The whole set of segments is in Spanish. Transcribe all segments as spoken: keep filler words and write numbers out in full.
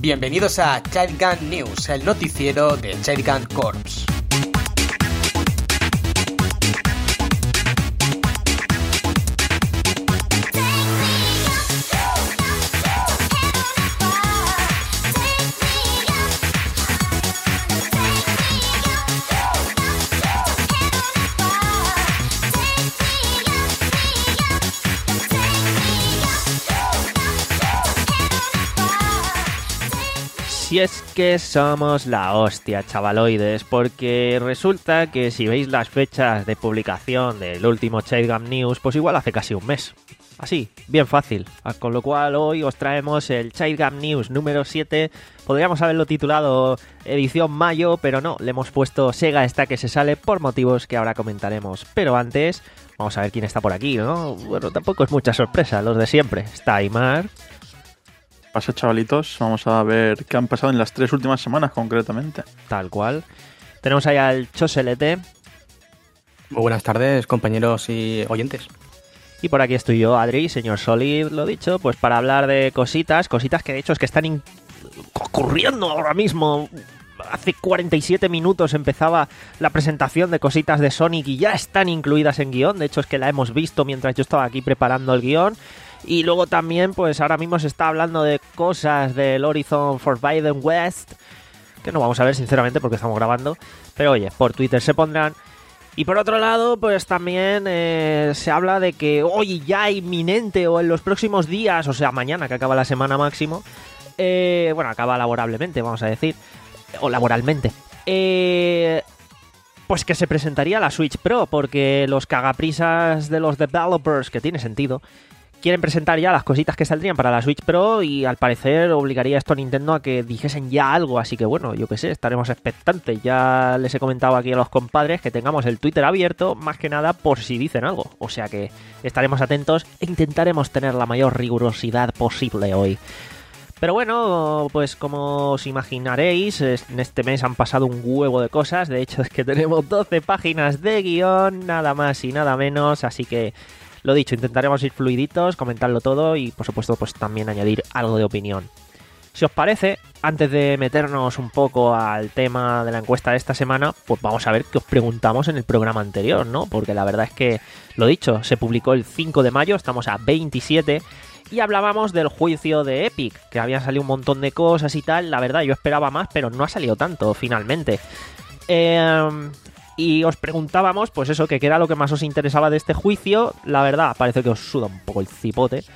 Bienvenidos a Child Gun News, el noticiero de Child Gun Corps. Y es que somos la hostia, chavaloides, porque resulta que si veis las fechas de publicación del último Child Gun News, pues igual hace casi un mes. Así, bien fácil. Con lo cual hoy os traemos el Child Gun News número siete. Podríamos haberlo titulado edición mayo, pero no, le hemos puesto Sega está que se sale por motivos que ahora comentaremos. Pero antes, vamos a ver quién está por aquí, ¿no? Bueno, tampoco es mucha sorpresa, los de siempre. Está Aymar. Pasa, chavalitos, vamos a ver qué han pasado en las tres últimas semanas concretamente. Tal cual. Tenemos ahí al Choselete. Muy buenas tardes, compañeros y oyentes. Y por aquí estoy yo, Adri, señor Solid, lo dicho, pues para hablar de cositas, cositas que de hecho es que están in- ocurriendo ahora mismo. Hace cuarenta y siete minutos empezaba la presentación de cositas de Sonic y ya están incluidas en guión. De hecho es que la hemos visto mientras yo estaba aquí preparando el guión. Y luego también, pues ahora mismo se está hablando de cosas del Horizon Forbidden West, que no vamos a ver sinceramente porque estamos grabando, pero oye, por Twitter se pondrán. Y por otro lado, pues también eh, se habla de que hoy ya inminente o en los próximos días, o sea, mañana que acaba la semana máximo, eh, bueno, acaba laborablemente, vamos a decir, o laboralmente, eh... pues que se presentaría la Switch Pro, porque los cagaprisas de los developers, que tiene sentido, quieren presentar ya las cositas que saldrían para la Switch Pro y al parecer obligaría esto a Nintendo a que dijesen ya algo, así que bueno, yo qué sé, estaremos expectantes. Ya les he comentado aquí a los compadres que tengamos el Twitter abierto, más que nada por si dicen algo, o sea que estaremos atentos e intentaremos tener la mayor rigurosidad posible hoy. Pero bueno, pues como os imaginaréis, en este mes han pasado un huevo de cosas. De hecho es que tenemos doce páginas de guión, nada más y nada menos, así que lo dicho, intentaremos ir fluiditos, comentarlo todo y por supuesto pues también añadir algo de opinión. Si os parece, antes de meternos un poco al tema de la encuesta de esta semana, pues vamos a ver qué os preguntamos en el programa anterior, ¿no? Porque la verdad es que, lo dicho, se publicó el cinco de mayo, estamos a veintisiete, y hablábamos del juicio de Epic, que habían salido un montón de cosas y tal. La verdad, yo esperaba más, pero no ha salido tanto, finalmente. Eh... Y os preguntábamos, pues eso, que qué era lo que más os interesaba de este juicio. La verdad, parece que os suda un poco el cipote.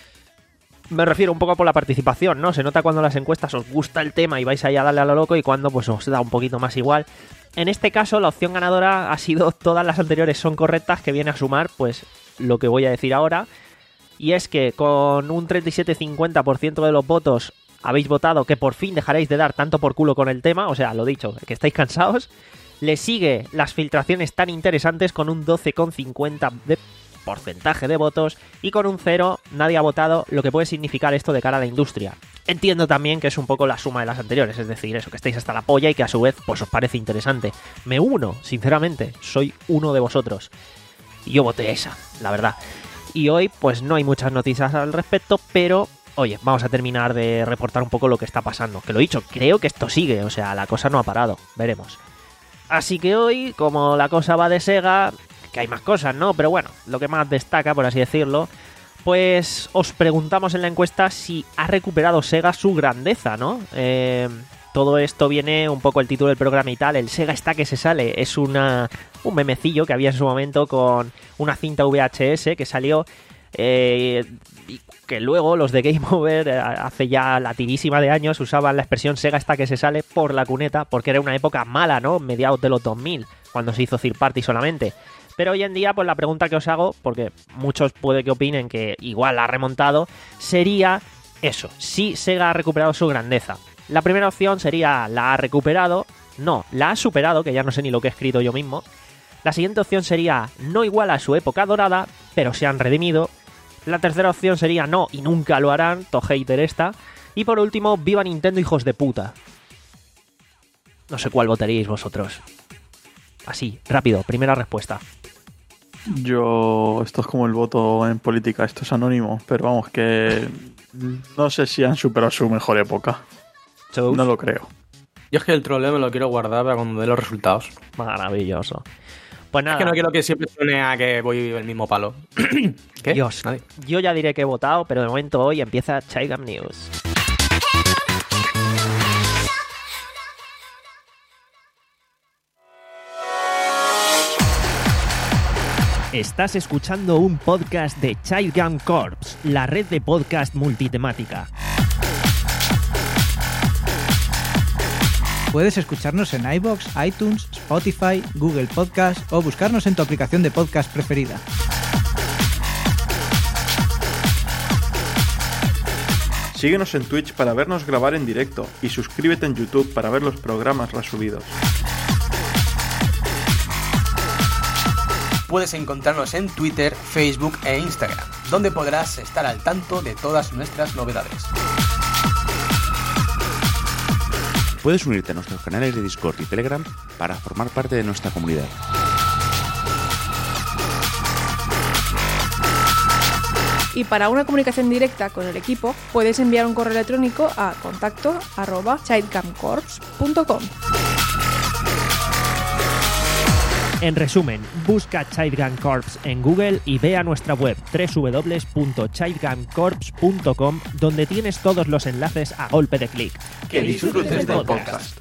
Me refiero un poco por la participación, ¿no? Se nota cuando las encuestas os gusta el tema y vais ahí a darle a lo loco y cuando pues os da un poquito más igual. En este caso, la opción ganadora ha sido todas las anteriores son correctas, que viene a sumar, pues, lo que voy a decir ahora. Y es que con un treinta y siete cincuenta por ciento de los votos habéis votado que por fin dejaréis de dar tanto por culo con el tema. O sea, lo dicho, que estáis cansados. Le sigue las filtraciones tan interesantes con un doce coma cincuenta de porcentaje de votos y con un cero nadie ha votado, lo que puede significar esto de cara a la industria. Entiendo también que es un poco la suma de las anteriores, es decir, eso, que estáis hasta la polla y que a su vez pues os parece interesante. Me uno, sinceramente, soy uno de vosotros. Y yo voté esa, la verdad. Y hoy pues no hay muchas noticias al respecto, pero oye, vamos a terminar de reportar un poco lo que está pasando. Que lo dicho, creo que esto sigue, o sea, la cosa no ha parado, veremos. Así que hoy, como la cosa va de Sega, que hay más cosas, ¿no? Pero bueno, lo que más destaca, por así decirlo, pues os preguntamos en la encuesta si ha recuperado Sega su grandeza, ¿no? Eh, todo esto viene un poco el título del programa y tal, el Sega está que se sale, es una un memecillo que había en su momento con una cinta V H S que salió, eh, y que luego los de Game Over, eh, hace ya la tirísima de años, usaban la expresión Sega está que se sale por la cuneta, porque era una época mala, ¿no? Mediados de los dos mil, cuando se hizo Third Party solamente. Pero hoy en día, pues la pregunta que os hago, porque muchos puede que opinen que igual ha remontado, sería eso, si Sega ha recuperado su grandeza. La primera opción sería la ha recuperado, no, la ha superado, que ya no sé ni lo que he escrito yo mismo. La siguiente opción sería no igual a su época dorada, pero se han redimido. La tercera opción sería no y nunca lo harán, to hater esta. Y por último, viva Nintendo, hijos de puta. No sé cuál votaríais vosotros. Así, rápido, primera respuesta. Yo, esto es como el voto en política, esto es anónimo, pero vamos, que no sé si han superado su mejor época. Chous. No lo creo. Yo es que el troleo me lo quiero guardar para cuando dé los resultados. Maravilloso. Pues nada. Es que no quiero que siempre suene a que voy el mismo palo. ¿Qué? Dios, Nadie. yo ya diré que he votado, pero de momento hoy empieza Chaigam News. Estás escuchando un podcast de Chaigam Corps, la red de podcast multitemática. Puedes escucharnos en iVoox, iTunes, Spotify, Google Podcast o buscarnos en tu aplicación de podcast preferida. Síguenos en Twitch para vernos grabar en directo y suscríbete en YouTube para ver los programas resubidos. Puedes encontrarnos en Twitter, Facebook e Instagram, donde podrás estar al tanto de todas nuestras novedades. Puedes unirte a nuestros canales de Discord y Telegram para formar parte de nuestra comunidad. Y para una comunicación directa con el equipo, puedes enviar un correo electrónico a contacto arroba chaidgamcorps punto com. En resumen, busca Chaidgam Corps en Google y ve a nuestra web doble u doble u doble u punto chaidgamcorps punto com, donde tienes todos los enlaces a golpe de clic. Que disfrutes del podcast.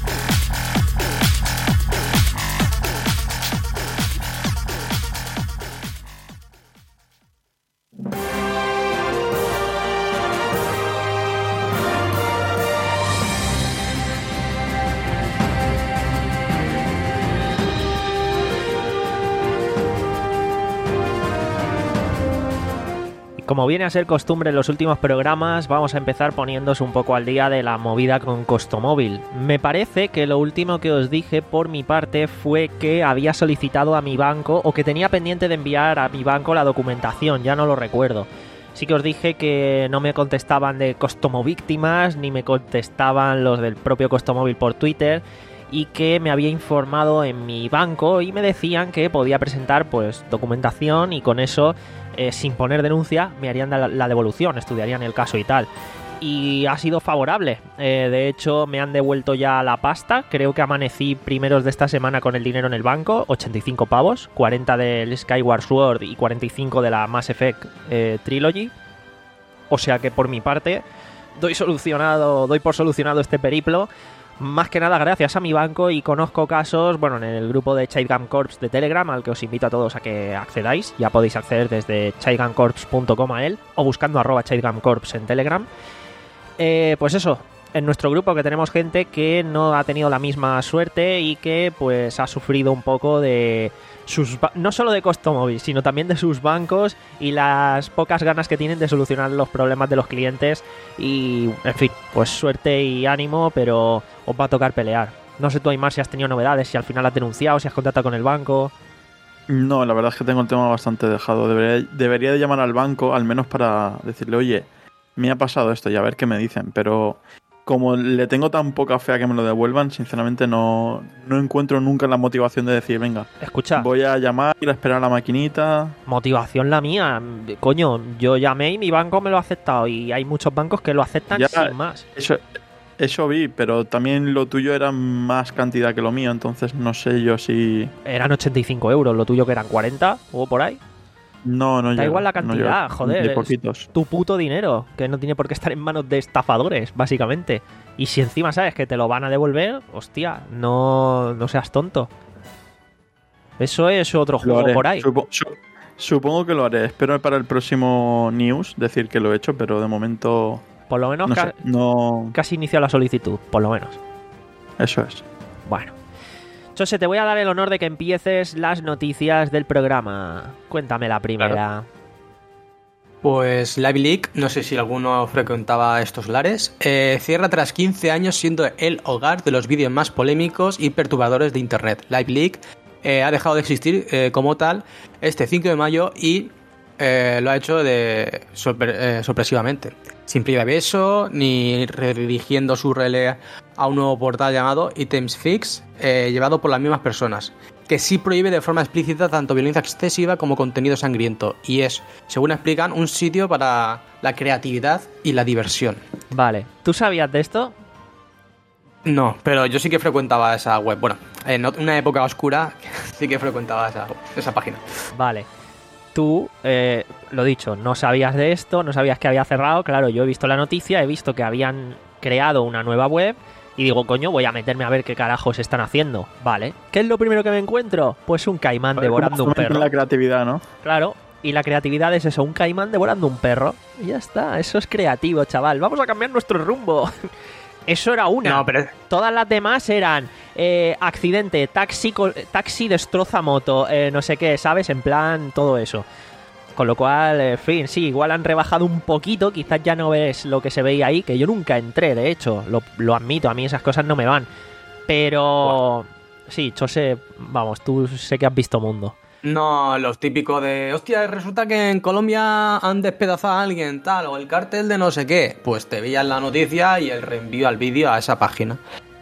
Como viene a ser costumbre en los últimos programas, vamos a empezar poniéndose un poco al día de la movida con Costomóvil. Me parece que lo último que os dije por mi parte fue que había solicitado a mi banco o que tenía pendiente de enviar a mi banco la documentación, ya no lo recuerdo. Sí que os dije que no me contestaban de Costomovíctimas ni me contestaban los del propio Costomóvil por Twitter y que me había informado en mi banco y me decían que podía presentar pues documentación y con eso Eh, sin poner denuncia me harían la, la devolución, estudiarían el caso y tal. Y ha sido favorable. Eh, de hecho, me han devuelto ya la pasta. Creo que amanecí primeros de esta semana con el dinero en el banco. ochenta y cinco pavos. cuarenta del Skyward Sword y cuarenta y cinco de la Mass Effect eh, Trilogy. O sea que por mi parte doy solucionado, doy por solucionado este periplo. Más que nada gracias a mi banco, y conozco casos, bueno, en el grupo de Chaidgam Corps de Telegram, al que os invito a todos a que accedáis. Ya podéis acceder desde chaidgamcorps punto com a él, o buscando arroba chaidgamcorps en Telegram. Eh, pues eso, en nuestro grupo que tenemos gente que no ha tenido la misma suerte y que pues ha sufrido un poco de sus, no solo de Costomóvil, sino también de sus bancos y las pocas ganas que tienen de solucionar los problemas de los clientes. Y, en fin, pues suerte y ánimo, pero os va a tocar pelear. No sé tú, Aymar, si has tenido novedades, si al final has denunciado, si has contactado con el banco. No, la verdad es que tengo el tema bastante dejado. Debería, debería de llamar al banco, al menos para decirle, oye, me ha pasado esto y a ver qué me dicen, pero como le tengo tan poca fe a que me lo devuelvan, sinceramente no, no encuentro nunca la motivación de decir, venga, Escucha, voy a llamar, ir a esperar a la maquinita. motivación la mía. Coño, yo llamé y mi banco me lo ha aceptado, y hay muchos bancos que lo aceptan Ya, sin más. Eso, eso vi, pero también lo tuyo era más cantidad que lo mío, entonces no sé yo si... Eran ochenta y cinco euros, lo tuyo que eran cuarenta o por ahí. No, no Da llega, igual la no cantidad, llega, joder. de es poquitos. tu puto dinero, que no tiene por qué estar en manos de estafadores, básicamente. Y si encima sabes que te lo van a devolver, hostia, no, no seas tonto. Eso es otro Lo juego haré. por ahí. Supo- su- supongo que lo haré. Espero para el próximo news decir que lo he hecho, pero de momento Por lo menos no ca- sé, no... casi inició la solicitud, por lo menos. Eso es. Bueno. José, te voy a dar el honor de que empieces las noticias del programa. Cuéntame la primera. Pues Live Leak, no sé si alguno frecuentaba estos lares, eh, cierra tras quince años siendo el hogar de los vídeos más polémicos y perturbadores de Internet. Live Leak eh, ha dejado de existir eh, como tal este cinco de mayo y eh, lo ha hecho de sorpre- eh, sorpresivamente, sin previo aviso ni redirigiendo su relé a un nuevo portal llamado Items Fix, eh, llevado por las mismas personas, que sí prohíbe de forma explícita tanto violencia excesiva como contenido sangriento, y es, según explican, un sitio para la creatividad y la diversión. Vale. ¿Tú sabías de esto? No, pero yo sí que frecuentaba esa web. Bueno, en una época oscura sí que frecuentaba esa, esa página. Vale. Tú, eh, lo dicho, no sabías de esto, no sabías que había cerrado. Claro, yo he visto la noticia, he visto que habían creado una nueva web y digo, coño, voy a meterme a ver qué carajos están haciendo. Vale. ¿Qué es lo primero que me encuentro? Pues un caimán A ver, devorando ¿cómo un fomentan perro. la creatividad, ¿no? Claro. Y la creatividad es eso, un caimán devorando un perro. Y ya está, eso es creativo, chaval. Vamos a cambiar nuestro rumbo. Eso era una. No, pero... Todas las demás eran eh, accidente, taxi, taxi destroza moto, eh, no sé qué, ¿sabes? En plan, todo eso. Con lo cual, en fin, sí, igual han rebajado un poquito, quizás ya no ves lo que se veía ahí, que yo nunca entré, de hecho, lo, lo admito, a mí esas cosas no me van. Pero... Wow. Sí, Chose, vamos, tú sé que has visto mundo. No, los típicos de, hostia, resulta que en Colombia han despedazado a alguien, tal, o el cártel de no sé qué. Pues te veías la noticia y el reenvío al vídeo a esa página.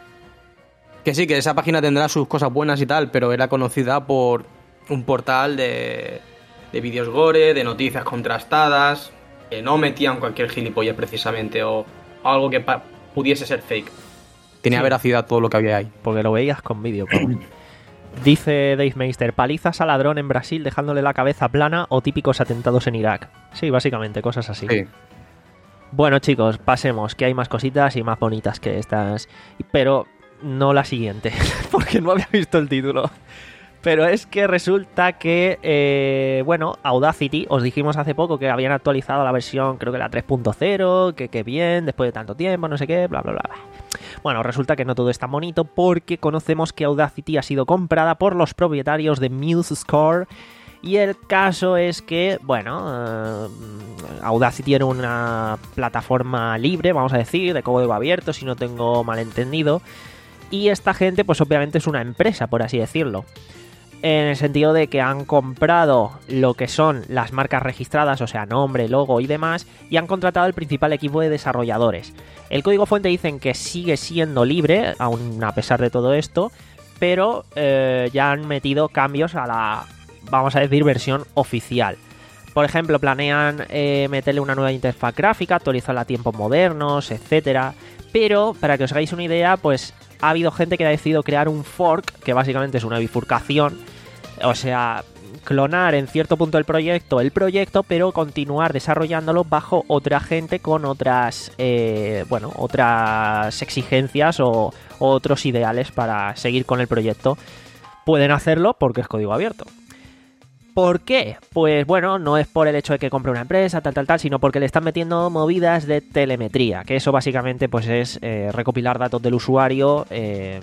Que sí, que esa página tendrá sus cosas buenas y tal, pero era conocida por un portal de, de vídeos gore, de noticias contrastadas, que no metían cualquier gilipollas precisamente, o, o algo que pa- pudiese ser fake. Tenía Sí. veracidad todo lo que había ahí. Porque lo veías con vídeo, Pablo. Dice Dave Meister, palizas a ladrón en Brasil dejándole la cabeza plana o típicos atentados en Irak. Sí, básicamente, cosas así. Sí. Bueno, chicos, pasemos, que hay más cositas y más bonitas que estas. Pero no la siguiente, porque no había visto el título. Pero es que resulta que, eh, bueno, Audacity, os dijimos hace poco que habían actualizado la versión, creo que la tres punto cero, que, que bien, después de tanto tiempo, no sé qué, bla, bla, bla. Bueno, resulta que no todo es tan bonito porque conocemos que Audacity ha sido comprada por los propietarios de MuseScore. Y el caso es que, bueno, eh, Audacity era una plataforma libre, vamos a decir, de código abierto, si no tengo malentendido. Y esta gente, pues obviamente es una empresa, por así decirlo. En el sentido de que han comprado lo que son las marcas registradas, o sea, nombre, logo y demás, y han contratado el principal equipo de desarrolladores. El código fuente dicen que sigue siendo libre, aun a pesar de todo esto, pero eh, ya han metido cambios a la, vamos a decir, versión oficial. Por ejemplo, planean eh, meterle una nueva interfaz gráfica, actualizarla a tiempos modernos, etcétera. Pero, para que os hagáis una idea, pues ha habido gente que ha decidido crear un fork, que básicamente es una bifurcación, o sea, clonar en cierto punto del proyecto el proyecto, pero continuar desarrollándolo bajo otra gente con otras, eh, bueno, otras exigencias o, o otros ideales para seguir con el proyecto. Pueden hacerlo porque es código abierto. ¿Por qué? Pues bueno, no es por el hecho de que compre una empresa, tal, tal, tal, sino porque le están metiendo movidas de telemetría, que eso básicamente pues es eh, recopilar datos del usuario eh,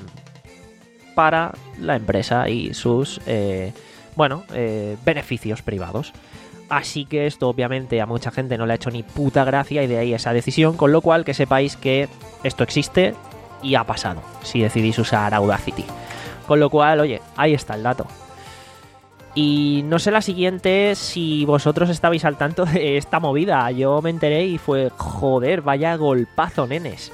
para la empresa y sus, eh, bueno, eh, beneficios privados. Así que esto obviamente a mucha gente no le ha hecho ni puta gracia y de ahí esa decisión, con lo cual que sepáis que esto existe y ha pasado, si decidís usar Audacity. Con lo cual, oye, ahí está el dato. Y no sé la siguiente si vosotros estabais al tanto de esta movida. Yo me enteré y fue, joder, vaya golpazo, nenes.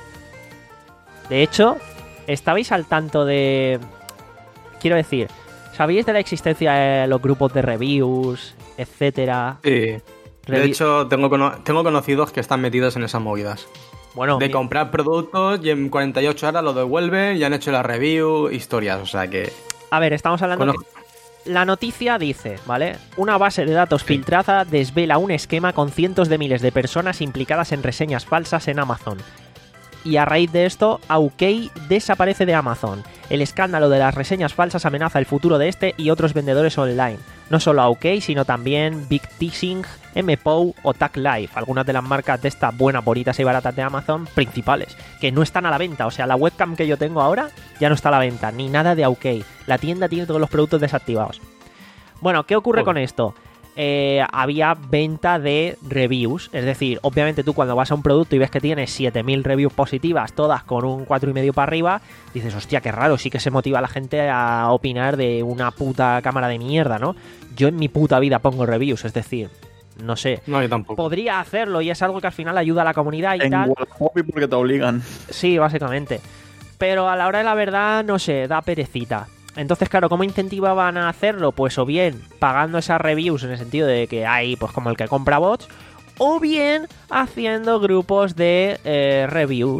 De hecho, estabais al tanto de... Quiero decir, ¿sabíais de la existencia de los grupos de reviews, etcétera? Sí. De Revi- hecho, tengo, cono- tengo conocidos que están metidos en esas movidas. Bueno, De mi- comprar productos y en cuarenta y ocho horas lo devuelven y han hecho la review, historias, o sea que... a ver, estamos hablando... Conozco- La noticia dice, ¿vale? Una base de datos filtrada desvela un esquema con cientos de miles de personas implicadas en reseñas falsas en Amazon. Y a raíz de esto, Aukey desaparece de Amazon. El escándalo de las reseñas falsas amenaza el futuro de este y otros vendedores online. No solo Aukey, sino también Big Tissing, M P O o Tag Life, algunas de las marcas de estas buenas, bonitas y baratas de Amazon principales, que no están a la venta. O sea, la webcam que yo tengo ahora ya no está a la venta, ni nada de Aukey. La tienda tiene todos los productos desactivados. Bueno, ¿qué ocurre Joder. con esto? Eh, había venta de reviews, es decir, obviamente tú cuando vas a un producto y ves que tiene siete mil reviews positivas, todas con un cuatro y medio para arriba, dices, hostia, qué raro, sí que se motiva a la gente a opinar de una puta cámara de mierda, ¿no? Yo en mi puta vida pongo reviews, es decir, no sé, No, yo tampoco. podría hacerlo y es algo que al final ayuda a la comunidad y En tal. Wallapop y porque te obligan. Sí, básicamente. Pero a la hora de la verdad, no sé, da perecita. Entonces, claro, ¿cómo incentivaban a hacerlo? Pues o bien pagando esas reviews en el sentido de que hay, pues como el que compra bots, o bien haciendo grupos de eh, reviews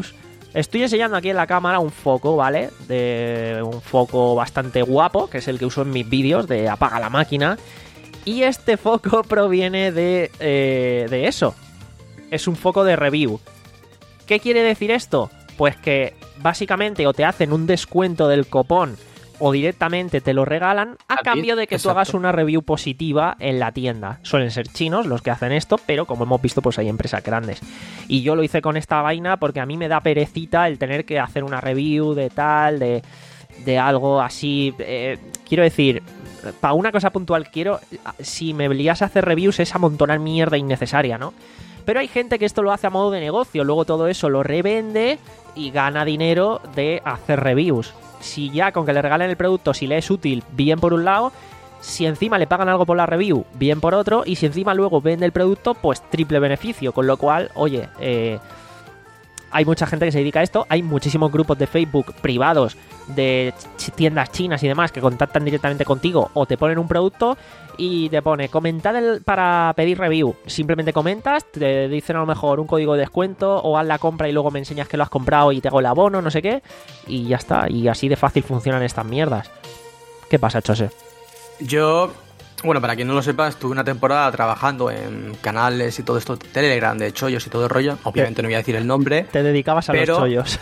Estoy enseñando aquí en la cámara un foco, ¿vale? De un foco bastante guapo, que es el que uso en mis vídeos de apaga la máquina. Y este foco proviene de, eh, de eso. Es un foco de review. ¿Qué quiere decir esto? Pues que básicamente o te hacen un descuento del copón o directamente te lo regalan a cambio de que Exacto. tú hagas una review positiva en la tienda. Suelen ser chinos los que hacen esto, pero como hemos visto, pues hay empresas grandes. Y yo lo hice con esta vaina porque a mí me da perecita el tener que hacer una review de tal, de, de algo así. Eh, quiero decir, para una cosa puntual, quiero, si me obligas a hacer reviews es amontonar mierda innecesaria, ¿no? Pero hay gente que esto lo hace a modo de negocio, luego todo eso lo revende y gana dinero de hacer reviews. Si ya con que le regalen el producto, si le es útil, bien por un lado, si encima le pagan algo por la review, bien por otro, y si encima luego vende el producto, pues triple beneficio, con lo cual, oye, eh, hay mucha gente que se dedica a esto, hay muchísimos grupos de Facebook privados de ch- tiendas chinas y demás que contactan directamente contigo o te ponen un producto y te pone comentad el- para pedir review. Simplemente comentas, te dicen a lo mejor un código de descuento o haz la compra y luego me enseñas que lo has comprado y te hago el abono, no sé qué, y ya está. Y así de fácil funcionan estas mierdas. ¿Qué pasa, Chose? Yo, bueno, para quien no lo sepa, estuve una temporada trabajando en canales y todo esto, Telegram, de chollos y todo el rollo. Obviamente no voy a decir el nombre. Te dedicabas a Pero- los chollos.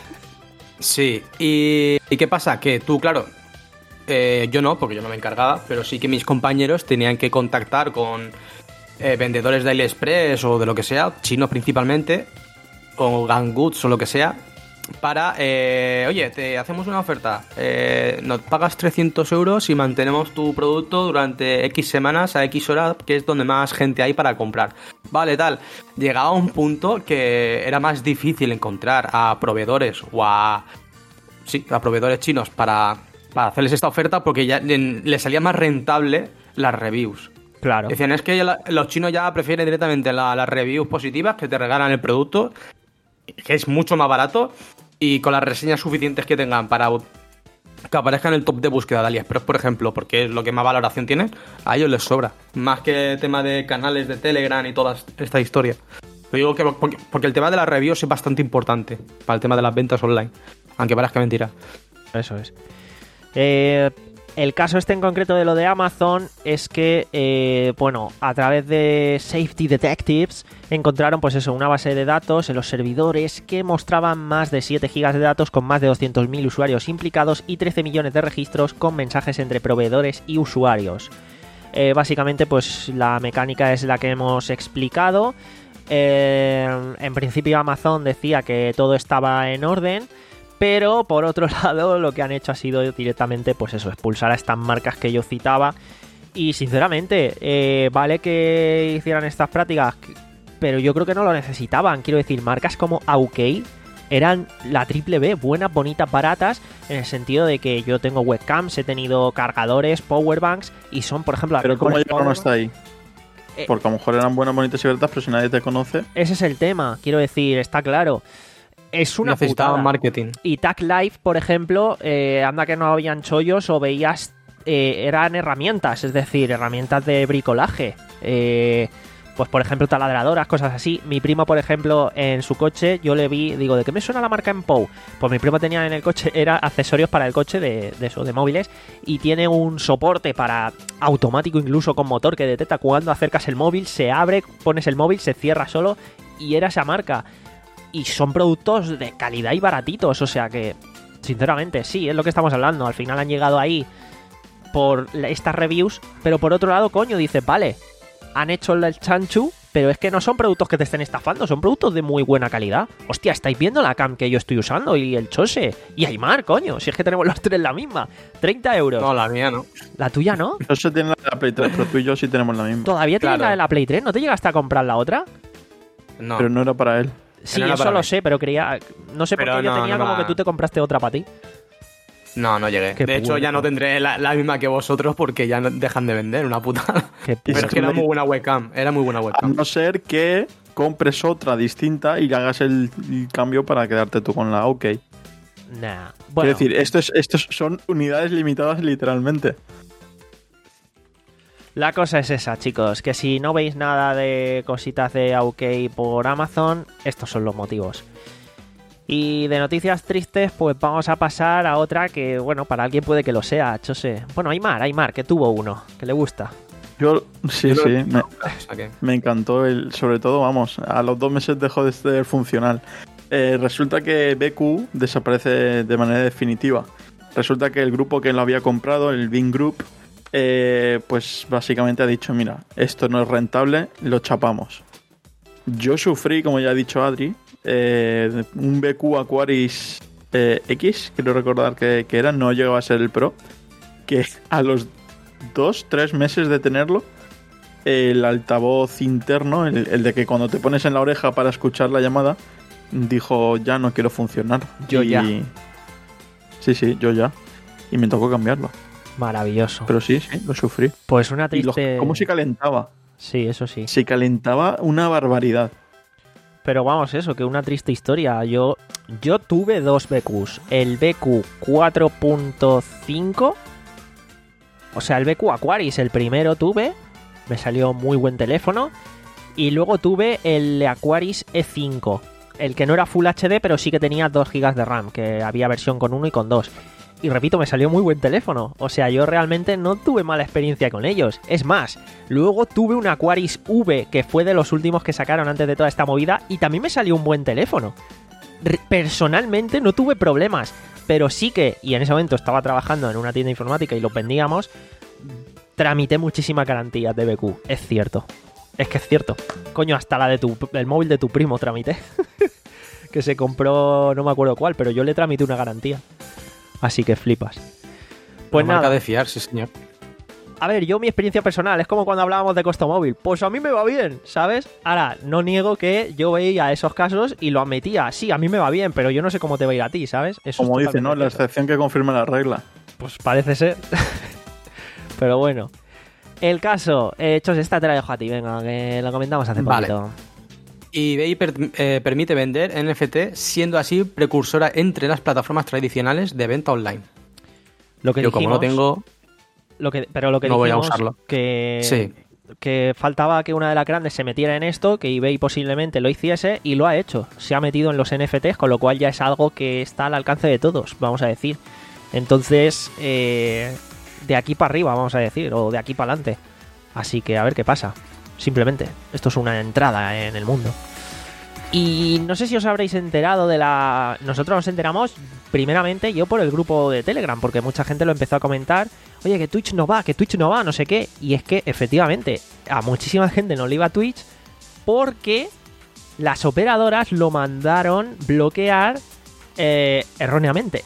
Sí, y, ¿y qué pasa? Que tú, claro, eh, yo no, porque yo no me encargaba, pero sí que mis compañeros tenían que contactar con eh, vendedores de AliExpress o de lo que sea, chinos principalmente, o Gangoods o lo que sea, para, eh, oye, te hacemos una oferta, eh, nos pagas trescientos euros y mantenemos tu producto durante X semanas a X horas, que es donde más gente hay para comprar. Vale, tal. Llegaba a un punto que era más difícil encontrar a proveedores o a... Sí, a proveedores chinos para, para hacerles esta oferta porque ya le- les salía más rentable las reviews. Claro. Decían, es que ya la- los chinos ya prefieren directamente la- las reviews positivas que te regalan el producto, que es mucho más barato y con las reseñas suficientes que tengan para que aparezca en el top de búsqueda de AliExpress, por ejemplo, porque es lo que más valoración tiene, a ellos les sobra. Más que el tema de canales de Telegram y toda esta historia. Lo digo que porque, porque el tema de las reviews es bastante importante para el tema de las ventas online, aunque parezca mentira. Eso es. Eh, el caso este en concreto de lo de Amazon es que, eh, bueno, a través de Safety Detectives encontraron, pues eso, una base de datos en los servidores que mostraban más de siete gigas de datos con más de doscientos mil usuarios implicados y trece millones de registros con mensajes entre proveedores y usuarios. Eh, básicamente, pues la mecánica es la que hemos explicado. Eh, en principio Amazon decía que todo estaba en orden, pero por otro lado lo que han hecho ha sido directamente, pues eso, expulsar a estas marcas que yo citaba. Y sinceramente, eh, vale que hicieran estas prácticas, pero yo creo que no lo necesitaban. Quiero decir, marcas como Aukey eran la triple B, buenas, bonitas, baratas, en el sentido de que yo tengo webcams, he tenido cargadores, powerbanks, y son, por ejemplo, las Pero ¿cómo mejores llegaron power- hasta ahí? Eh, Porque a lo mejor eran buenas, bonitas y baratas, pero si nadie te conoce... Ese es el tema, quiero decir, está claro. Es una Necesitaban putada. marketing. Y Tag Life, por ejemplo, eh, anda que no habían chollos o veías... eh, eran herramientas, es decir, herramientas de bricolaje. Eh, pues, por ejemplo, taladradoras, cosas así. Mi primo, por ejemplo, en su coche, yo le vi... Digo, ¿de qué me suena la marca Empow? Pues mi primo tenía en el coche... Era accesorios para el coche de, de eso, de móviles. Y tiene un soporte para... automático incluso con motor que detecta cuando acercas el móvil, se abre, pones el móvil, se cierra solo. Y era esa marca. Y son productos de calidad y baratitos, o sea que, sinceramente, sí, es lo que estamos hablando. Al final han llegado ahí por la- estas reviews, pero por otro lado, coño, dices, vale, han hecho el chanchu, pero es que no son productos que te estén estafando, son productos de muy buena calidad. Hostia, estáis viendo la cam que yo estoy usando y el Chose y Aymar, coño, si es que tenemos los tres la misma. treinta euros. No, la mía no. La tuya no. No se tiene la de la Play tres, pero tú y yo sí tenemos la misma. Todavía tienes Claro. la de la Play tres, ¿no te llegaste a comprar la otra? No. Pero no era para él. Sí, no era eso para lo mí. sé, pero creía... No sé por Pero qué yo no, tenía no como la- que tú te compraste otra para ti. No, no llegué. Qué De hecho, puerco. ya no tendré la, la misma que vosotros porque ya no- dejan de vender, una puta. Qué Pero es que era muy buena webcam. Era muy buena A webcam. no ser que compres otra distinta y hagas el, el cambio para quedarte tú con la OK. Nah. Bueno, Quiero decir, esto es, estos son unidades limitadas literalmente. la cosa es esa, chicos, que si no veis nada de cositas de Aukey por Amazon, estos son los motivos. Y de noticias tristes, pues vamos a pasar a otra que, bueno, para alguien puede que lo sea, Chose. Bueno, Aymar, Aymar, que tuvo uno, que le gusta. Yo, sí, Yo sí, lo- me, o sea que- me encantó. El, sobre todo, vamos, a los dos meses dejó de ser funcional. Eh, resulta que B Q desaparece de manera definitiva. Resulta que el grupo que lo había comprado, el Bing Group, eh, pues básicamente ha dicho, mira, esto no es rentable, lo chapamos. Yo sufrí, como ya ha dicho Adri, eh, un B Q Aquaris eh, X, quiero recordar que, que era, no llegaba a ser el Pro, que a los dos, tres meses de tenerlo, el altavoz interno, el, el de que cuando te pones en la oreja para escuchar la llamada, dijo, ya no quiero funcionar. Yo Y- ya. Sí, sí, yo ya. Y me tocó cambiarlo. Maravilloso. Pero sí, sí, lo sufrí. Pues una Y los- triste... ¿Cómo se calentaba? Sí, eso sí. Se calentaba una barbaridad. Pero vamos, eso, que una triste historia. Yo, yo tuve dos B Qs. El B Q cuatro punto cinco. O sea, el B Q Aquaris, el primero tuve. Me salió muy buen teléfono. Y luego tuve el Aquaris E cinco. El que no era Full H D, pero sí que tenía dos gigas de RAM. Que había versión con uno y con dos. Y repito, me salió muy buen teléfono. O sea, yo realmente no tuve mala experiencia con ellos. Es más, luego tuve un Aquaris V, que fue de los últimos que sacaron antes de toda esta movida, y también me salió un buen teléfono. R- Personalmente no tuve problemas, pero sí que, y en ese momento estaba trabajando en una tienda informática y lo vendíamos, tramité muchísimas garantías de B Q. Es cierto. Es que es cierto. Coño, hasta la de tu, el móvil de tu primo tramité. Que se compró, no me acuerdo cuál, pero yo le tramité una garantía. Así que flipas. Pues Una marca nada, de fiar, sí, señor. a ver, yo mi experiencia personal es como cuando hablábamos de Costomóvil. Pues a mí me va bien, ¿sabes? Ahora, no niego que yo veía esos casos y lo admitía. Sí, a mí me va bien, pero yo no sé cómo te va a ir a ti, ¿sabes? Eso Como es dice, ¿no? totalmente La cierto. excepción que confirma la regla. Pues parece ser. Pero bueno. El caso, eh, Chos, esta te la dejo a ti, venga, que lo comentamos hace Vale. poquito. eBay per- eh, permite vender N F T, siendo así precursora entre las plataformas tradicionales de venta online. Lo que Yo como no dijimos- tengo, Lo que, pero lo que no voy a dijimos usarlo. que, Sí. que faltaba que una de las grandes se metiera en esto, que eBay posiblemente lo hiciese y lo ha hecho. Se ha metido en los N F Ts, con lo cual ya es algo que está al alcance de todos, vamos a decir. Entonces, eh, de aquí para arriba, vamos a decir, o de aquí para adelante. Así que a ver qué pasa. Simplemente, esto es una entrada en el mundo. Y no sé si os habréis enterado de la... Nosotros nos enteramos primeramente yo por el grupo de Telegram, porque mucha gente lo empezó a comentar. Oye, que Twitch no va, que Twitch no va, no sé qué. Y es que, efectivamente, a muchísima gente no le iba a Twitch porque las operadoras lo mandaron bloquear eh, erróneamente.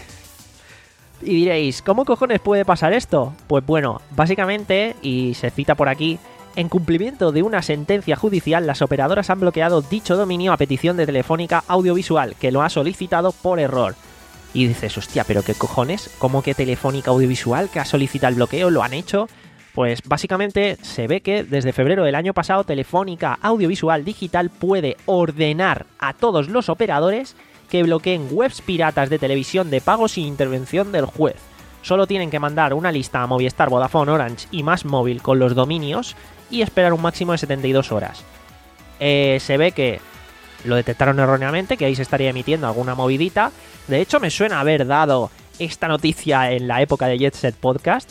Y diréis, ¿cómo cojones puede pasar esto? Pues bueno, básicamente, y se cita por aquí, en cumplimiento de una sentencia judicial, las operadoras han bloqueado dicho dominio a petición de Telefónica Audiovisual, que lo ha solicitado por error. Y dices, hostia, ¿pero qué cojones? ¿Cómo que Telefónica Audiovisual, que ha solicitado el bloqueo, lo han hecho? Pues básicamente se ve que desde febrero del año pasado Telefónica Audiovisual Digital puede ordenar a todos los operadores que bloqueen webs piratas de televisión de pago sin intervención del juez. Solo tienen que mandar una lista a Movistar, Vodafone, Orange y Más Móvil con los dominios y esperar un máximo de setenta y dos horas. Eh, se ve que lo detectaron erróneamente, que ahí se estaría emitiendo alguna movidita. De hecho, me suena haber dado esta noticia en la época de Jet Set Podcast.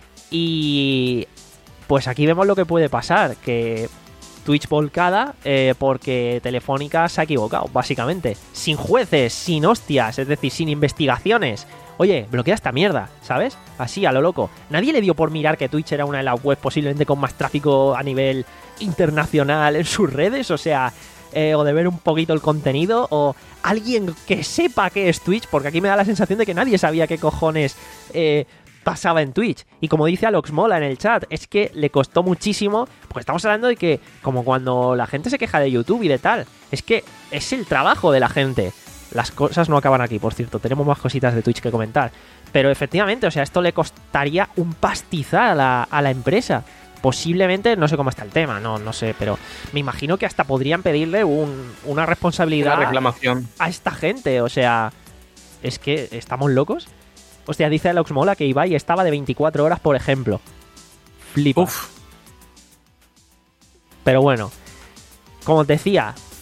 Y pues aquí vemos lo que puede pasar, que Twitch volcada eh, porque Telefónica se ha equivocado, básicamente. Sin jueces, sin hostias, es decir, sin investigaciones. Oye, bloquea esta mierda, ¿sabes? Así, a lo loco. Nadie le dio por mirar que Twitch era una de las webs posiblemente con más tráfico a nivel internacional en sus redes, o sea, eh, o de ver un poquito el contenido, o alguien que sepa qué es Twitch, porque aquí me da la sensación de que nadie sabía qué cojones eh, pasaba en Twitch. Y como dice Alox Mola en el chat, es que le costó muchísimo, porque estamos hablando de que, como cuando la gente se queja de YouTube y de tal, es que es el trabajo de la gente. Las cosas no acaban aquí, por cierto, tenemos más cositas de Twitch que comentar. Pero efectivamente, o sea, esto le costaría un pastizal a la, a la empresa. Posiblemente, no sé cómo está el tema, no, no sé, pero me imagino que hasta podrían pedirle un, una responsabilidad una reclamación. a esta gente, o sea, es que estamos locos. Hostia, dice Alox Mola que Ibai estaba de veinticuatro horas, por ejemplo. Flipa. Uf, Pero bueno, como os decía,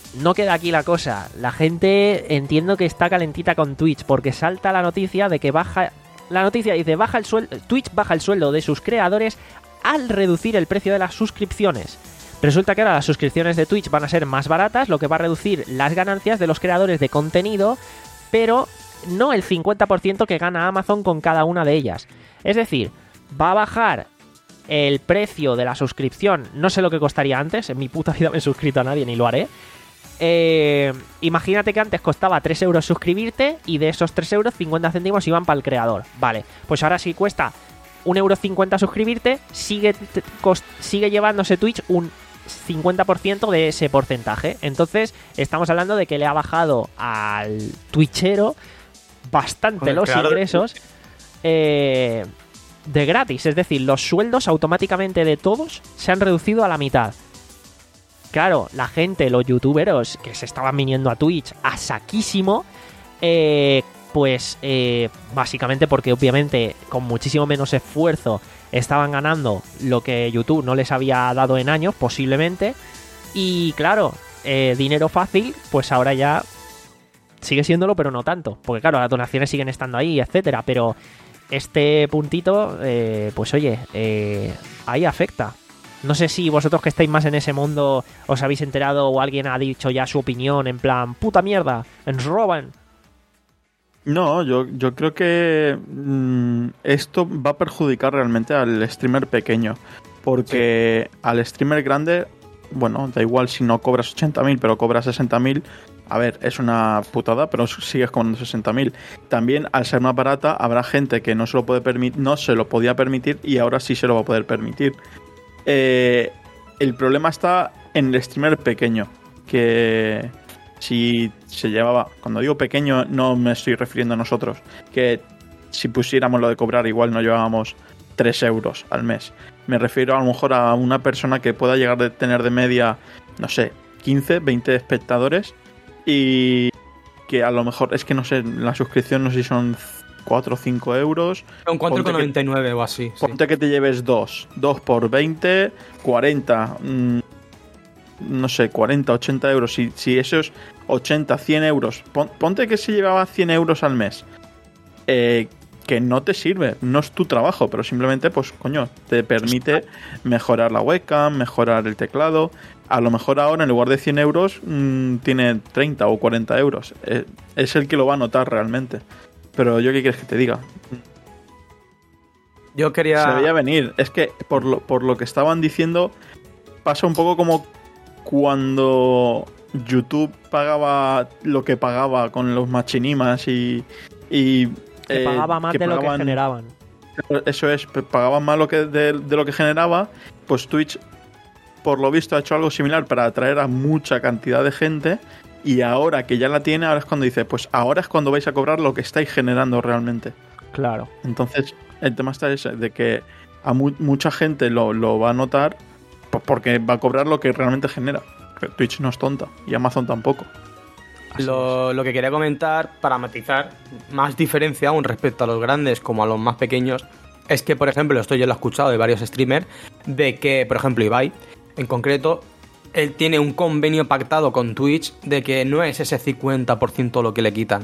no queda aquí la cosa. La gente entiendo que está calentita con Twitch porque salta la noticia de que baja... La noticia dice, baja el sueldo, Twitch baja el sueldo de sus creadores al reducir el precio de las suscripciones. Resulta que ahora las suscripciones de Twitch van a ser más baratas, lo que va a reducir las ganancias de los creadores de contenido, pero no el cincuenta por ciento que gana Amazon con cada una de ellas. Es decir, va a bajar el precio de la suscripción, no sé lo que costaría antes, en mi puta vida me he suscrito a nadie ni lo haré. Eh, imagínate que antes costaba tres euros suscribirte y de esos tres euros cincuenta céntimos iban para el creador. Vale, pues ahora si cuesta un euro cincuenta suscribirte, sigue, cost, sigue llevándose Twitch un cincuenta por ciento de ese porcentaje. Entonces estamos hablando de que le ha bajado al twitchero bastante los ingresos eh, de gratis. Es decir, los sueldos automáticamente de todos se han reducido a la mitad. Claro, la gente, los youtuberos que se estaban viniendo a Twitch a saquísimo, eh, pues eh, básicamente porque obviamente con muchísimo menos esfuerzo estaban ganando lo que YouTube no les había dado en años, posiblemente. Y claro, eh, dinero fácil, pues ahora ya sigue siéndolo, pero no tanto. Porque claro, las donaciones siguen estando ahí, etcétera. Pero este puntito, eh, pues oye, eh, ahí afecta. No sé si vosotros que estáis más en ese mundo os habéis enterado o alguien ha dicho ya su opinión en plan, puta mierda, ens roban. No, yo, yo creo que mmm, esto va a perjudicar realmente al streamer pequeño. Porque sí. Al streamer grande, bueno, da igual si no cobras ochenta mil, pero cobras sesenta mil. A ver, es una putada, pero sigues cobrando sesenta mil. También, al ser más barata, habrá gente que no se lo puede permitir, no se lo podía permitir y ahora sí se lo va a poder permitir. Eh, el problema está en el streamer pequeño, que si se llevaba, cuando digo pequeño no me estoy refiriendo a nosotros, que si pusiéramos lo de cobrar igual no llevábamos tres euros al mes. Me refiero a lo mejor a una persona que pueda llegar a tener de media, no sé, quince, veinte espectadores y que a lo mejor, es que no sé, la suscripción no sé si son cuatro o cinco euros. Un cuatro con noventa y nueve o así. Ponte sí. Que te lleves dos. dos por veinte, cuarenta. Mmm, no sé, cuarenta, ochenta euros. Si, si esos ochenta, cien euros. Pon, ponte que se llevaba cien euros al mes. Eh, que no te sirve. No es tu trabajo, pero simplemente, pues, coño, te permite mejorar la webcam, mejorar el teclado. A lo mejor ahora, en lugar de cien euros, mmm, tiene treinta o cuarenta euros. Eh, es el que lo va a notar realmente. Pero yo, ¿qué quieres que te diga? Yo quería... Se veía venir. Es que por lo, por lo que estaban diciendo, pasa un poco como cuando YouTube pagaba lo que pagaba con los machinimas y... y que eh, pagaba más que de pagaban, lo que generaban. Eso es, pagaban más lo que de, de lo que generaba. Pues Twitch, por lo visto, ha hecho algo similar para atraer a mucha cantidad de gente. Y ahora que ya la tiene, ahora es cuando dice, pues ahora es cuando vais a cobrar lo que estáis generando realmente. Claro. Entonces, el tema está ese, de que a mu- mucha gente lo, lo va a notar pues porque va a cobrar lo que realmente genera. Twitch no es tonta y Amazon tampoco. Lo, lo que quería comentar, para matizar, más diferencia aún respecto a los grandes como a los más pequeños, es que, por ejemplo, esto yo lo he escuchado de varios streamers, de que, por ejemplo, Ibai, en concreto, él tiene un convenio pactado con Twitch de que no es ese cincuenta por ciento lo que le quitan.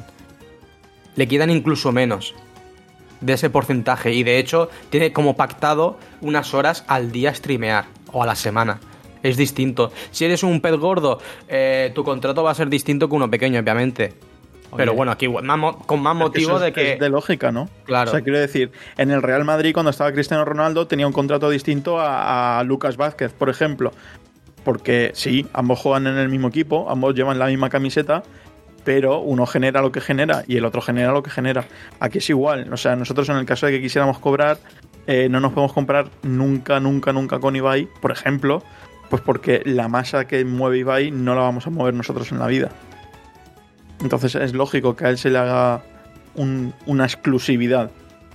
Le quitan incluso menos de ese porcentaje. Y de hecho, tiene como pactado unas horas al día streamear o a la semana. Es distinto. Si eres un pez gordo, eh, tu contrato va a ser distinto que uno pequeño, obviamente. Oye. Pero bueno, aquí más, con más motivo es, de que... Es de lógica, ¿no? Claro. O sea, quiero decir, en el Real Madrid, cuando estaba Cristiano Ronaldo, tenía un contrato distinto a, a Lucas Vázquez, por ejemplo. Porque sí, ambos juegan en el mismo equipo, ambos llevan la misma camiseta, pero uno genera lo que genera y el otro genera lo que genera. Aquí es igual, o sea, nosotros en el caso de que quisiéramos cobrar, eh, no nos podemos comprar nunca, nunca, nunca con Ibai, por ejemplo, pues porque la masa que mueve Ibai no la vamos a mover nosotros en la vida. Entonces es lógico que a él se le haga un, una exclusividad.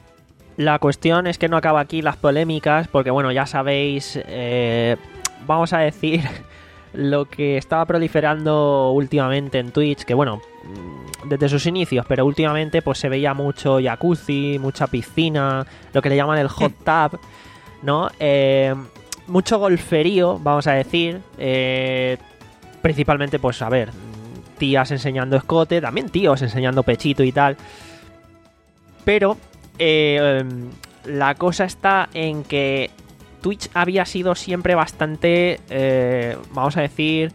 La cuestión es que no acaba aquí las polémicas, porque bueno, ya sabéis... Eh... vamos a decir, lo que estaba proliferando últimamente en Twitch, que bueno, desde sus inicios, pero últimamente pues se veía mucho jacuzzi, mucha piscina, lo que le llaman el hot tub, ¿no? Eh, mucho golferío, vamos a decir, eh, principalmente, pues a ver, tías enseñando escote, también tíos enseñando pechito y tal. Pero eh, la cosa está en que Twitch había sido siempre bastante, eh, vamos a decir,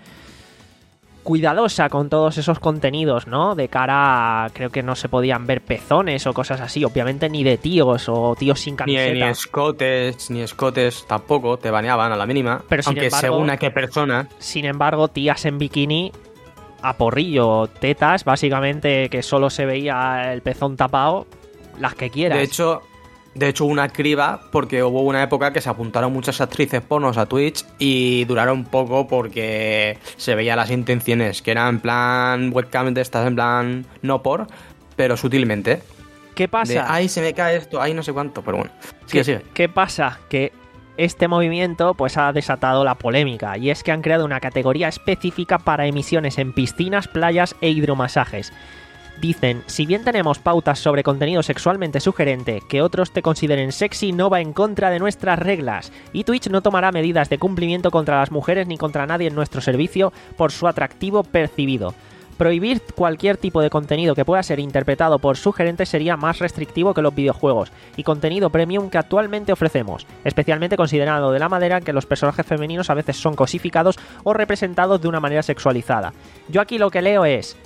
cuidadosa con todos esos contenidos, ¿no? De cara a, creo que no se podían ver pezones o cosas así, obviamente ni de tíos o tíos sin Ni, camiseta. ni escotes, ni escotes tampoco, te baneaban a la mínima. Pero sin aunque embargo- según a qué persona. Sin embargo, tías en bikini a porrillo, tetas, básicamente que solo se veía el pezón tapado, las que quieras. De hecho, de hecho, una criba, porque hubo una época que se apuntaron muchas actrices pornos a Twitch y duraron poco porque se veían las intenciones, que eran en plan webcam de estas, en plan no por, pero sutilmente. ¿Qué De, pasa? ay, se me cae esto, ay, no sé cuánto, pero bueno. ¿Qué, Sigue, sigue. ¿Qué pasa? Que este movimiento pues ha desatado la polémica, y es que han creado una categoría específica para emisiones en piscinas, playas e hidromasajes. Dicen, si bien tenemos pautas sobre contenido sexualmente sugerente, que otros te consideren sexy no va en contra de nuestras reglas, y Twitch no tomará medidas de cumplimiento contra las mujeres ni contra nadie en nuestro servicio por su atractivo percibido. Prohibir cualquier tipo de contenido que pueda ser interpretado por sugerente sería más restrictivo que los videojuegos y contenido premium que actualmente ofrecemos, especialmente considerando de la manera en que los personajes femeninos a veces son cosificados o representados de una manera sexualizada. Yo aquí lo que leo es: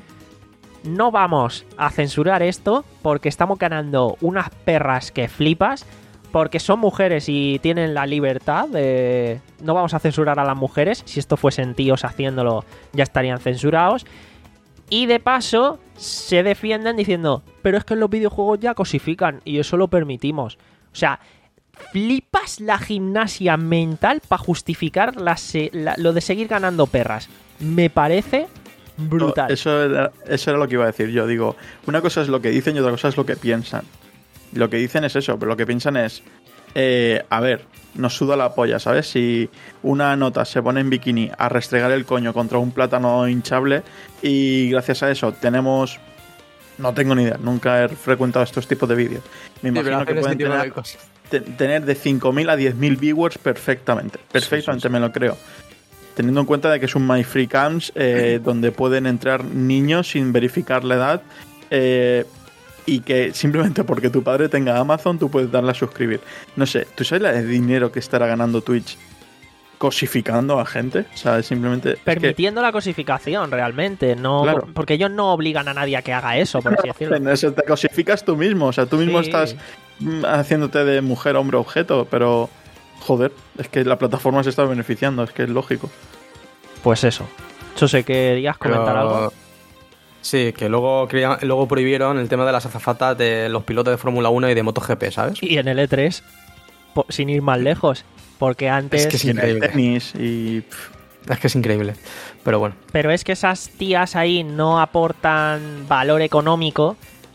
no vamos a censurar esto porque estamos ganando unas perras que flipas, porque son mujeres y tienen la libertad de... No vamos a censurar a las mujeres, si esto fuesen tíos haciéndolo ya estarían censurados. Y de paso se defienden diciendo, pero es que en los videojuegos ya cosifican y eso lo permitimos. O sea, flipas la gimnasia mental para justificar la se- la- lo de seguir ganando perras. Me parece brutal. No, eso, era, eso era lo que iba a decir yo. Digo, una cosa es lo que dicen y otra cosa es lo que piensan. Lo que dicen es eso, pero lo que piensan es, eh, a ver, nos suda la polla, ¿sabes? Si una nota se pone en bikini a restregar el coño contra un plátano hinchable y gracias a eso tenemos... No tengo ni idea, nunca he frecuentado estos tipos de vídeos. Me imagino que pueden tener, te- tener de cinco mil a diez mil viewers perfectamente. Perfectamente, Sí, sí, sí. me lo creo. Teniendo en cuenta de que es un My Free Camps eh, donde pueden entrar niños sin verificar la edad eh, y que simplemente porque tu padre tenga Amazon tú puedes darle a suscribir. No sé, ¿tú sabes la de dinero que estará ganando Twitch cosificando a gente? O sea, simplemente... es que- Permitiendo la cosificación realmente, no Claro. porque ellos no obligan a nadie a que haga eso, por así decirlo. en eso te cosificas tú mismo, o sea, tú mismo Sí. estás mm, haciéndote de mujer, hombre, objeto, pero joder, es que la plataforma se está beneficiando, es que es lógico. Pues eso. Yo sé que querías comentar Pero- algo. Sí, que luego, crea- luego prohibieron el tema de las azafatas de los pilotos de Fórmula uno y de MotoGP, ¿sabes? Y en el E tres, po- sin ir más lejos, porque antes... Es que sí. Y en el Increíble. tenis y pff, Es que es increíble. Pero bueno. Pero es que esas tías ahí no aportan valor económico,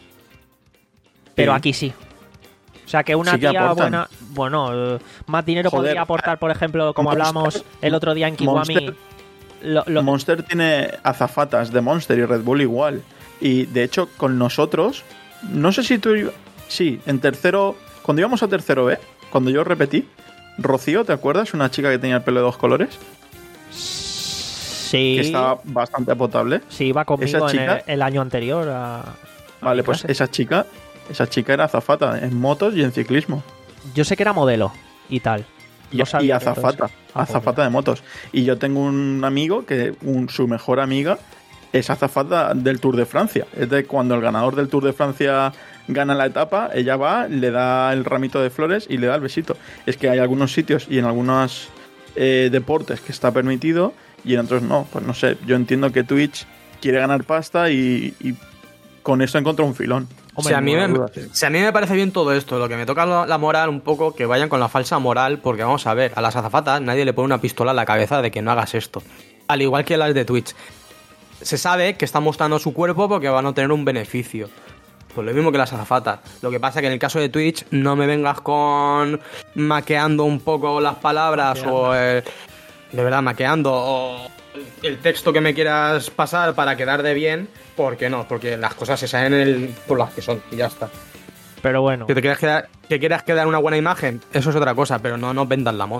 pero Sí. aquí sí. O sea, que una Sí que tía aportan. buena... Bueno, eh, más dinero Joder, podría aportar, por ejemplo, como Monster- hablábamos el otro día en Kiwami... Monster- lo- lo- Monster tiene azafatas de Monster y Red Bull igual. Y de hecho, con nosotros, no sé si tú. Sí, en tercero. Cuando íbamos a tercero B, cuando yo repetí, Rocío, ¿te acuerdas? Una chica que tenía el pelo de dos colores, sí, que estaba bastante potable. sí, iba conmigo esa en chica- el, el año anterior a... a Vale, mi pues clase. esa chica, esa chica era azafata en motos y en ciclismo. Yo sé que era modelo y tal. Y, No sabía y que azafata, entonces- Ah, pues azafata mira. de motos. Y yo tengo un amigo que un, su mejor amiga es azafata del Tour de Francia. Es de cuando el ganador del Tour de Francia gana la etapa, ella va, le da el ramito de flores y le da el besito. Es que hay algunos sitios y en algunos eh, deportes que está permitido y en otros no. Pues no sé, yo entiendo que Twitch quiere ganar pasta y, y con eso encontró un filón. O sea, a mí, me, ninguna duda. o sea, a mí me parece bien todo esto. Lo que me toca la la moral un poco, que vayan con la falsa moral, porque vamos a ver, a las azafatas nadie le pone una pistola en la cabeza de que no hagas esto. Al igual que las de Twitch. Se sabe que están mostrando su cuerpo porque van a tener un beneficio. Pues lo mismo que las azafatas. Lo que pasa que en el caso de Twitch no me vengas con maqueando un poco las palabras o el- de verdad maqueando o el texto que me quieras pasar para quedar de bien, porque no, porque las cosas se saben el- por las que son y ya está. Pero bueno, Que te quieras quedar, que quieras quedar una buena imagen, eso es otra cosa, pero no nos vendan la moto.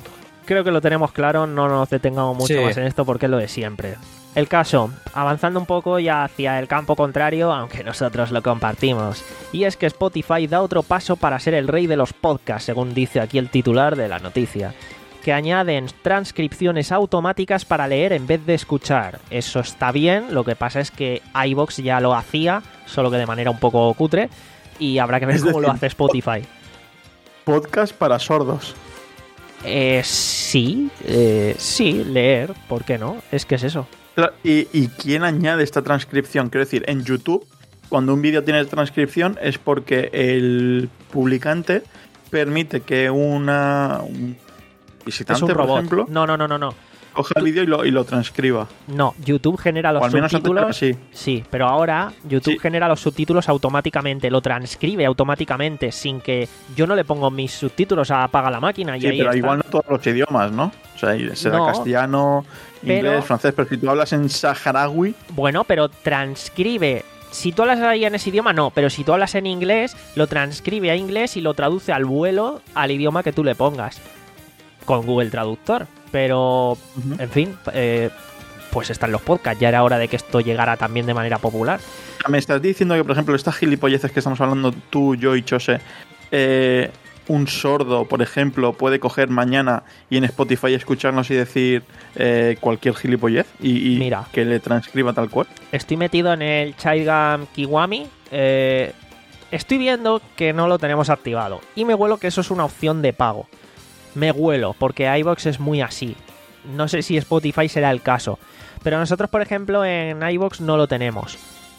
creo que lo tenemos claro, no nos detengamos mucho Sí. más en esto porque es lo de siempre. El caso, avanzando un poco ya hacia el campo contrario, aunque nosotros lo compartimos. Y es que Spotify da otro paso para ser el rey de los podcasts, según dice aquí el titular de la noticia. Que añaden transcripciones automáticas para leer en vez de escuchar. Eso está bien, lo que pasa es que iVoox ya lo hacía, solo que de manera un poco cutre, y habrá que ver Es cómo decir, lo hace Spotify. Podcast para sordos. Eh, sí, eh, sí, leer, ¿por qué no? Es que es eso. Claro, ¿Y, ¿Y quién añade esta transcripción? Quiero decir, en YouTube, cuando un vídeo tiene transcripción es porque el publicante permite que una un visitante, Es un por robot. ejemplo, No, no, no, no, no. coja el vídeo y lo, y lo transcriba. No, YouTube genera los O al menos antes subtítulos. era así. Sí, pero ahora YouTube Sí. genera los subtítulos automáticamente, lo transcribe automáticamente sin que yo no le pongo mis subtítulos a apaga la máquina y Sí, ahí pero está. igual no todos los idiomas, ¿no? O sea, será No, castellano, pero- inglés, francés, pero si tú hablas en saharaui, Bueno, pero transcribe. Si tú hablas ahí en ese idioma, no, pero si tú hablas en inglés, lo transcribe a inglés y lo traduce al vuelo al idioma que tú le pongas. Con Google Traductor. Pero, en fin, eh, pues están los podcasts. Ya era hora de que esto llegara también de manera popular. me estás diciendo que, por ejemplo, estas gilipolleces que estamos hablando tú, yo y Chose, eh, un sordo, por ejemplo, puede coger mañana y en Spotify escucharnos y decir eh, cualquier gilipollez y, y Mira. que le transcriba tal cual. Estoy metido en el Childgam Kiwami. Eh, estoy viendo que no lo tenemos activado. Y me huelo que eso es una opción de pago. Me huelo, porque iVoox es muy así. No sé si Spotify será el caso. Pero nosotros, por ejemplo, en iVoox no lo tenemos.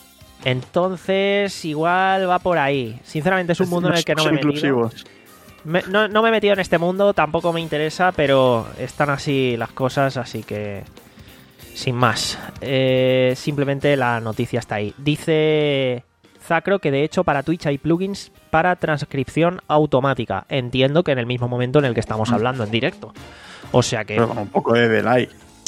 Entonces, igual va por ahí. Sinceramente, es un mundo en el que no me he metido. inclusivos. Me- no, no me he metido en este mundo, tampoco me interesa, pero están así las cosas, así que sin más. Eh, simplemente la noticia está ahí. Dice Zacro que de hecho para Twitch hay plugins para transcripción automática. Entiendo que en el mismo momento en el que estamos hablando en directo. O sea que Pero con un poco de delay.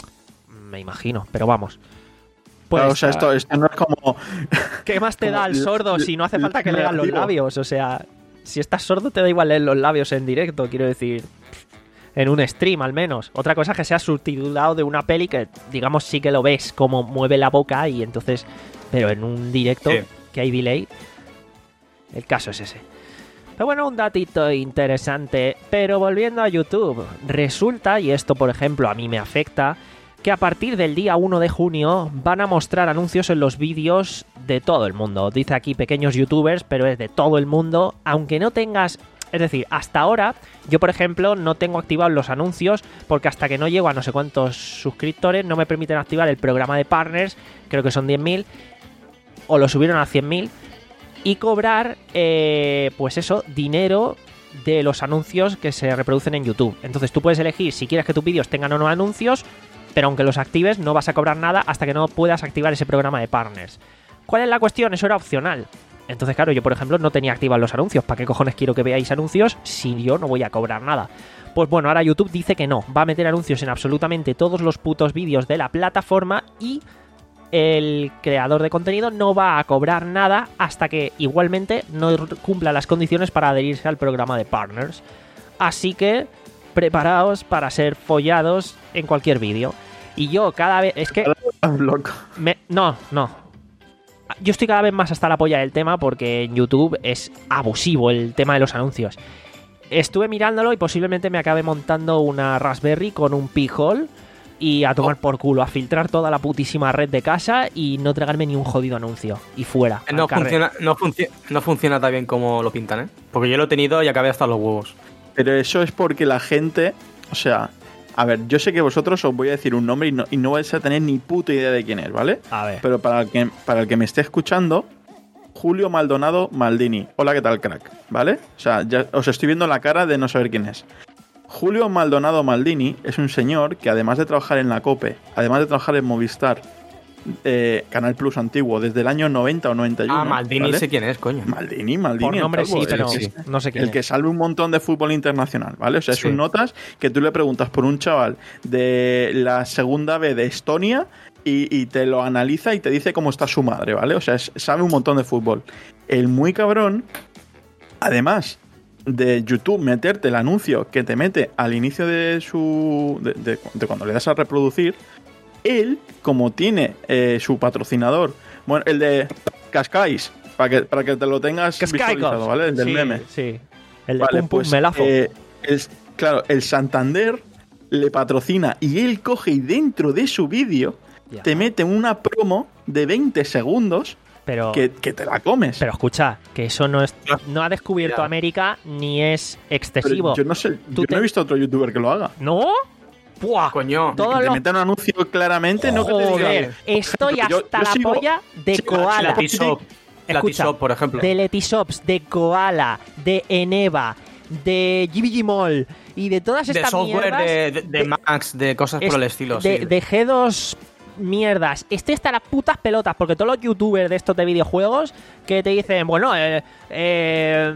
me imagino, pero vamos. Pues, Claro, o sea, esto, esto no es como... ¿qué más te como da al l- sordo si no hace l- falta que leas los negativo. labios? O sea, si estás sordo te da igual leer los labios en directo, quiero decir, en un stream al menos. Otra cosa es que sea subtitulado de una peli que, digamos, sí que lo ves como mueve la boca y entonces, pero en un directo Sí. que hay delay, el caso es ese. Pero bueno, un datito interesante. Pero volviendo a YouTube, resulta, y esto por ejemplo a mí me afecta, que a partir del día uno de junio van a mostrar anuncios en los vídeos de todo el mundo. Dice aquí pequeños youtubers, pero es de todo el mundo, aunque no tengas... Es decir, hasta ahora, yo por ejemplo no tengo activados los anuncios porque hasta que no llego a no sé cuántos suscriptores no me permiten activar el programa de partners, creo que son diez mil, o lo subieron a cien mil, y cobrar, eh, pues eso, dinero de los anuncios que se reproducen en YouTube. Entonces tú puedes elegir si quieres que tus vídeos tengan o no anuncios, pero aunque los actives no vas a cobrar nada hasta que no puedas activar ese programa de partners. ¿Cuál es la cuestión? Eso era opcional. Entonces, claro, yo por ejemplo no tenía activados los anuncios. ¿Para qué cojones quiero que veáis anuncios si yo no voy a cobrar nada? Pues bueno, ahora YouTube dice que no. Va a meter anuncios en absolutamente todos los putos vídeos de la plataforma y el creador de contenido no va a cobrar nada hasta que igualmente no cumpla las condiciones para adherirse al programa de partners. Así que preparaos para ser follados en cualquier vídeo. Y yo cada vez... Es que... Loco. me- no, no. Yo estoy cada vez más hasta la polla del tema porque en YouTube es abusivo el tema de los anuncios. Estuve mirándolo y posiblemente me acabe montando una Raspberry con un Pi-hole y a tomar por culo, a filtrar toda la putísima red de casa y no tragarme ni un jodido anuncio. Y fuera. No al carrer. funciona, no, funci- no funciona tan bien como lo pintan, ¿eh? Porque yo lo he tenido y acabé hasta los huevos. Pero eso es porque la gente, o sea, a ver, yo sé que vosotros os voy a decir un nombre y no, y no vais a tener ni puta idea de quién es, ¿vale? A ver. Pero para el que, para el que me esté escuchando, Julio Maldonado Maldini. Hola, ¿qué tal, crack? ¿Vale? O sea, ya os estoy viendo la cara de no saber quién es. Julio Maldonado Maldini es un señor que además de trabajar en la COPE, además de trabajar en Movistar, eh, Canal Plus antiguo, desde el año noventa o noventa y uno. Ah, Maldini ¿vale? sé quién es, coño. Maldini, Maldini. Por el nombre calvo, sí, pero el que- no sé quién el es. que salve un montón de fútbol internacional, ¿vale? O sea, es Sí. un notas que tú le preguntas por un chaval de la segunda B de Estonia y, y te lo analiza y te dice cómo está su madre, ¿vale? O sea, es- sabe un montón de fútbol. El muy cabrón, además de YouTube meterte el anuncio que te mete al inicio de su de, de, de cuando le das a reproducir, él, como tiene eh, su patrocinador, bueno, el de Cascais, para que, para que te lo tengas Cascaicos. visualizado, ¿vale? El del Sí, meme. Sí, el de Vale, Pum Pum pues, Melafo. eh, el- claro, el Santander le patrocina y él coge y dentro de su vídeo Ya. te mete una promo de veinte segundos Pero, que, que te la comes. pero escucha, que eso no es no ha descubierto Ya. América ni es Pero excesivo. yo no sé, Tú yo te- no he visto a otro youtuber que lo haga. ¿No? ¡Buah! Coño. Todos Que te los... meta un anuncio claramente, no que te diga. Joder, estoy Yo- hasta yo la sigo- polla de sigo- Koala. sigo- Latisop, Escucha, Latisop, por ejemplo. de Letisops, de Koala, de Eneva, de G B G Mall y de todas de estas software, mierdas. de, de, de Max, de cosas es- por el estilo. de, sí. de G dos mierdas. Estoy hasta las putas pelotas, porque todos los youtubers de estos de videojuegos que te dicen, bueno, eh, eh,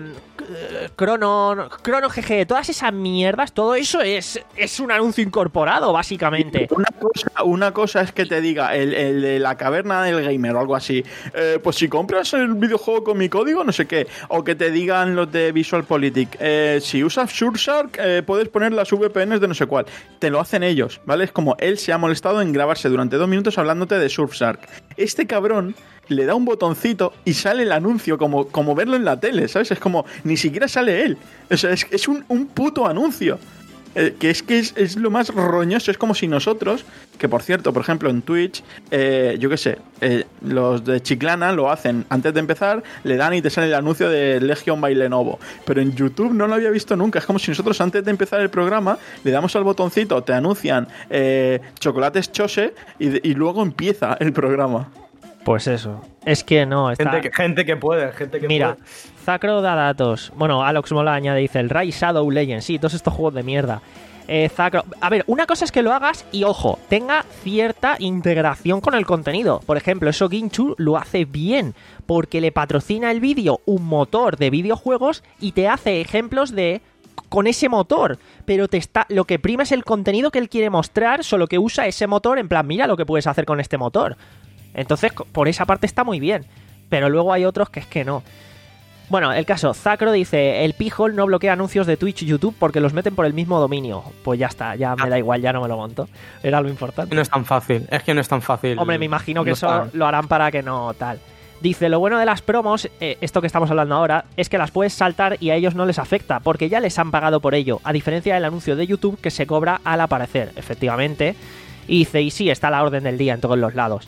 Crono, Crono G G, todas esas mierdas, todo eso es, es un anuncio incorporado, básicamente. Una cosa, una cosa es que te diga el, el de la caverna del gamer o algo así. Eh, pues si compras el videojuego con mi código, no sé qué. O que te digan los de VisualPolitik. Eh, si usas Surfshark, eh, puedes poner las V P Ns de no sé cuál. Te lo hacen ellos, ¿vale? Es como él se ha molestado en grabarse durante dos minutos hablándote de Surfshark. Este cabrón le da un botoncito y sale el anuncio como, como verlo en la tele, ¿sabes? Es como, ni siquiera sale él. O sea, es, es un, un puto anuncio. Eh, que es que es, es lo más roñoso. Es como si nosotros, que por cierto, por ejemplo, en Twitch, eh, yo qué sé, eh, los de Chiclana lo hacen antes de empezar, le dan y te sale el anuncio de Legion by Lenovo. Pero en YouTube no lo había visto nunca. Es como si nosotros antes de empezar el programa le damos al botoncito, te anuncian eh, chocolates Chose y, y luego empieza el programa. Pues eso. Es que no, está... Gente, que, gente que puede, gente que Mira, puede. Zacro da datos. Bueno, Alox Mola añade, dice, el Rise Shadow Legends. Sí, todos estos juegos de mierda. Eh, Zacro... A ver, una cosa es que lo hagas y, ojo, tenga cierta integración con el contenido. Por ejemplo, eso Ginchu lo hace bien, porque le patrocina el vídeo un motor de videojuegos y te hace ejemplos de... con ese motor, pero te está lo que prima es el contenido que él quiere mostrar, solo que usa ese motor en plan, mira lo que puedes hacer con este motor. Entonces, por esa parte está muy bien, pero luego hay otros que es que no. Bueno, el caso, Zacro dice, el Pijol no bloquea anuncios de Twitch y YouTube porque los meten por el mismo dominio. Pues ya está, ya me da igual, ya no me lo monto. Era lo importante. No es tan fácil, es que no es tan fácil. Hombre, me imagino que No eso está- lo harán para que no tal. Dice, lo bueno de las promos, eh, esto que estamos hablando ahora, es que las puedes saltar y a ellos no les afecta, porque ya les han pagado por ello, a diferencia del anuncio de YouTube que se cobra al aparecer, efectivamente. Y dice, y sí, está a la orden del día en todos los lados.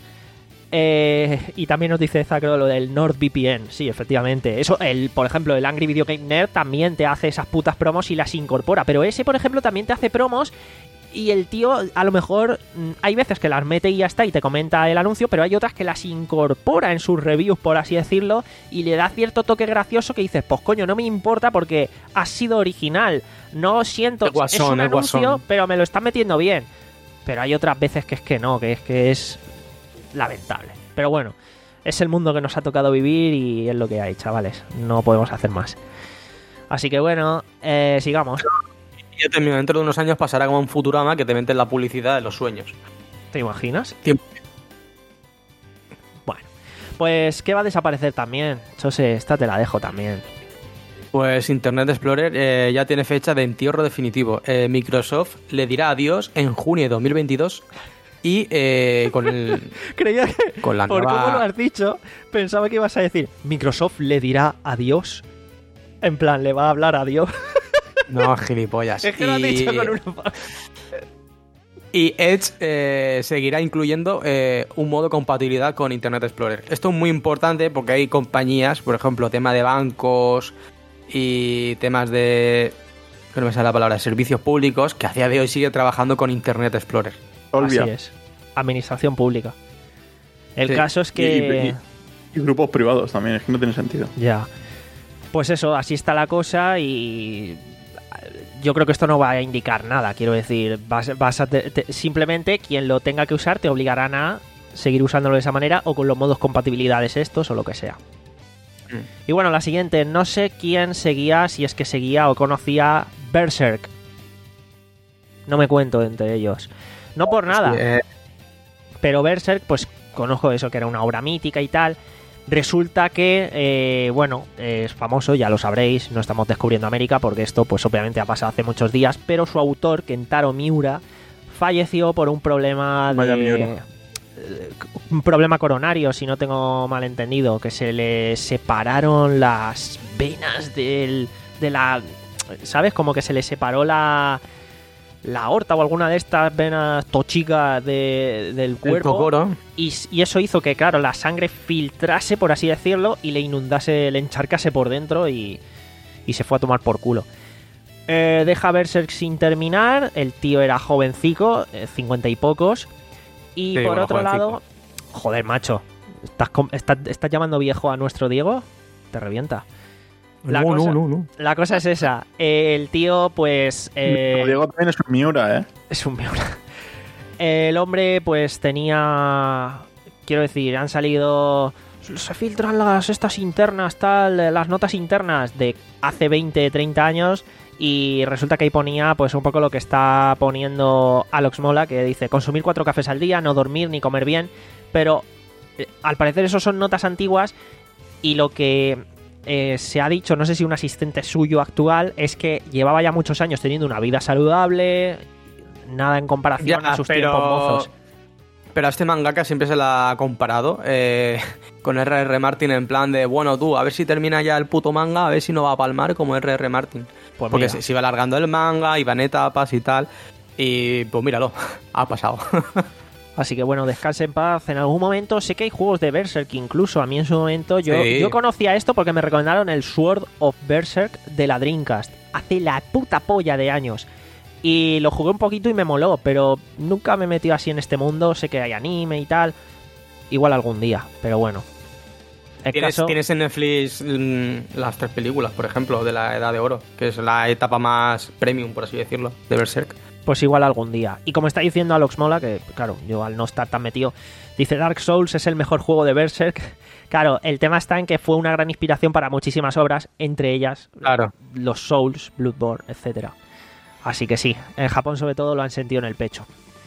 Eh, y también nos dice Zacro lo del NordVPN, sí, efectivamente. Eso, el, por ejemplo, el Angry Video Game Nerd también te hace esas putas promos y las incorpora, pero ese, por ejemplo, también te hace promos. Y el tío, a lo mejor, mm, hay veces que las mete y ya está y te comenta el anuncio, pero hay otras que las incorpora en sus reviews, por así decirlo, y le da cierto toque gracioso que dices, pues coño, no me importa porque has sido original. No siento, El guasón, es un el anuncio, guasón. pero me lo están metiendo bien. Pero hay otras veces que es que no, que es que es lamentable. Pero bueno, es el mundo que nos ha tocado vivir y es lo que hay, chavales. No podemos hacer más. Así que bueno, eh, sigamos. Ya termino, dentro de unos años pasará como un Futurama que te meten la publicidad de los sueños. ¿Te imaginas? Tiempo. Bueno, pues ¿qué va a desaparecer también? Chose, esta te la dejo también. Pues Internet Explorer eh, ya tiene fecha de entierro definitivo. Eh, Microsoft le dirá adiós en junio de dos mil veintidós y eh, con el Creía que, con la por nueva... cómo lo has dicho, pensaba que ibas a decir Microsoft le dirá adiós. En plan, le va a hablar adiós. No, gilipollas. Es que lo has Y- dicho con una... Y Edge eh, seguirá incluyendo eh, un modo compatibilidad con Internet Explorer. Esto es muy importante porque hay compañías, por ejemplo, tema de bancos y temas de... que no me sale la palabra, servicios públicos, que a día de hoy sigue trabajando con Internet Explorer. Olvia. Así es. Administración pública. El Sí. caso es Y, que... y- y grupos privados también, es que no tiene sentido. Ya. Pues eso, así está la cosa y yo creo que esto no va a indicar nada, quiero decir, vas, vas a te- te- simplemente quien lo tenga que usar te obligarán a seguir usándolo de esa manera o con los modos compatibilidades estos o lo que sea. Mm. Y bueno, la siguiente, no sé quién seguía, si es que seguía o conocía Berserk. No me cuento entre ellos. No por nada. Sí, eh, Pero Berserk, pues conozco eso, que era una obra mítica y tal. Resulta que, eh, bueno, es famoso, ya lo sabréis, no estamos descubriendo América porque esto pues obviamente ha pasado hace muchos días, pero su autor, Kentaro Miura, falleció por un problema Vaya de... Miura. un problema coronario, si no tengo mal entendido, que se le separaron las venas del, de la... ¿Sabes? Como que se le separó la... la aorta o alguna de estas venas tochicas de, del cuerpo. Tocoro. Y, y eso hizo que, claro, la sangre filtrase, por así decirlo, y le inundase, le encharcase por dentro y, y se fue a tomar por culo. Eh, deja Berserk sin terminar. El tío era jovencico, eh, cincuenta y pocos. Y Sí, por bueno, otro jovencico. lado, joder, macho, ¿estás, com- estás, estás llamando viejo a nuestro Diego? Te revienta. La no, cosa- no, no, no. La cosa es esa. El tío, pues. eh, Como Diego también es un Miura, ¿eh? es un Miura. El hombre, pues tenía. Quiero decir, han salido. Se filtran las estas internas, tal, las notas internas de hace veinte, treinta años. Y resulta que ahí ponía, pues, un poco lo que está poniendo Alex Mola, que dice: consumir cuatro cafés al día, no dormir ni comer bien. Pero eh, al parecer, eso son notas antiguas. Y lo que eh, se ha dicho, no sé si un asistente suyo actual, es que llevaba ya muchos años teniendo una vida saludable. Nada en comparación Ya, a sus pero- tiempos mozos. Pero a este mangaka siempre se la ha comparado eh, con R R. Martin en plan de, bueno, tú, a ver si termina ya el puto manga, a ver si no va a palmar como R R. Martin. Pues Porque mira. se, se iba alargando el manga, iba en etapas y tal. Y pues míralo, ha pasado. Así que bueno, descanse en paz. En algún momento sé que hay juegos de Berserk, incluso a mí en su momento yo, Sí. yo conocía esto porque me recomendaron el Sword of Berserk de la Dreamcast hace la puta polla de años. Y lo jugué un poquito y me moló, pero nunca me he metido así en este mundo. Sé que hay anime y tal. Igual algún día, pero bueno. El ¿Tienes, caso- tienes en Netflix mm, las tres películas, por ejemplo, de la Edad de Oro, que es la etapa más premium, por así decirlo, de Berserk. Pues igual algún día. Y como está diciendo Alex Mola, que claro, yo al no estar tan metido, dice Dark Souls es el mejor juego de Berserk. Claro, el tema está en que fue una gran inspiración para muchísimas obras, entre ellas Claro. los Souls, Bloodborne, etcétera. Así que sí, en Japón sobre todo lo han sentido en el pecho.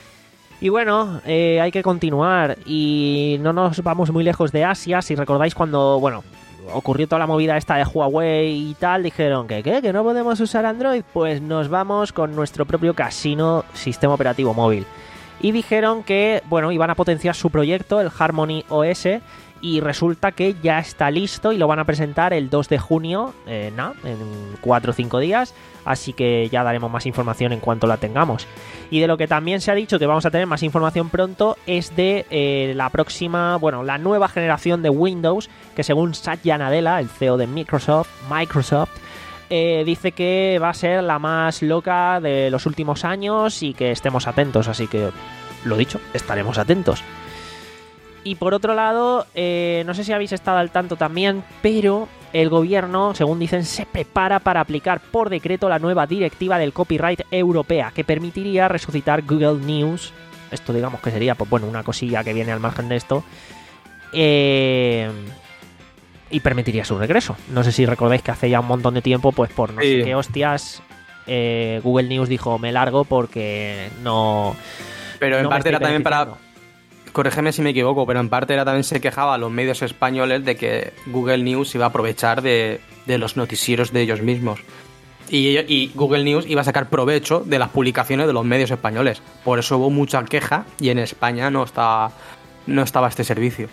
Y bueno, eh, hay que continuar y no nos vamos muy lejos de Asia. Si recordáis cuando, bueno, ocurrió toda la movida esta de Huawei y tal, dijeron que ¿qué? ¿Que no podemos usar Android? Pues nos vamos con nuestro propio casino sistema operativo móvil. Y dijeron que, bueno, iban a potenciar su proyecto, el Harmony O S, y resulta que ya está listo y lo van a presentar el dos de junio, eh, nah, en cuatro o cinco días, así que ya daremos más información en cuanto la tengamos. Y de lo que también se ha dicho que vamos a tener más información pronto es de eh, la próxima, bueno, la nueva generación de Windows, que según Satya Nadella, el C E O de Microsoft, Microsoft, eh, dice que va a ser la más loca de los últimos años y que estemos atentos, así que, lo dicho, estaremos atentos. Y por otro lado, eh, no sé si habéis estado al tanto también, pero el gobierno, según dicen, se prepara para aplicar por decreto la nueva directiva del copyright europea, que permitiría resucitar Google News. Esto digamos que sería, pues bueno, una cosilla que viene al margen de esto. Eh, y permitiría su regreso. No sé si recordáis que hace ya un montón de tiempo, pues por no Sí. sé qué hostias, eh, Google News dijo, me largo porque no... Pero en no me parte estoy era también para... beneficiando. Corrígeme si me equivoco, pero en parte era también se quejaba a los medios españoles de que Google News iba a aprovechar de, de los noticieros de ellos mismos. Y, ello- y Google News iba a sacar provecho de las publicaciones de los medios españoles. Por eso hubo mucha queja y en España no estaba, no estaba este servicio.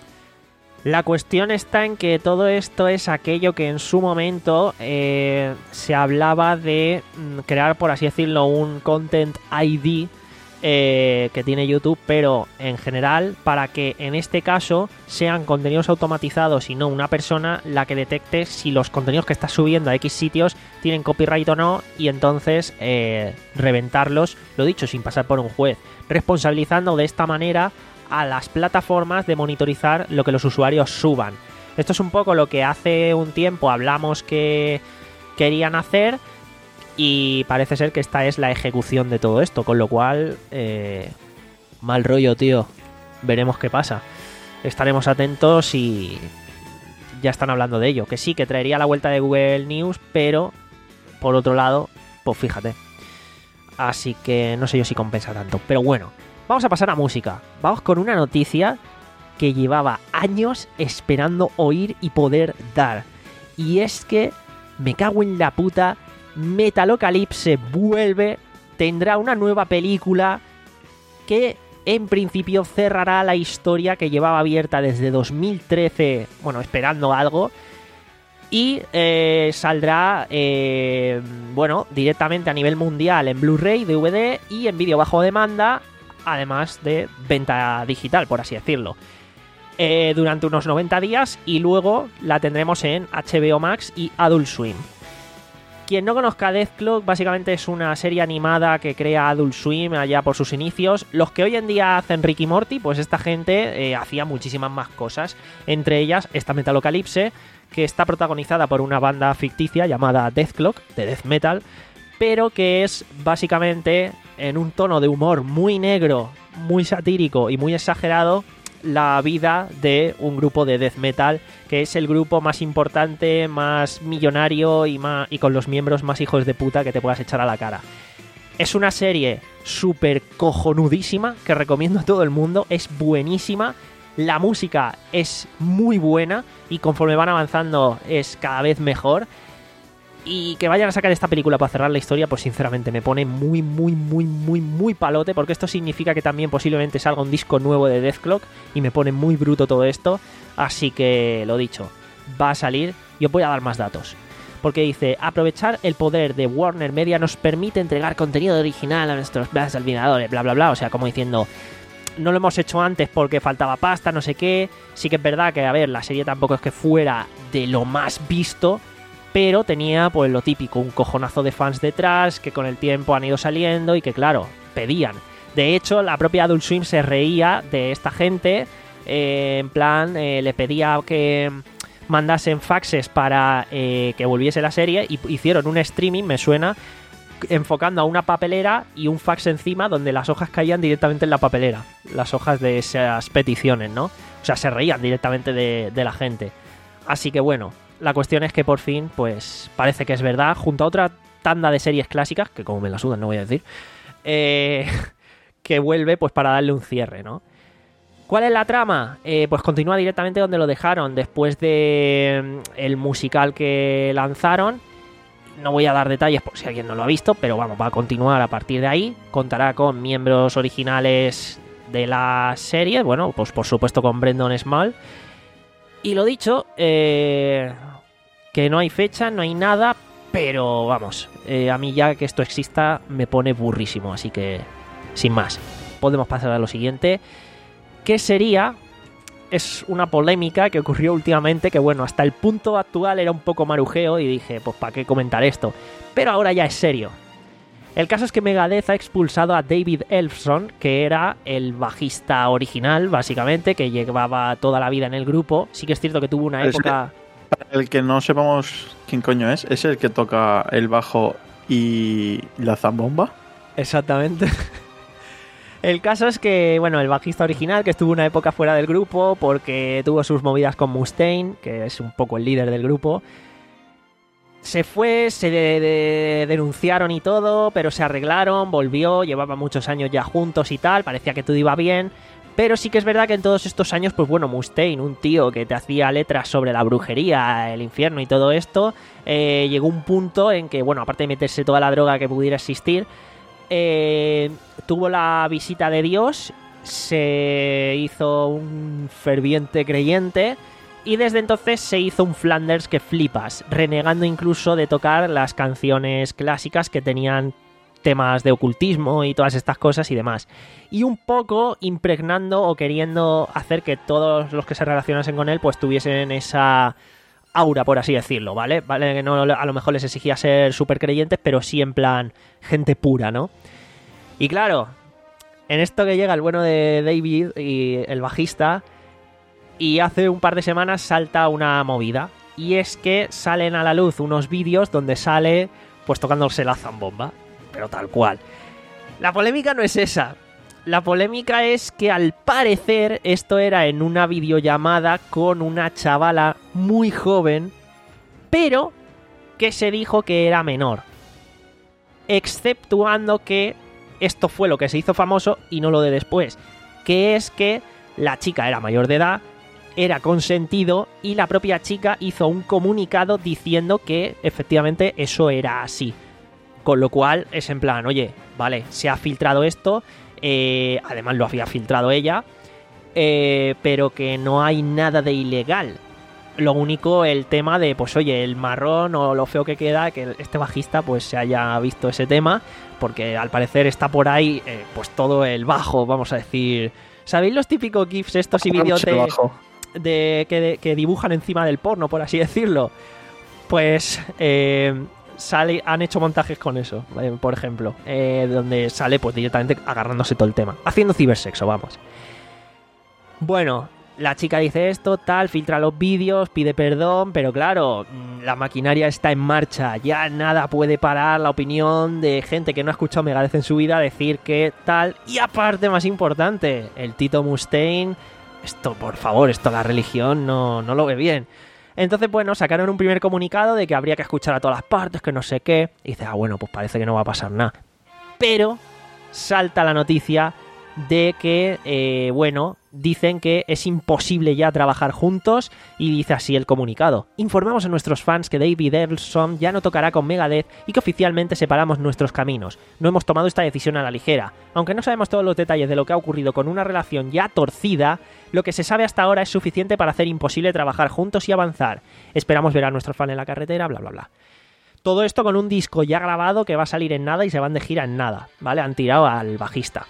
La cuestión está en que todo esto es aquello que en su momento eh, se hablaba de mm, crear, por así decirlo, un Content I D eh, que tiene YouTube, pero en general para que en este caso sean contenidos automatizados y no una persona la que detecte si los contenidos que estás subiendo a X sitios tienen copyright o no y entonces eh, reventarlos, lo dicho, sin pasar por un juez, responsabilizando de esta manera a las plataformas de monitorizar lo que los usuarios suban. Esto es un poco lo que hace un tiempo hablamos que querían hacer y parece ser que esta es la ejecución de todo esto, con lo cual eh, mal rollo, tío. Veremos qué pasa. Estaremos atentos y ya están hablando de ello. Que sí, que traería la vuelta de Google News, pero por otro lado, pues fíjate. Así que no sé yo si compensa tanto. Pero bueno, vamos a pasar a música. Vamos con una noticia que llevaba años esperando oír y poder dar. Y es que, me cago en la puta, Metalocalypse vuelve, tendrá una nueva película que en principio cerrará la historia que llevaba abierta desde dos mil trece, bueno, esperando algo, y eh, saldrá, eh, bueno, directamente a nivel mundial en Blu-ray, D V D y en vídeo bajo demanda, además de venta digital, por así decirlo, eh, durante unos noventa días, y luego la tendremos en H B O Max y Adult Swim. Quien no conozca Death Clock, básicamente es una serie animada que crea Adult Swim allá por sus inicios. Los que hoy en día hacen Rick y Morty, pues esta gente eh, hacía muchísimas más cosas. Entre ellas esta Metalocalypse, que está protagonizada por una banda ficticia llamada Death Clock, de death metal, pero que es básicamente, en un tono de humor muy negro, muy satírico y muy exagerado, la vida de un grupo de death metal, que es el grupo más importante, más millonario y, más, y con los miembros más hijos de puta que te puedas echar a la cara. Es una serie súper cojonudísima que recomiendo a todo el mundo, es buenísima, la música es muy buena y conforme van avanzando es cada vez mejor. Y que vayan a sacar esta película para cerrar la historia, pues sinceramente me pone muy, muy, muy, muy, muy palote, porque esto significa que también posiblemente salga un disco nuevo de Death Clock y me pone muy bruto todo esto. Así que, lo dicho, va a salir y os voy a dar más datos. Porque dice, aprovechar el poder de Warner Media nos permite entregar contenido original a nuestros admiradores, bla, bla, bla. O sea, como diciendo, no lo hemos hecho antes porque faltaba pasta, no sé qué. Sí que es verdad que, a ver, la serie tampoco es que fuera de lo más visto, pero tenía pues lo típico, un cojonazo de fans detrás que con el tiempo han ido saliendo y que claro, pedían. De hecho, la propia Adult Swim se reía de esta gente, eh, en plan, eh, le pedía que mandasen faxes para eh, que volviese la serie, y hicieron un streaming, me suena, enfocando a una papelera y un fax encima donde las hojas caían directamente en la papelera, las hojas de esas peticiones, ¿no? O sea, se reían directamente de, de la gente. Así que bueno, la cuestión es que por fin, pues parece que es verdad, junto a otra tanda de series clásicas, que como me la sudan no voy a decir, eh, que vuelve pues para darle un cierre, ¿no? ¿Cuál es la trama? Eh, pues continúa directamente donde lo dejaron, después de mm, el musical que lanzaron. No voy a dar detalles por si alguien no lo ha visto, pero vamos, va a continuar a partir de ahí. Contará con miembros originales de la serie, bueno, pues por supuesto con Brendan Small. Y lo dicho, eh, que no hay fecha, no hay nada, pero vamos, eh, a mí ya que esto exista me pone burrísimo, así que sin más, podemos pasar a lo siguiente, que sería, es una polémica que ocurrió últimamente, que bueno, hasta el punto actual era un poco marujeo y dije, pues para qué comentar esto, pero ahora ya es serio. El caso es que Megadeth ha expulsado a David Ellefson, que era el bajista original, básicamente, que llevaba toda la vida en el grupo. Sí que es cierto que tuvo una época... Para el que no sepamos quién coño es, ¿es el que toca el bajo y la zambomba? Exactamente. El caso es que, bueno, el bajista original, que estuvo una época fuera del grupo porque tuvo sus movidas con Mustaine, que es un poco el líder del grupo, se fue, se de, de, denunciaron y todo, pero se arreglaron, volvió, llevaban muchos años ya juntos y tal, parecía que todo iba bien, pero sí que es verdad que en todos estos años, pues bueno, Mustaine, un tío que te hacía letras sobre la brujería, el infierno y todo esto, eh, llegó un punto en que, bueno, aparte de meterse toda la droga que pudiera existir, eh, tuvo la visita de Dios, se hizo un ferviente creyente, y desde entonces se hizo un Flanders que flipas, renegando incluso de tocar las canciones clásicas que tenían temas de ocultismo y todas estas cosas y demás. Y un poco impregnando o queriendo hacer que todos los que se relacionasen con él pues tuviesen esa aura, por así decirlo, ¿vale? Vale, que no a lo mejor les exigía ser súper creyentes, pero sí en plan gente pura, ¿no? Y claro, en esto que llega el bueno de David y el bajista... Y hace un par de semanas salta una movida. Y es que salen a la luz unos vídeos donde sale pues tocándose la zambomba. Pero tal cual. La polémica no es esa. La polémica es que al parecer esto era en una videollamada con una chavala muy joven, pero que se dijo que era menor. Exceptuando que esto fue lo que se hizo famoso y no lo de después. Que es que La chica era mayor de edad, era consentido y la propia chica hizo un comunicado diciendo que efectivamente eso era así. Con lo cual es en plan, oye, vale, se ha filtrado esto, eh, además lo había filtrado ella, eh, pero que no hay nada de ilegal. Lo único, el tema de, pues oye, el marrón o lo feo que queda, que este bajista pues se haya visto ese tema, porque al parecer está por ahí eh, pues todo el bajo, vamos a decir. ¿Sabéis los típicos GIFs estos y vídeos de, de, que, de que dibujan encima del porno, por así decirlo? Pues eh, sale, han hecho montajes con eso, eh, por ejemplo, eh, donde sale pues directamente agarrándose todo el tema, haciendo cibersexo, vamos. Bueno, la chica dice esto, tal, filtra los vídeos, pide perdón, pero claro, la maquinaria está en marcha, ya nada puede parar la opinión de gente que no ha escuchado Megadeth en su vida decir que tal, y aparte, más importante, el Tito Mustaine, esto, por favor, esto la religión no, no lo ve bien. Entonces, bueno, sacaron un primer comunicado de que habría que escuchar a todas las partes, que no sé qué, y dice, ah, bueno, pues parece que no va a pasar nada. Pero salta la noticia de que, eh, bueno, dicen que es imposible ya trabajar juntos y dice así el comunicado. Informamos a nuestros fans que David Ellefson ya no tocará con Megadeth y que oficialmente separamos nuestros caminos. No hemos tomado esta decisión a la ligera. Aunque no sabemos todos los detalles de lo que ha ocurrido con una relación ya torcida, lo que se sabe hasta ahora es suficiente para hacer imposible trabajar juntos y avanzar. Esperamos ver a nuestros fans en la carretera, bla bla bla. Todo esto con un disco ya grabado que va a salir en nada y se van de gira en nada, ¿vale? Han tirado al bajista.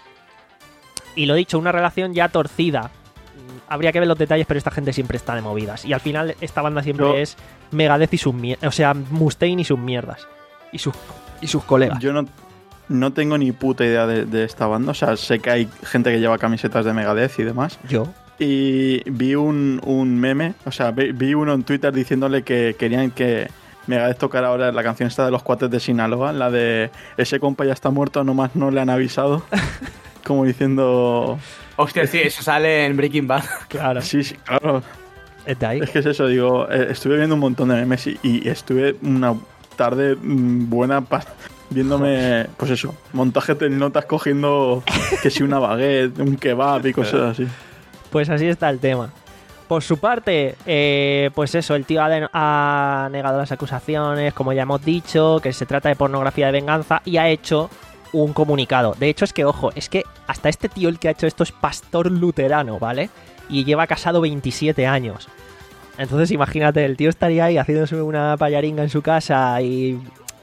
Y lo dicho, una relación ya torcida. Habría que ver los detalles, pero esta gente siempre está de movidas. Y al final esta banda siempre yo, es Megadeth y sus mierdas. O sea, Mustaine y sus mierdas. Y sus, y sus colegas. Yo no, no tengo ni puta idea de, de esta banda. O sea, sé que hay gente que lleva camisetas de Megadeth y demás. Yo. Y vi un, un meme, o sea, vi, vi uno en Twitter diciéndole que querían que Megadeth tocara ahora la canción esta de los cuates de Sinaloa. La de ese compa ya está muerto, nomás no le han avisado. Como diciendo... Hostia, sí, eso sale en Breaking Bad. Claro. Sí, sí, claro. Es de ahí. Es que es eso, digo, eh, estuve viendo un montón de memes y, y estuve una tarde mmm, buena pa- viéndome, pues eso, montajes de notas cogiendo que si una baguette, un kebab y cosas así. Pues así está el tema. Por su parte, eh, pues eso, el tío ha, de- ha negado las acusaciones, como ya hemos dicho, que se trata de pornografía de venganza y ha hecho un comunicado. De hecho, es que, ojo, es que hasta este tío el que ha hecho esto es pastor luterano, ¿vale? Y lleva casado veintisiete años. Entonces, imagínate, el tío estaría ahí haciéndose una payaringa en su casa y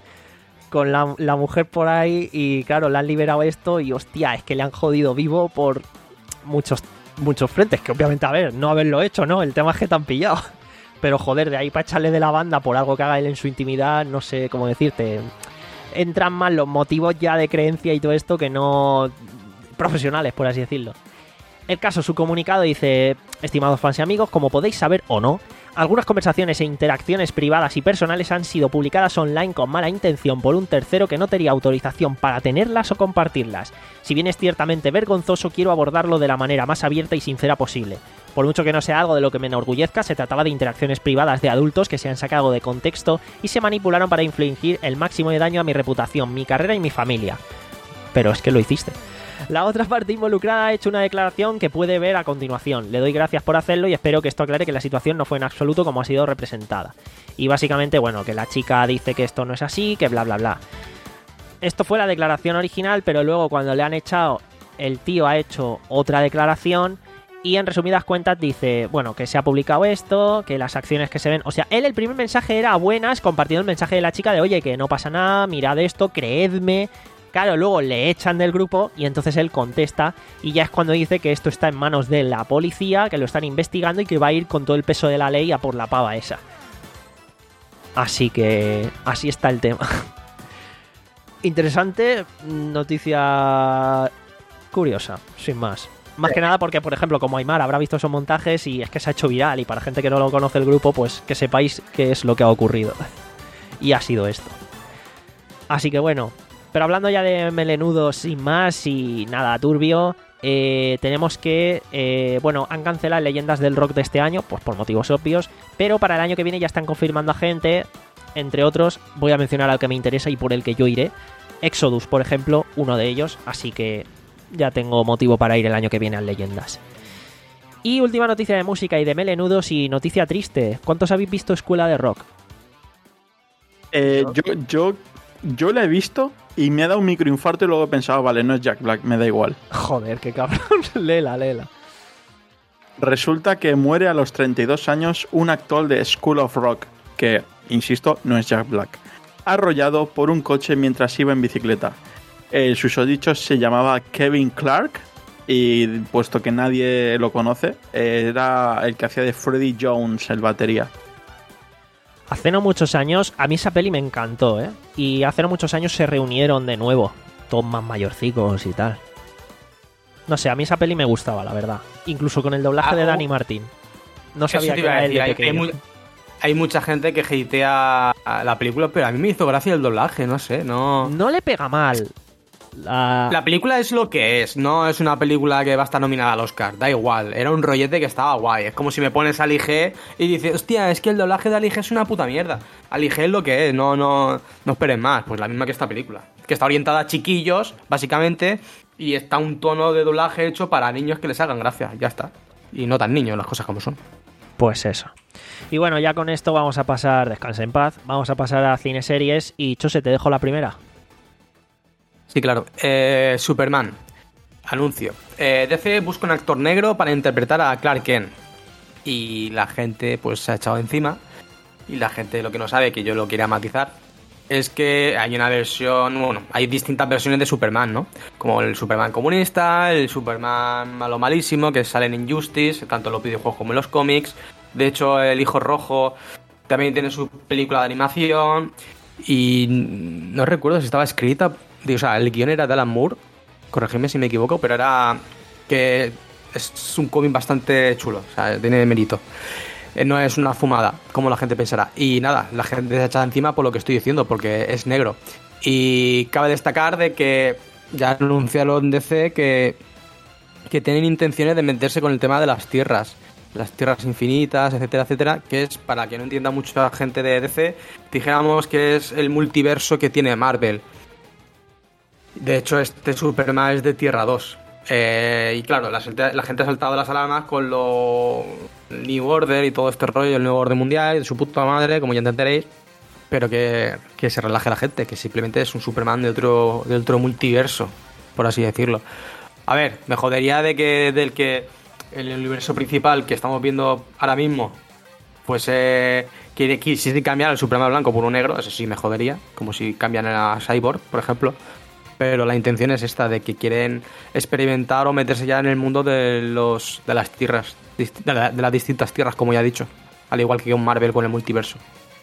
con la, la mujer por ahí y, claro, le han liberado esto y, hostia, es que le han jodido vivo por muchos, muchos frentes. Que, obviamente, a ver, no haberlo hecho, ¿no? El tema es que te han pillado. Pero, joder, de ahí para echarle de la banda por algo que haga él en su intimidad, no sé cómo decirte... Entran más los motivos ya de creencia y todo esto que no profesionales, por así decirlo. El caso, su comunicado dice: estimados fans y amigos, como podéis saber o no, algunas conversaciones e interacciones privadas y personales han sido publicadas online con mala intención por un tercero que no tenía autorización para tenerlas o compartirlas. Si bien es ciertamente vergonzoso, quiero abordarlo de la manera más abierta y sincera posible. Por mucho que no sea algo de lo que me enorgullezca, se trataba de interacciones privadas de adultos que se han sacado de contexto y se manipularon para infligir el máximo de daño a mi reputación, mi carrera y mi familia. Pero es que lo hiciste. La otra parte involucrada ha hecho una declaración que puede ver a continuación. Le doy gracias por hacerlo y espero que esto aclare que la situación no fue en absoluto como ha sido representada. Y básicamente, bueno, que la chica dice que esto no es así, que bla bla bla. Esto fue la declaración original, pero luego cuando le han echado, el tío ha hecho otra declaración. Y en resumidas cuentas dice, bueno, que se ha publicado esto, que las acciones que se ven... O sea, él el primer mensaje era a buenas, compartiendo el mensaje de la chica de, oye, que no pasa nada, mirad esto, creedme. Claro, luego le echan del grupo y entonces él contesta y ya es cuando dice que esto está en manos de la policía, que lo están investigando y que va a ir con todo el peso de la ley a por la pava esa. Así que así está el tema. Interesante, noticia curiosa, sin más. Más que nada porque, por ejemplo, como Aymar habrá visto esos montajes y es que se ha hecho viral y para gente que no lo conoce el grupo, pues que sepáis qué es lo que ha ocurrido. Y ha sido esto. Así que bueno, pero hablando ya de melenudos sin más y nada turbio, eh, tenemos que, eh, bueno, han cancelado Leyendas del Rock de este año, pues por motivos obvios, pero para el año que viene ya están confirmando a gente, entre otros, voy a mencionar al que me interesa y por el que yo iré, Exodus, por ejemplo, uno de ellos, así que... ya tengo motivo para ir el año que viene a Leyendas. Y última noticia de música y de melenudos y noticia triste. ¿Cuántos habéis visto Escuela de Rock? Eh, yo, yo, yo la he visto y me ha dado un microinfarto y luego he pensado, vale, no es Jack Black, me da igual. Joder, qué cabrón. Lela, lela. Resulta que muere a los treinta y dos años un actor de School of Rock, que, insisto, no es Jack Black, arrollado por un coche mientras iba en bicicleta. El susodicho se llamaba Kevin Clark y, puesto que nadie lo conoce, era el que hacía de Freddie Jones, el batería. Hace no muchos años, a mí esa peli me encantó, ¿eh? Y hace no muchos años se reunieron de nuevo, todos más mayorcicos y tal. No sé, a mí esa peli me gustaba, la verdad. Incluso con el doblaje Ah, de oh. Dani Martín. No sabía que Eso te iba a era él decir, de hay, hay, pequeño. mu- hay mucha gente que hatea a la película, pero a mí me hizo gracia el doblaje, no sé, no... No le pega mal. La... La película es lo que es, no es una película que va a estar nominada al Oscar, da igual, era un rollete que estaba guay. Es como si me pones a Ali G y dices, hostia, es que el doblaje de Ali G es una puta mierda. Ali G es lo que es, no, no, no esperes más, pues la misma que esta película. Que está orientada a chiquillos, básicamente, y está un tono de doblaje hecho para niños que les hagan gracia, ya está. Y no tan niños, las cosas como son. Pues eso. Y bueno, ya con esto vamos a pasar, descansa en paz, vamos a pasar a cine series y Chose, te dejo la primera. Sí, claro. Eh, Superman. Anuncio. Eh, D C busca un actor negro para interpretar a Clark Kent. Y la gente pues se ha echado encima. Y la gente lo que no sabe, que yo lo quería matizar, es que hay una versión, bueno, hay distintas versiones de Superman, ¿no? Como el Superman comunista, el Superman malo malísimo, que sale en Injustice, tanto en los videojuegos como en los cómics. De hecho, el Hijo Rojo también tiene su película de animación. Y no recuerdo si estaba escrita... O sea, el guión era de Alan Moore, corregidme si me equivoco, pero era que es un cómic bastante chulo, o sea, tiene mérito. Eh, No es una fumada, como la gente pensará. Y nada, la gente se echa encima por lo que estoy diciendo, porque es negro. Y cabe destacar de que ya anunciaron en D C que, que tienen intenciones de meterse con el tema de las tierras. Las tierras infinitas, etcétera, etcétera, que es, para que no entienda mucha gente de D C, dijéramos que es el multiverso que tiene Marvel. De hecho, este Superman es de Tierra dos. Eh, y claro, la, la gente ha saltado las alarmas con lo New Order y todo este rollo, el nuevo orden mundial, de su puta madre, como ya entenderéis. Pero que, que se relaje la gente, que simplemente es un Superman de otro, de otro multiverso, por así decirlo. A ver, me jodería de que del que el universo principal que estamos viendo ahora mismo, pues eh, quiere quisiese cambiar el Superman blanco por un negro, eso sí me jodería, como si cambian a Cyborg, por ejemplo. Pero la intención es esta, de que quieren experimentar o meterse ya en el mundo de los de las tierras, de, la, de las distintas tierras, como ya he dicho. Al igual que un Marvel con el multiverso.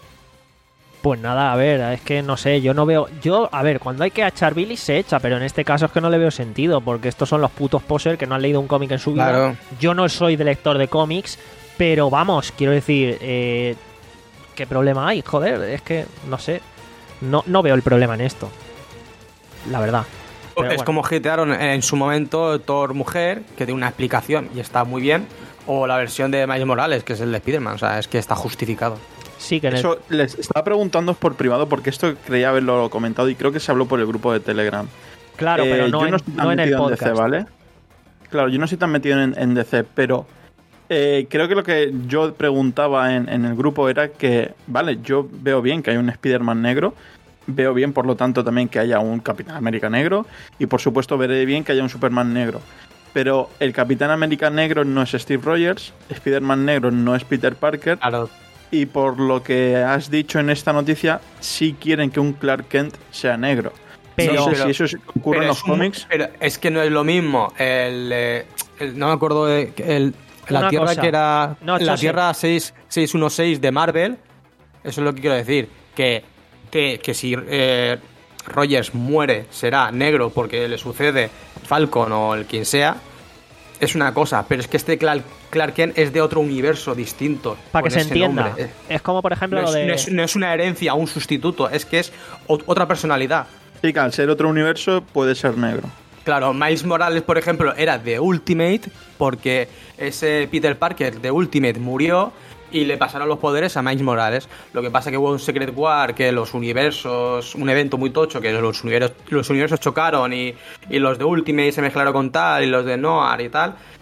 Pues nada, a ver, es que no sé, yo no veo... Yo, a ver, cuando hay que echar bilis se echa, pero en este caso es que no le veo sentido, porque estos son los putos posers que no han leído un cómic en su vida. Claro. Yo no soy de lector de cómics, pero vamos, quiero decir, eh, ¿qué problema hay? Joder, es que, no sé, no, no veo el problema en esto. La verdad. Pero es bueno. como hatearon en su momento Thor Mujer, que tiene una explicación y está muy bien, o la versión de Miles Morales, que es el de Spider-Man, o sea, es que está justificado. Sí, que en el... Eso les estaba preguntando por privado porque esto creía haberlo comentado y creo que se habló por el grupo de Telegram. Claro, pero Eh, no, yo en, no estoy tan no en el metido podcast. D C, ¿vale? Claro, yo no estoy tan metido en, en D C, pero eh, creo que lo que yo preguntaba en, en el grupo era que, vale, yo veo bien que hay un Spider-Man negro, veo bien, por lo tanto, también que haya un Capitán América negro y, por supuesto, veré bien que haya un Superman negro. Pero el Capitán América negro no es Steve Rogers, Spider-Man negro no es Peter Parker. Claro. Y por lo que has dicho en esta noticia, sí quieren que un Clark Kent sea negro. Pero- no sé pero- si eso es- ocurre en Pero los es un- cómics. Pero es que no es lo mismo. El, eh, el- no me acuerdo de el, la Una tierra cosa. que era No, la Chose. tierra seis uno seis de Marvel. Eso es lo que quiero decir. Que, que, que si eh, Rogers muere, será negro porque le sucede Falcon o el quien sea. Es una cosa, pero es que este Clark, Clark Kent es de otro universo distinto. Para que con se ese entienda. nombre. Eh, Es como, por ejemplo, No lo es, de... no es- no es una herencia o un sustituto, es que es ot- otra personalidad. Sí, que al ser otro universo puede ser negro. Claro, Miles Morales, por ejemplo, era de Ultimate porque ese Peter Parker de Ultimate murió y le pasaron los poderes a Miles Morales. Lo que pasa que hubo un Secret War, que los universos, un evento muy tocho, que los universos, los universos chocaron y, y los de Ultimate se mezclaron con tal y los de Noir y tal.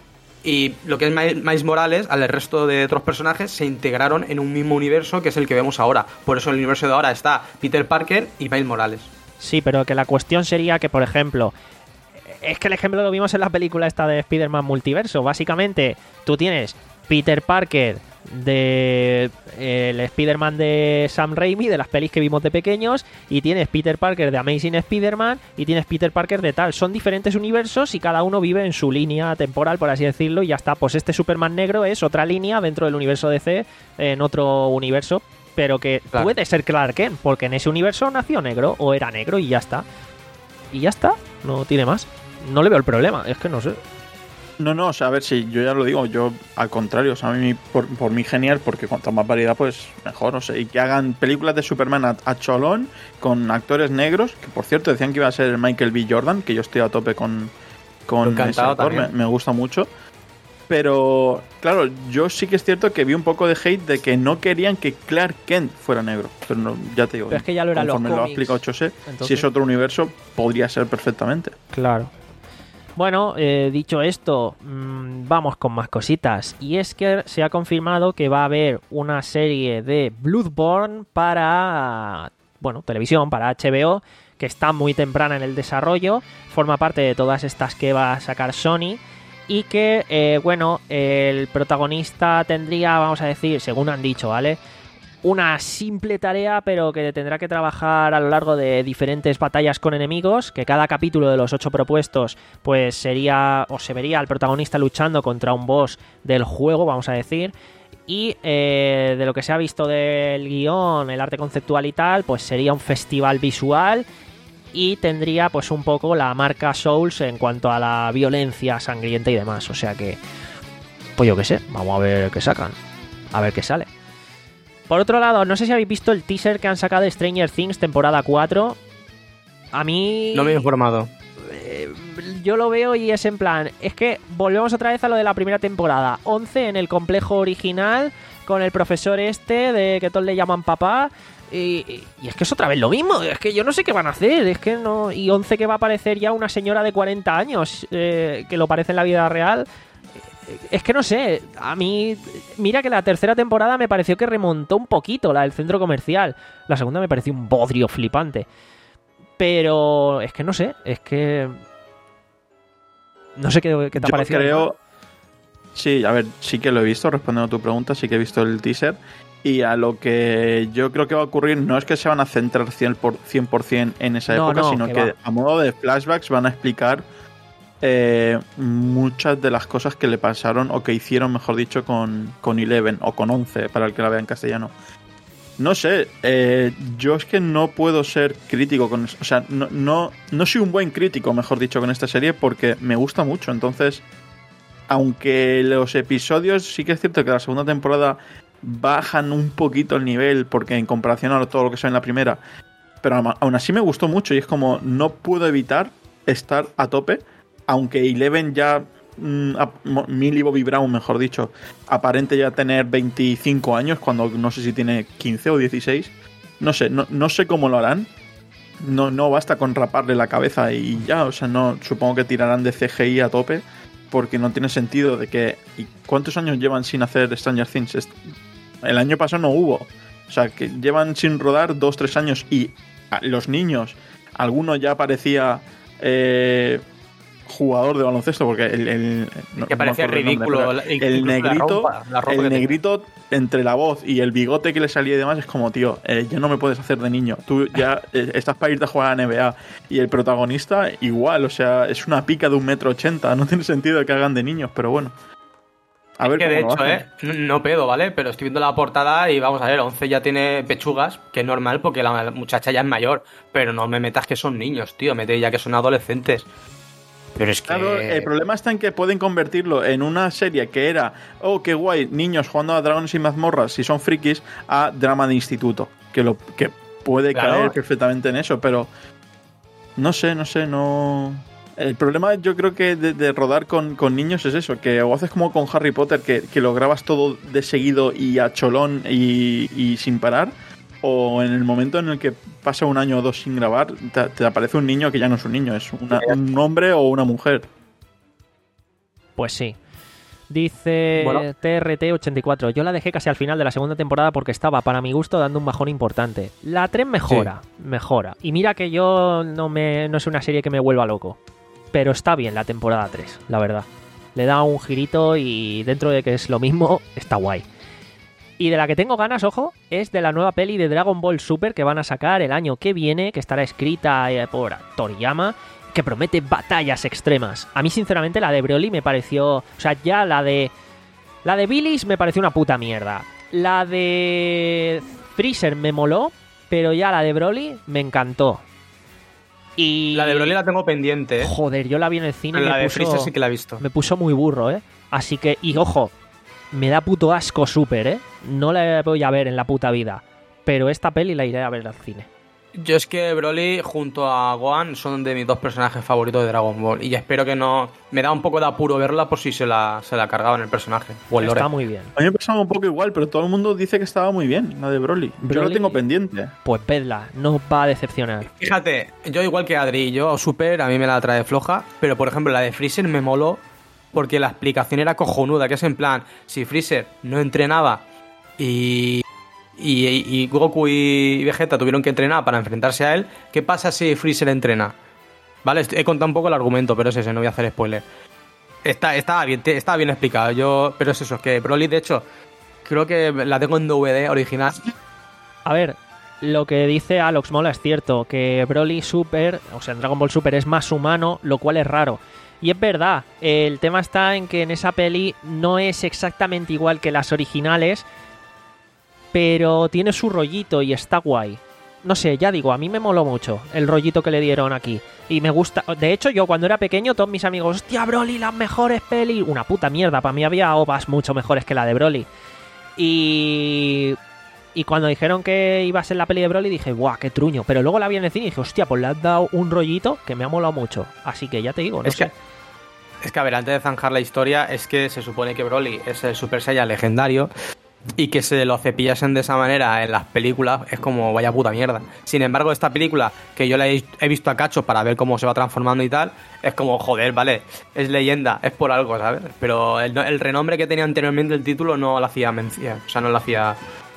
Y lo que es Miles Morales, al resto de otros personajes, se integraron en un mismo universo que es el que vemos ahora. Por eso en el universo de ahora está Peter Parker y Miles Morales. Sí, pero que la cuestión sería que, por ejemplo, es que el ejemplo lo vimos en la película esta de Spider-Man Multiverso. Básicamente, tú tienes Peter Parker de eh, el Spider-Man de Sam Raimi, de las pelis que vimos de pequeños, y tienes Peter Parker de Amazing Spider-Man y tienes Peter Parker de tal. Son diferentes universos y cada uno vive en su línea temporal, por así decirlo, y ya está. Pues este Superman negro es otra línea dentro del universo D C, en otro universo, pero que claro, puede ser Clark Kent, porque en ese universo nació negro o era negro y ya está. Y ya está, no tiene más. No le veo el problema, es que no sé. No, no, o sea, a ver, si yo ya lo digo, yo al contrario, o sea, a mí por, por mí genial, porque cuanto más variedad, pues mejor, o sea, y que hagan películas de Superman a, a cholón, con actores negros, que por cierto decían que iba a ser Michael B. Jordan, que yo estoy a tope con, con ese actor, me, me gusta mucho, pero claro, yo sí que es cierto que vi un poco de hate de que no querían que Clark Kent fuera negro, pero no, ya te digo, pero es que ya lo era conforme los lo ha cómics, explicado Chose, entonces... si es otro universo, podría ser perfectamente. Claro. Bueno, eh, dicho esto, mmm, vamos con más cositas. Y es que se ha confirmado que va a haber una serie de Bloodborne para, bueno, televisión, para H B O, que está muy temprana en el desarrollo, forma parte de todas estas que va a sacar Sony, y que, eh, bueno, el protagonista tendría, vamos a decir, según han dicho, ¿vale?, una simple tarea, pero que tendrá que trabajar a lo largo de diferentes batallas con enemigos, que cada capítulo de los ocho propuestos pues sería, o se vería al protagonista luchando contra un boss del juego, vamos a decir, y eh, de lo que se ha visto del guión, el arte conceptual y tal, pues sería un festival visual y tendría pues un poco la marca Souls en cuanto a la violencia sangrienta y demás, o sea que, pues yo qué sé, vamos a ver qué sacan, a ver qué sale. Por otro lado, no sé si habéis visto el teaser que han sacado de Stranger Things temporada cuatro. A mí... No me he informado. Eh, yo lo veo y es en plan... Es que volvemos otra vez a lo de la primera temporada. once en el complejo original, con el profesor este, de que todos le llaman papá. Y, y es que es otra vez lo mismo. Es que yo no sé qué van a hacer. Es que no... Y once que va a aparecer ya una señora de cuarenta años, eh, que lo parece en la vida real... Es que no sé, a mí... Mira que la tercera temporada me pareció que remontó un poquito, la del centro comercial. La segunda me pareció un bodrio flipante. Pero es que no sé, es que... No sé qué, qué te ha Yo parecido. creo... Sí, a ver, sí que lo he visto, respondiendo a tu pregunta, sí que he visto el teaser. Y a lo que yo creo que va a ocurrir no es que se van a centrar cien por ciento en esa No, época, no, sino que que va. a modo de flashbacks van a explicar... Eh, muchas de las cosas que le pasaron o que hicieron, mejor dicho, con, con Eleven o con once, para el que la vea en castellano. No sé, eh, yo es que no puedo ser crítico con eso. O sea, no, no, no soy un buen crítico, mejor dicho, con esta serie porque me gusta mucho. Entonces, aunque los episodios sí que es cierto que la segunda temporada bajan un poquito el nivel porque en comparación a todo lo que soy en la primera, pero aún así me gustó mucho y es como no puedo evitar estar a tope. Aunque Eleven ya, mmm, Millie Bobby Brown, mejor dicho, aparente ya tener veinticinco años, cuando no sé si tiene quince o dieciséis. No sé, no, no sé cómo lo harán. No, no basta con raparle la cabeza y ya, o sea, no, supongo que tirarán de C G I a tope, porque no tiene sentido de que... ¿Y cuántos años llevan sin hacer Stranger Things? El año pasado no hubo. O sea, que llevan sin rodar dos, tres años y los niños, alguno ya parecía... Eh, jugador de baloncesto, porque el, el no, que parecía no ridículo el, nombre, el negrito la ropa, la ropa el negrito tenía. Entre la voz y el bigote que le salía y demás es como, tío, eh, ya no me puedes hacer de niño, tú ya eh, estás para irte a jugar a la N B A. Y el protagonista igual, o sea, es una pica de un metro ochenta, no tiene sentido que hagan de niños, pero bueno, a es ver que de cómo hecho, lo eh, no pedo, ¿vale? Pero estoy viendo la portada y vamos a ver, once ya tiene pechugas, que es normal porque la muchacha ya es mayor, pero no me metas que son niños, tío, mete ya que son adolescentes. Pero es que... Claro, el problema está en que pueden convertirlo en una serie que era, oh, qué guay, niños jugando a dragones y mazmorras, si son frikis, a drama de instituto. Que lo que puede claro. caer perfectamente en eso, pero no sé, no sé, no... El problema yo creo que de, de rodar con, con niños es eso, que o haces como con Harry Potter, que, que lo grabas todo de seguido y a cholón y, y sin parar, o en el momento en el que pasa un año o dos sin grabar, te, te aparece un niño que ya no es un niño, es una, un hombre o una mujer. Pues sí. Dice Bueno. T R T ochenta y cuatro. Yo la dejé casi al final de la segunda temporada porque estaba, para mi gusto, dando un bajón importante. La tres mejora, mejora. Y mira que yo no, me, no es una serie que me vuelva loco. Pero está bien la temporada tres, la verdad. Le da un girito y dentro de que es lo mismo, está guay. Y de la que tengo ganas, ojo, es de la nueva peli de Dragon Ball Super que van a sacar el año que viene, que estará escrita eh, por Toriyama, que promete batallas extremas. A mí, sinceramente, la de Broly me pareció... O sea, ya la de... La de Billis me pareció una puta mierda. La de Freezer me moló, pero ya la de Broly me encantó. Y... La de Broly la tengo pendiente, ¿eh? Joder, yo la vi en el cine y La me de puso... Freezer sí que la he visto. Me puso muy burro, ¿eh? Así que... Y ojo, me da puto asco Super, ¿eh? No la voy a ver en la puta vida. Pero esta peli la iré a ver al cine. Yo es que Broly junto a Gohan son de mis dos personajes favoritos de Dragon Ball. Y espero que no... Me da un poco de apuro verla por si se la, se la ha cargado en el personaje. O el lore. Está muy bien. A mí me pasaba un poco igual, pero todo el mundo dice que estaba muy bien, la de Broly. Yo Broly- la tengo pendiente. Pues vedla, no va a decepcionar. Fíjate, yo igual que Adri, yo Super a mí me la trae floja. Pero por ejemplo la de Freezer me moló porque la explicación era cojonuda. Que es en plan, si Freezer no entrenaba y... Y, y Goku y Vegeta tuvieron que entrenar para enfrentarse a él, ¿qué pasa si Freezer entrena? Vale, he contado un poco el argumento, pero es ese, no voy a hacer spoiler. Está, está, bien, está bien explicado, yo, pero es eso, es que Broly, de hecho, creo que la tengo en D V D original. A ver, lo que dice Alox Mola es cierto, que Broly Super, o sea, en Dragon Ball Super es más humano, lo cual es raro. Y es verdad, el tema está en que en esa peli no es exactamente igual que las originales, pero tiene su rollito y está guay. No sé, ya digo, a mí me moló mucho el rollito que le dieron aquí. Y me gusta... De hecho, yo cuando era pequeño, todos mis amigos, hostia, Broly, las mejores pelis... Una puta mierda, para mí había O V As mucho mejores que la de Broly. Y... Y cuando dijeron que iba a ser la peli de Broly, dije, guau, qué truño. Pero luego la vi en el cine y dije, hostia, pues le has dado un rollito que me ha molado mucho. Así que ya te digo, no Es sé. que, es que, a ver, antes de zanjar la historia, es que se supone que Broly es el Super Saiyan legendario y que se lo cepillasen de esa manera en las películas es como vaya puta mierda. Sin embargo, esta película, que yo la he, he visto a cacho para ver cómo se va transformando y tal, es como, joder, vale, es leyenda, es por algo, ¿sabes? Pero el, el renombre que tenía anteriormente el título no lo hacía mención, o sea, no le hacía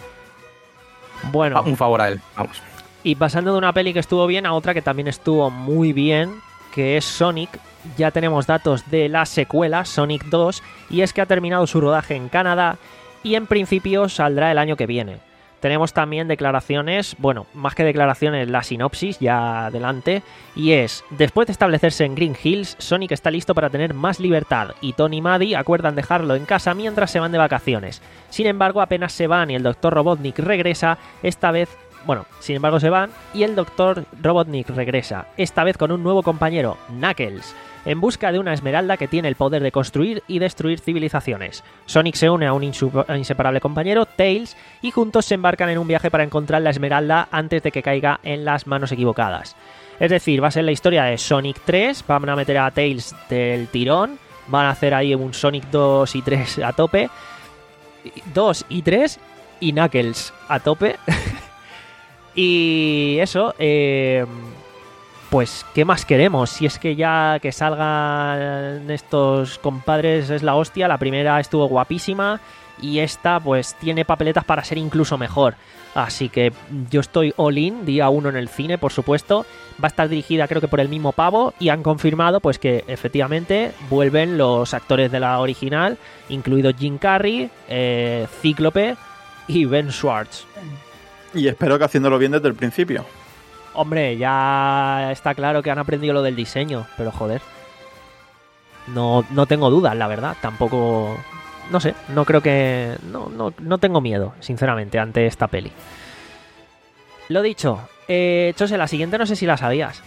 Bueno, un favor a él, vamos. y pasando de una peli que estuvo bien a otra que también estuvo muy bien, que es Sonic. Ya tenemos datos de la secuela, Sonic dos, y es que ha terminado su rodaje en Canadá y en principio saldrá el año que viene. Tenemos también declaraciones, bueno, más que declaraciones, la sinopsis ya adelante, y es, después de establecerse en Green Hills, Sonic está listo para tener más libertad, y Tony y Maddie acuerdan dejarlo en casa mientras se van de vacaciones. Sin embargo, apenas se van y el doctor Robotnik regresa, esta vez... Bueno, sin embargo se van y el doctor Robotnik regresa, esta vez con un nuevo compañero, Knuckles, en busca de una esmeralda que tiene el poder de construir y destruir civilizaciones. Sonic se une a un inseparable compañero, Tails, y juntos se embarcan en un viaje para encontrar la esmeralda antes de que caiga en las manos equivocadas. Es decir, va a ser la historia de Sonic tres, van a meter a Tails del tirón, van a hacer ahí un Sonic dos y tres a tope, dos y tres y Knuckles a tope. Y eso, eh, pues, ¿qué más queremos? Si es que ya que salgan estos compadres es la hostia. La primera estuvo guapísima y esta, pues, tiene papeletas para ser incluso mejor. Así que yo estoy all in, día uno en el cine, por supuesto. Va a estar dirigida, creo que por el mismo pavo, y han confirmado, pues, que efectivamente vuelven los actores de la original, incluido Jim Carrey, eh, Cíclope y Ben Schwartz. Y espero que haciéndolo bien desde el principio. Hombre, ya está claro que han aprendido lo del diseño, pero joder. No, no tengo dudas, la verdad. Tampoco... No sé, no creo que... No, no, no tengo miedo, sinceramente, ante esta peli. Lo dicho, eh, Chose, la siguiente no sé si la sabías.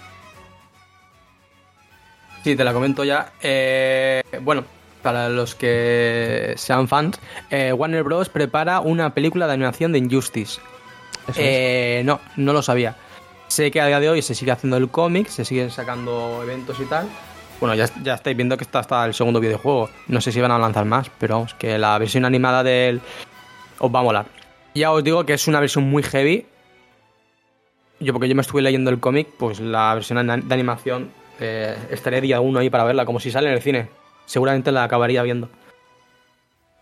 Sí, te la comento ya. Eh, bueno, para los que sean fans, eh, Warner Bros. Prepara una película de animación de Injustice. Eso Eh, no, no lo sabía. Sé que a día de hoy se sigue haciendo el cómic, se siguen sacando eventos y tal. Bueno, ya, ya estáis viendo que está hasta el segundo videojuego. No sé si van a lanzar más, pero vamos, que la versión animada del... os va a molar. Ya os digo que es una versión muy heavy. Yo, porque yo me estuve leyendo el cómic, pues la versión de animación, eh, estaré día uno ahí para verla, como si sale en el cine. Seguramente la acabaría viendo.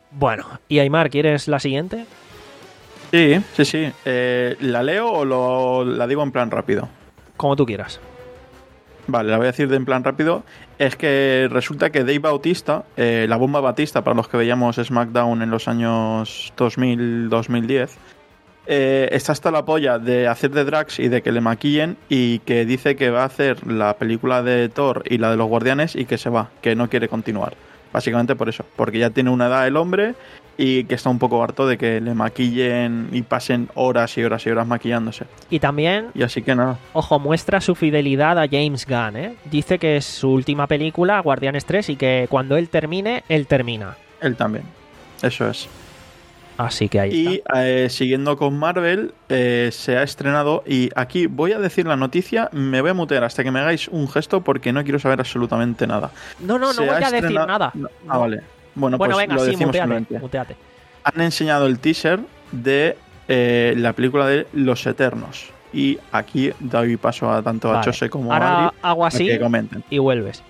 Bueno, y Aymar, ¿quieres la siguiente? Sí, sí, sí. Eh, ¿La leo o lo, la digo en plan rápido? Como tú quieras. Vale, la voy a decir de en plan rápido. Es que resulta que Dave Bautista, eh, la bomba Batista, para los que veíamos SmackDown en los años dos mil, dos mil diez, eh, está hasta la polla de hacer de Drax y de que le maquillen, y que dice que va a hacer la película de Thor y la de los Guardianes y que se va, que no quiere continuar. Básicamente por eso, porque ya tiene una edad el hombre y que está un poco harto de que le maquillen y pasen horas y horas y horas maquillándose. Y también, Y así que nada. ojo, muestra su fidelidad a James Gunn, ¿eh? Dice que es su última película, Guardianes tres, y que cuando él termine, él termina. Él también. Eso es. Así que ahí Y está. eh, siguiendo con Marvel, eh, se ha estrenado, y aquí voy a decir la noticia, me voy a mutear hasta que me hagáis un gesto porque no quiero saber absolutamente nada. No, no, no Se voy ha a decir estrenado- nada. No, No. Ah, vale. Bueno, Bueno, pues venga, lo sí, decimos muteate, simplemente. muteate. Han enseñado el teaser de eh, la película de Los Eternos. Y aquí doy paso a tanto a Vale. Chose como a Ahora Adri hago a así que comenten. y vuelves.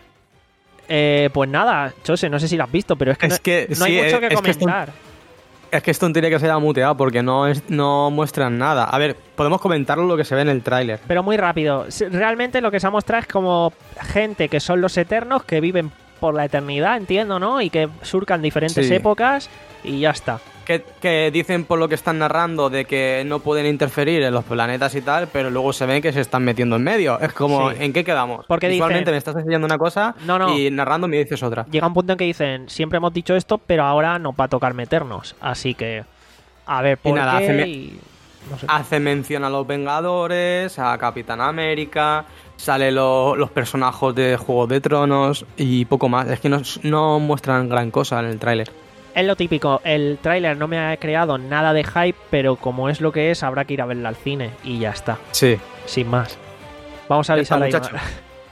Eh, pues nada, Chose, no sé si lo has visto, pero es que, Es no, que, no hay sí, mucho que es que esto- comentar. Es que esto tiene que ser muteado porque no, es, no muestran nada. A ver, podemos comentarlo lo que se ve en el tráiler. Pero muy rápido. Si- Realmente lo que se ha mostrado es como gente que son los eternos, que viven por la eternidad, entiendo, ¿no? Y que surcan diferentes Sí. épocas y ya está. Que, que dicen por lo que están narrando de que no pueden interferir en los planetas y tal, pero luego se ven que se están metiendo en medio. Es como, Sí. ¿en qué quedamos? Porque Visualmente dicen- me estás enseñando una cosa No, no. y narrando me dices otra. Llega un punto en que dicen, siempre hemos dicho esto, pero ahora nos va a tocar meternos. Así que, a ver, ¿por nada, qué? hace me- Y no sé. Hace mención a los Vengadores, a Capitán América, sale lo- los personajes de Juego de Tronos y poco más. Es que no, no muestran gran cosa en el tráiler. Es lo típico, el tráiler no me ha creado nada de hype, pero como es lo que es, habrá que ir a verla al cine y ya está, Sí. sin más. Vamos a Ya está, avisar a muchacho. Aymar.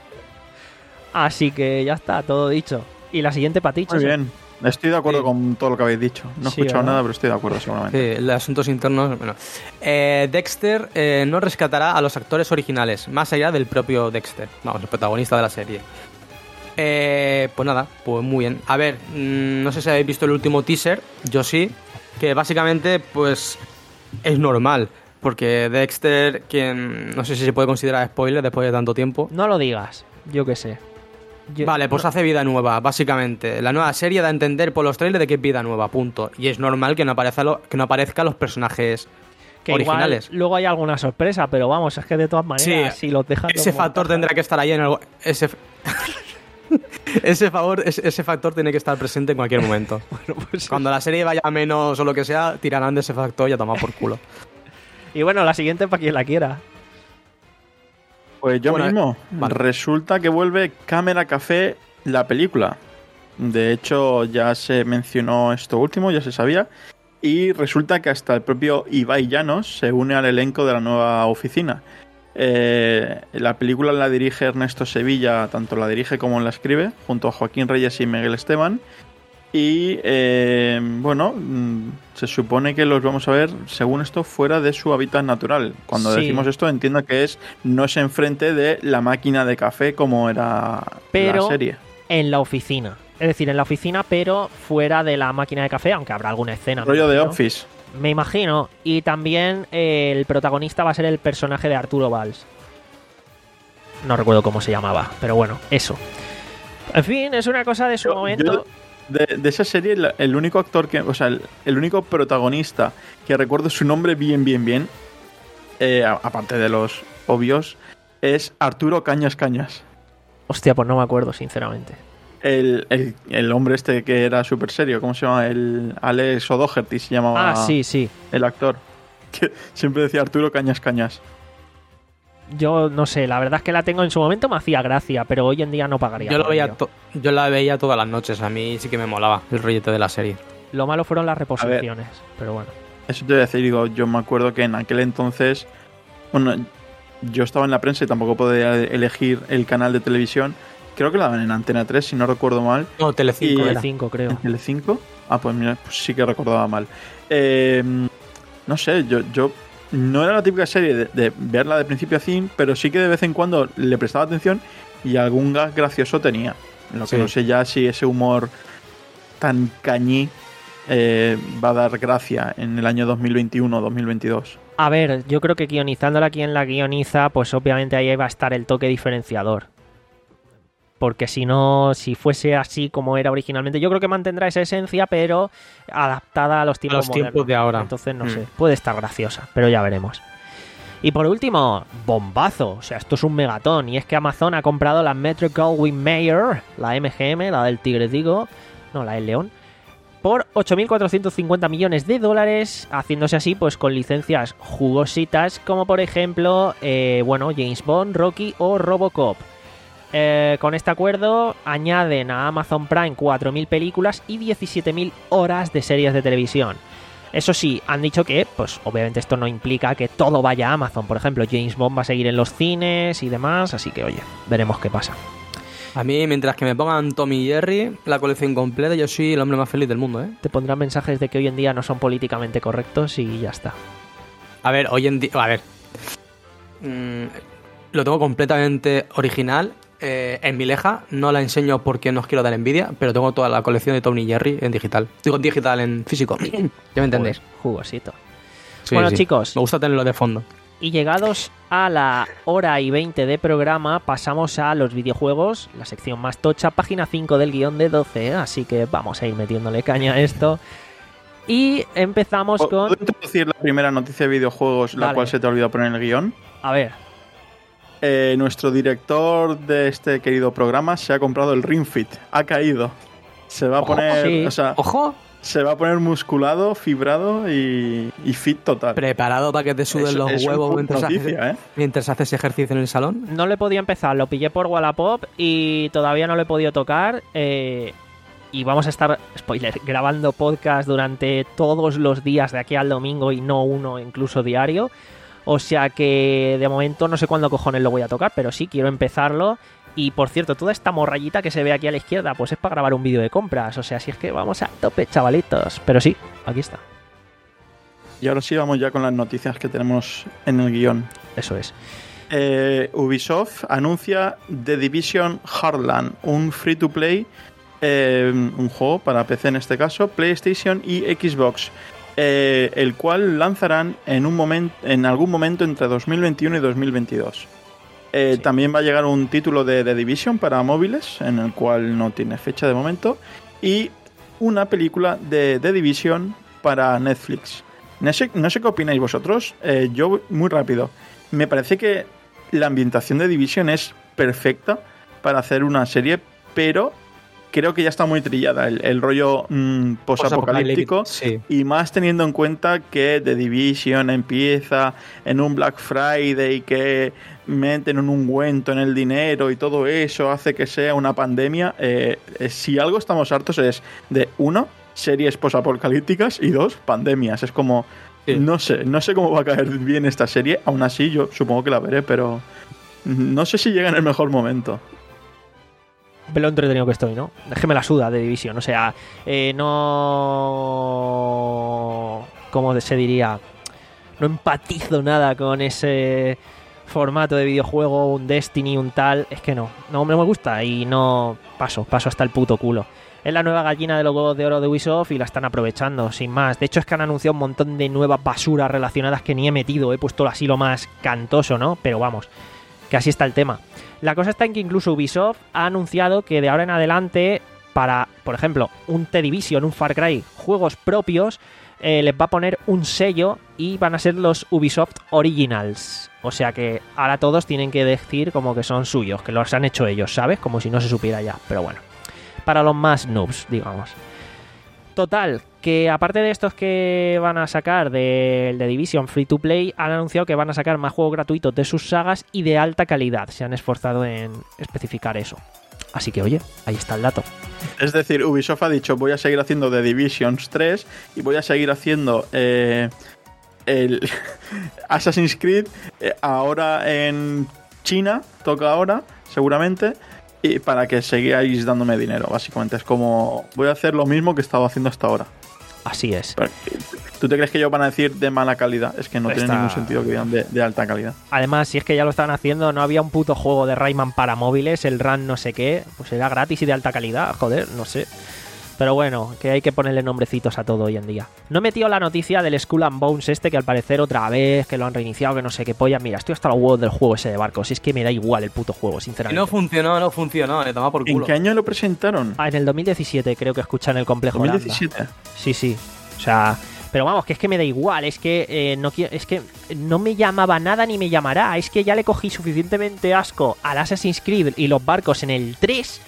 Así que ya está, todo dicho. Y la siguiente para ti, Muy Chose. bien. Estoy de acuerdo Sí. con todo lo que habéis dicho. No he Sí, escuchado ¿verdad? nada, pero estoy de acuerdo seguramente. Sí, los asuntos internos. Bueno, Eh, Dexter eh, no rescatará a los actores originales, más allá del propio Dexter, vamos, el protagonista de la serie. Eh, pues nada, pues muy bien. A ver, mmm, no sé si habéis visto el último teaser, yo sí, que básicamente, pues, es normal, porque Dexter, quien no sé si se puede considerar spoiler después de tanto tiempo. No lo digas, yo qué sé. Yo- Vale, pues no- hace vida nueva, básicamente. La nueva serie da a entender por los trailers de que es vida nueva, punto. Y es normal que no aparezca lo- que no aparezcan los personajes que originales. igual luego hay alguna sorpresa, pero vamos, es que de todas maneras, Sí, si los dejan... Ese como factor está- tendrá que estar ahí en algo. Ese, ese, favor, ese, ese factor tiene que estar presente en cualquier momento. Bueno, pues- Cuando la serie vaya a menos o lo que sea, tirarán de ese factor y a tomar por culo. Y bueno, la siguiente para quien la quiera. Pues yo Bueno, mismo. vale. Resulta que vuelve Cámara Café, la película. De hecho, ya se mencionó esto último, ya se sabía. Y resulta que hasta el propio Ibai Llanos se une al elenco de la nueva oficina. Eh, la película la dirige Ernesto Sevilla, tanto la dirige como la escribe, junto a Joaquín Reyes y Miguel Esteban. Y eh, bueno, mm, se supone que los vamos a ver, según esto, fuera de su hábitat natural. Cuando Sí. decimos esto, entiendo que es no es enfrente de la máquina de café como era Pero- la serie. En la oficina. Es decir, en la oficina, pero fuera de la máquina de café, aunque habrá alguna escena. me Rollo de imagino. Office. Me imagino. Y también eh, el protagonista va a ser el personaje de Arturo Valls. No recuerdo cómo se llamaba, pero bueno, eso. En fin, es una cosa de su Yo- momento. yo de, de esa serie, la- el único actor que, o sea, el, el único protagonista que recuerdo su nombre bien, bien, bien, eh, a- aparte de los obvios, es Arturo Cañas Cañas. Hostia, pues no me acuerdo, sinceramente. El, el, el hombre este que era súper serio, ¿cómo se llama? El Alex O'Doherty se llamaba Ah, sí, sí. el actor. Que siempre decía Arturo Cañas Cañas. Yo no sé, la verdad es que la tengo en su momento, me hacía gracia, pero hoy en día no pagaría. Yo, lo por veía ello. to- yo la veía todas las noches, a mí sí que me molaba el rollete de la serie. Lo malo fueron las reposiciones, pero bueno. Eso te voy a decir, digo, yo me acuerdo que en aquel entonces, bueno, yo estaba en la prensa y tampoco podía elegir el canal de televisión. Creo que la daban en Antena tres, si no recuerdo mal. No, Telecinco Y- era. cinco, creo. ¿En Telecinco? Ah, pues mira, pues sí que recordaba mal. Eh, no sé, yo, yo no era la típica serie de, de verla de principio a fin, pero sí que de vez en cuando le prestaba atención y algún gag gracioso tenía. Lo que Sí. no sé ya si ese humor tan cañí eh, va a dar gracia en el año dos mil veintiuno o dos mil veintidós. A ver, yo creo que guionizándola quien la guioniza, pues obviamente ahí va a estar el toque diferenciador. Porque si no, si fuese así como era originalmente, yo creo que mantendrá esa esencia, pero adaptada a los tiempos, a los tiempos de ahora. Entonces, no mm. sé, puede estar graciosa, pero ya veremos. Y por último, bombazo, o sea, esto es un megatón, y es que Amazon ha comprado la Metro-Goldwyn-Mayer, la M G M, la del tigre digo, no, la del león, por ocho mil cuatrocientos cincuenta millones de dólares, haciéndose así pues con licencias jugositas, como por ejemplo, eh, bueno, James Bond, Rocky o Robocop. Eh, con este acuerdo añaden a Amazon Prime cuatro mil películas y diecisiete mil horas de series de televisión. Eso sí, han dicho que, pues obviamente esto no implica que todo vaya a Amazon. Por ejemplo, James Bond va a seguir en los cines y demás, así que oye, veremos qué pasa. A mí, mientras que me pongan Tom y Jerry, la colección completa, yo soy el hombre más feliz del mundo, ¿eh? Te pondrán mensajes de que hoy en día no son políticamente correctos y ya está. A ver, hoy en día... A ver... Mmm, lo tengo completamente original. Eh, en mi leja, no la enseño porque no os quiero dar envidia, pero tengo toda la colección de Tom y Jerry en digital. Digo en digital, en físico. Ya me entendéis. Joder, jugosito. Sí, bueno, sí. chicos. Me gusta tenerlo de fondo. Y llegados a la hora y veinte de programa, pasamos a los videojuegos, la sección más tocha, página cinco del guión de doce, así que vamos a ir metiéndole caña a esto. Y empezamos con... ¿Puedo introducir la primera noticia de videojuegos, la Vale. cual se te ha olvidado poner en el guión? A ver, Eh, nuestro director de este querido programa se ha comprado el Ring Fit. Ha caído. Se va a Ojo, poner... sí. O sea, ¡Ojo! se va a poner musculado, fibrado y, y fit total. Preparado para que te suden Es- los es una huevos puta mientras, noticia, haces, ¿eh? mientras haces ejercicio en el salón. no le podía empezar, lo pillé por Wallapop y todavía no lo he podido tocar. Eh, y vamos a estar, spoiler, grabando podcast durante todos los días de aquí al domingo y no uno incluso diario. O sea que de momento no sé cuándo cojones lo voy a tocar, pero sí quiero empezarlo. Y por cierto, toda esta morrayita que se ve aquí a la izquierda, pues es para grabar un vídeo de compras. O sea, si es que vamos a tope, chavalitos. Pero sí, aquí está. Y ahora sí vamos ya con las noticias que tenemos en el guión. Eso es. Eh, Ubisoft anuncia The Division Heartland, un free-to-play, eh, un juego para P C en este caso, PlayStation y Xbox, eh, el cual lanzarán en, un momento, en algún momento entre dos mil veintiuno y dos mil veintidós. Eh, Sí. También va a llegar un título de The Division para móviles, en el cual no tiene fecha de momento, y una película de The Division para Netflix. No sé, no sé qué opináis vosotros. Eh, yo, muy rápido, me parece que la ambientación de Division es perfecta para hacer una serie, pero creo que ya está muy trillada el, el rollo mm, posapocalíptico. Sí. Y más teniendo en cuenta que The Division empieza en un Black Friday, que meten un ungüento en el dinero y todo eso hace que sea una pandemia. Eh, eh, si algo estamos hartos es de, uno, series posapocalípticas y dos, pandemias. Es como, Sí. no sé, no sé cómo va a caer bien esta serie. Aún así, yo supongo que la veré, pero no sé si llega en el mejor momento. Ve lo entretenido que estoy, ¿no? Es que me la suda de Division. O sea, eh, no... ¿Cómo se diría? No empatizo nada con ese formato de videojuego, un Destiny, un tal. Es que no, no me gusta y no paso, paso hasta el puto culo. Es la nueva gallina de los huevos de oro de Ubisoft y la están aprovechando, sin más. De hecho, es que han anunciado un montón de nuevas basuras relacionadas que ni he metido. He puesto así lo más cantoso, ¿no? Pero vamos, que así está el tema. La cosa está en que incluso Ubisoft ha anunciado que de ahora en adelante, para, por ejemplo, un The Division, un Far Cry, juegos propios, eh, les va a poner un sello y van a ser los Ubisoft Originals. O sea que ahora todos tienen que decir como que son suyos, que los han hecho ellos, ¿sabes? Como si no se supiera ya, pero bueno. Para los más noobs, digamos. Total, que aparte de estos que van a sacar del The Division Free to Play, han anunciado que van a sacar más juegos gratuitos de sus sagas y de alta calidad. Se han esforzado en especificar eso. Así que, oye, ahí está el dato. Es decir, Ubisoft ha dicho, voy a seguir haciendo The Divisions tres y voy a seguir haciendo eh, el Assassin's Creed eh, ahora en China, toca ahora, seguramente, y para que sigáis dándome dinero, básicamente. Es como, voy a hacer lo mismo que estaba haciendo hasta ahora. Así es. Pero, ¿tú te crees que ellos van a decir de mala calidad? Es que no Está- tiene ningún sentido que digan de, de alta calidad. Además, si es que ya lo estaban haciendo, no había un puto juego de Rayman para móviles, el Run no sé qué, pues era gratis y de alta calidad, joder, no sé. Pero bueno, que hay que ponerle nombrecitos a todo hoy en día. No he metido la noticia del Skull and Bones este, que al parecer otra vez, que lo han reiniciado, que no sé qué polla. Mira, estoy hasta los huevos del juego ese de barcos. Es que me da igual el puto juego, sinceramente. No funcionó, no funcionó, le toma por culo. ¿En qué año lo presentaron? Ah, en el dos mil diecisiete creo que escuchan el complejo ¿dos mil diecisiete? Aranda. Sí, sí. O sea... Pero vamos, que es que me da igual, es que eh, no quiero, es que no me llamaba nada ni me llamará. Es que ya le cogí suficientemente asco al Assassin's Creed y los barcos en el tres,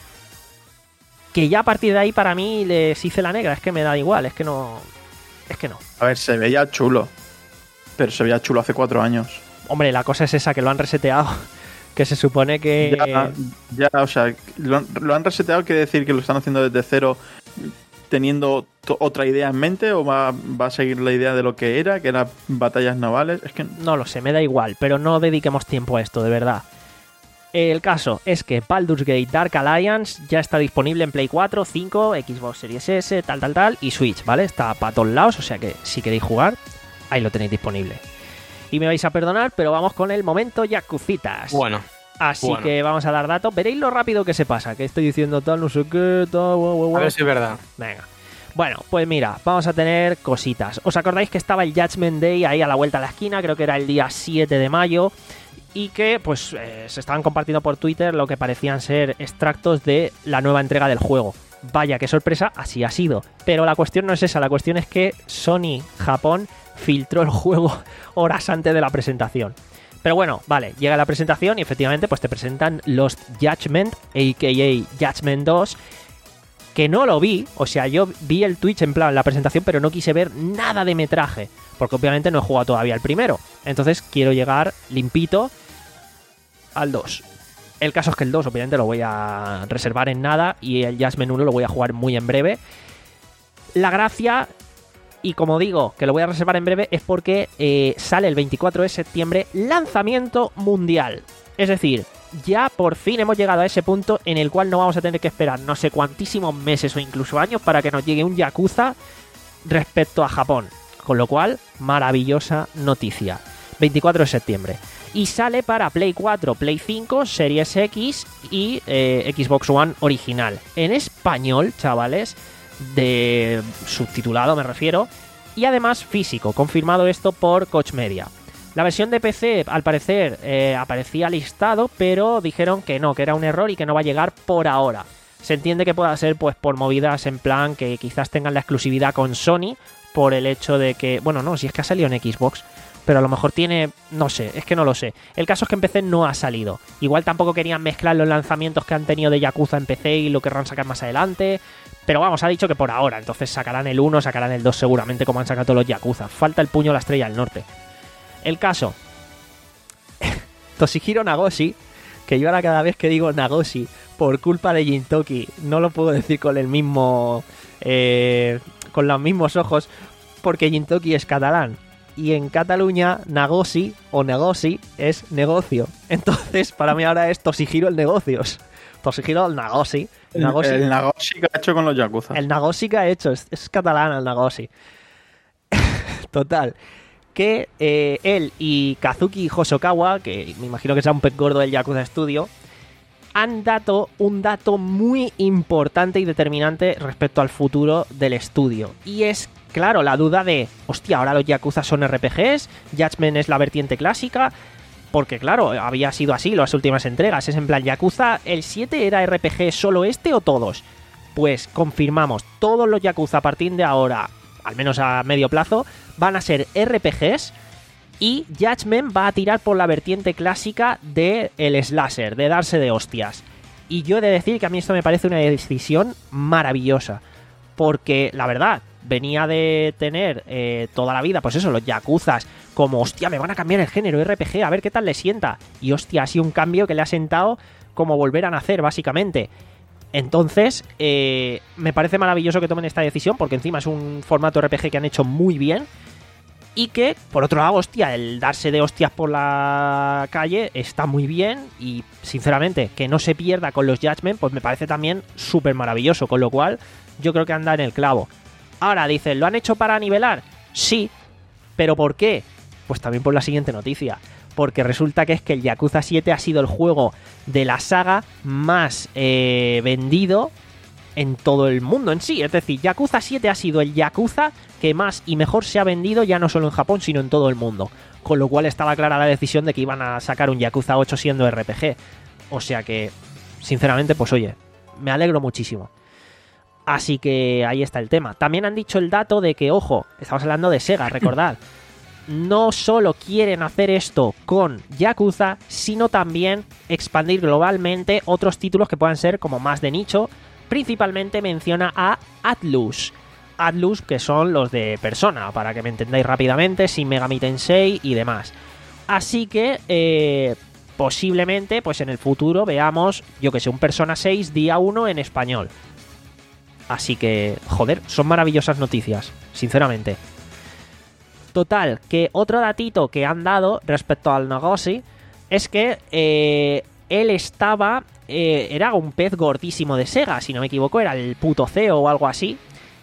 que ya a partir de ahí para mí les hice la negra. Es que me da igual, es que no... Es que no. A ver, se veía chulo, pero se veía chulo hace cuatro años. Hombre, la cosa es esa, que lo han reseteado. Que se supone que... Ya, ya o sea, lo han, lo han reseteado, quiere decir que lo están haciendo desde cero... teniendo otra idea en mente, o va, va a seguir la idea de lo que era, que eran batallas navales. Es que no lo sé, me da igual, pero no dediquemos tiempo a esto, de verdad. El caso es que Baldur's Gate Dark Alliance ya está disponible en Play cuatro, cinco, Xbox Series S, tal, tal, tal, y Switch, ¿vale? Está para todos lados, o sea que si queréis jugar, ahí lo tenéis disponible. Y me vais a perdonar, pero vamos con el momento Yakuzitas. Bueno. Así bueno. que vamos a dar datos. Veréis lo rápido que se pasa, que estoy diciendo tal, no sé qué, tal, guau, guau, guau. A ver si es verdad. Venga. Bueno, pues mira, vamos a tener cositas. ¿Os acordáis que estaba el Judgment Day ahí a la vuelta de la esquina? Creo que era el día siete de mayo. Y que pues eh, se estaban compartiendo por Twitter lo que parecían ser extractos de la nueva entrega del juego. Vaya, qué sorpresa, así ha sido. Pero la cuestión no es esa, la cuestión es que Sony Japón filtró el juego horas antes de la presentación. Pero bueno, vale, llega la presentación y efectivamente pues te presentan Lost Judgment, a k a. Judgment dos, que no lo vi, o sea, yo vi el Twitch en plan la presentación, pero no quise ver nada de metraje, porque obviamente no he jugado todavía el primero. Entonces quiero llegar limpito al dos. El caso es que el dos obviamente lo voy a reservar en nada y el Judgment uno lo voy a jugar muy en breve. La gracia... Y como digo, que lo voy a reservar en breve, es porque eh, sale el veinticuatro de septiembre, lanzamiento mundial. Es decir, ya por fin hemos llegado a ese punto en el cual no vamos a tener que esperar no sé cuantísimos meses o incluso años para que nos llegue un Yakuza respecto a Japón. Con lo cual, maravillosa noticia. veinticuatro de septiembre. Y sale para Play cuatro, Play cinco, Series X y eh, Xbox One original. En español, chavales... de subtitulado me refiero, y además físico, confirmado esto por Koch Media. La versión de P C al parecer eh, aparecía listado, pero dijeron que no, que era un error y que no va a llegar por ahora. Se entiende que pueda ser pues por movidas en plan que quizás tengan la exclusividad con Sony, por el hecho de que, bueno, no, si es que ha salido en Xbox, pero a lo mejor tiene, no sé, es que no lo sé. El caso es que en P C no ha salido. Igual tampoco querían mezclar los lanzamientos que han tenido de Yakuza en P C y lo querrán sacar más adelante. Pero vamos, ha dicho que por ahora. Entonces sacarán el uno, sacarán el dos seguramente, como han sacado todos los Yakuza. Falta el puño a la estrella del norte. El caso. Toshihiro Nagoshi, que yo ahora cada vez que digo Nagoshi, por culpa de Gintoki, no lo puedo decir con el mismo... Eh, con los mismos ojos, porque Gintoki es catalán. Y en Cataluña, Nagoshi o Negoci es negocio. Entonces, para mí ahora es Toshihiro el negocios. Toshihiro el Nagoshi. Nagoshi. El, el Nagoshi que ha hecho con los Yakuza. El Nagoshi que ha hecho, es, es catalán el Nagoshi. Total. Que eh, él y Kazuki Hosokawa, que me imagino que sea un pez gordo del Yakuza Studio, han dado un dato muy importante y determinante respecto al futuro del estudio. Y es, claro, la duda de, hostia, ahora los Yakuza son R P Gs, Judgment es la vertiente clásica, porque claro, había sido así las últimas entregas. Es en plan, Yakuza, ¿el siete era R P G solo este o todos? Pues confirmamos, todos los Yakuza a partir de ahora, al menos a medio plazo, van a ser R P Gs. Y Judgment va a tirar por la vertiente clásica del slasher, de darse de hostias. Y yo he de decir que a mí esto me parece una decisión maravillosa. Porque, la verdad, venía de tener eh, toda la vida, pues eso, los Yakuzas, como, hostia, me van a cambiar el género R P G, a ver qué tal le sienta. Y, hostia, ha sido un cambio que le ha sentado como volver a nacer, básicamente. Entonces, eh, me parece maravilloso que tomen esta decisión, porque encima es un formato R P G que han hecho muy bien. Y que, por otro lado, hostia, el darse de hostias por la calle está muy bien. Y, sinceramente, que no se pierda con los Judgment, pues me parece también súper maravilloso. Con lo cual, yo creo que anda en el clavo. Ahora, dicen, ¿lo han hecho para nivelar? Sí. ¿Pero por qué? Pues también por la siguiente noticia. Porque resulta que es que el Yakuza siete ha sido el juego de la saga más eh, vendido en todo el mundo en sí. Es decir, Yakuza siete ha sido el Yakuza que más y mejor se ha vendido ya no solo en Japón, sino en todo el mundo. Con lo cual estaba clara la decisión de que iban a sacar un Yakuza ocho siendo R P G. O sea que, sinceramente, pues oye, me alegro muchísimo. Así que ahí está el tema. También han dicho el dato de que, ojo, estamos hablando de Sega, recordad. No solo quieren hacer esto con Yakuza, sino también expandir globalmente otros títulos que puedan ser como más de nicho. Principalmente menciona a Atlus. Atlus, que son los de Persona, para que me entendáis rápidamente, Shin Megami Tensei y demás. Así que, eh, posiblemente, pues en el futuro veamos, yo que sé, un Persona seis día uno en español. Así que, joder, son maravillosas noticias, sinceramente. Total, que otro datito que han dado respecto al negocio es que eh, él estaba... Eh, era un pez gordísimo de Sega, si no me equivoco, era el puto C E O o algo así.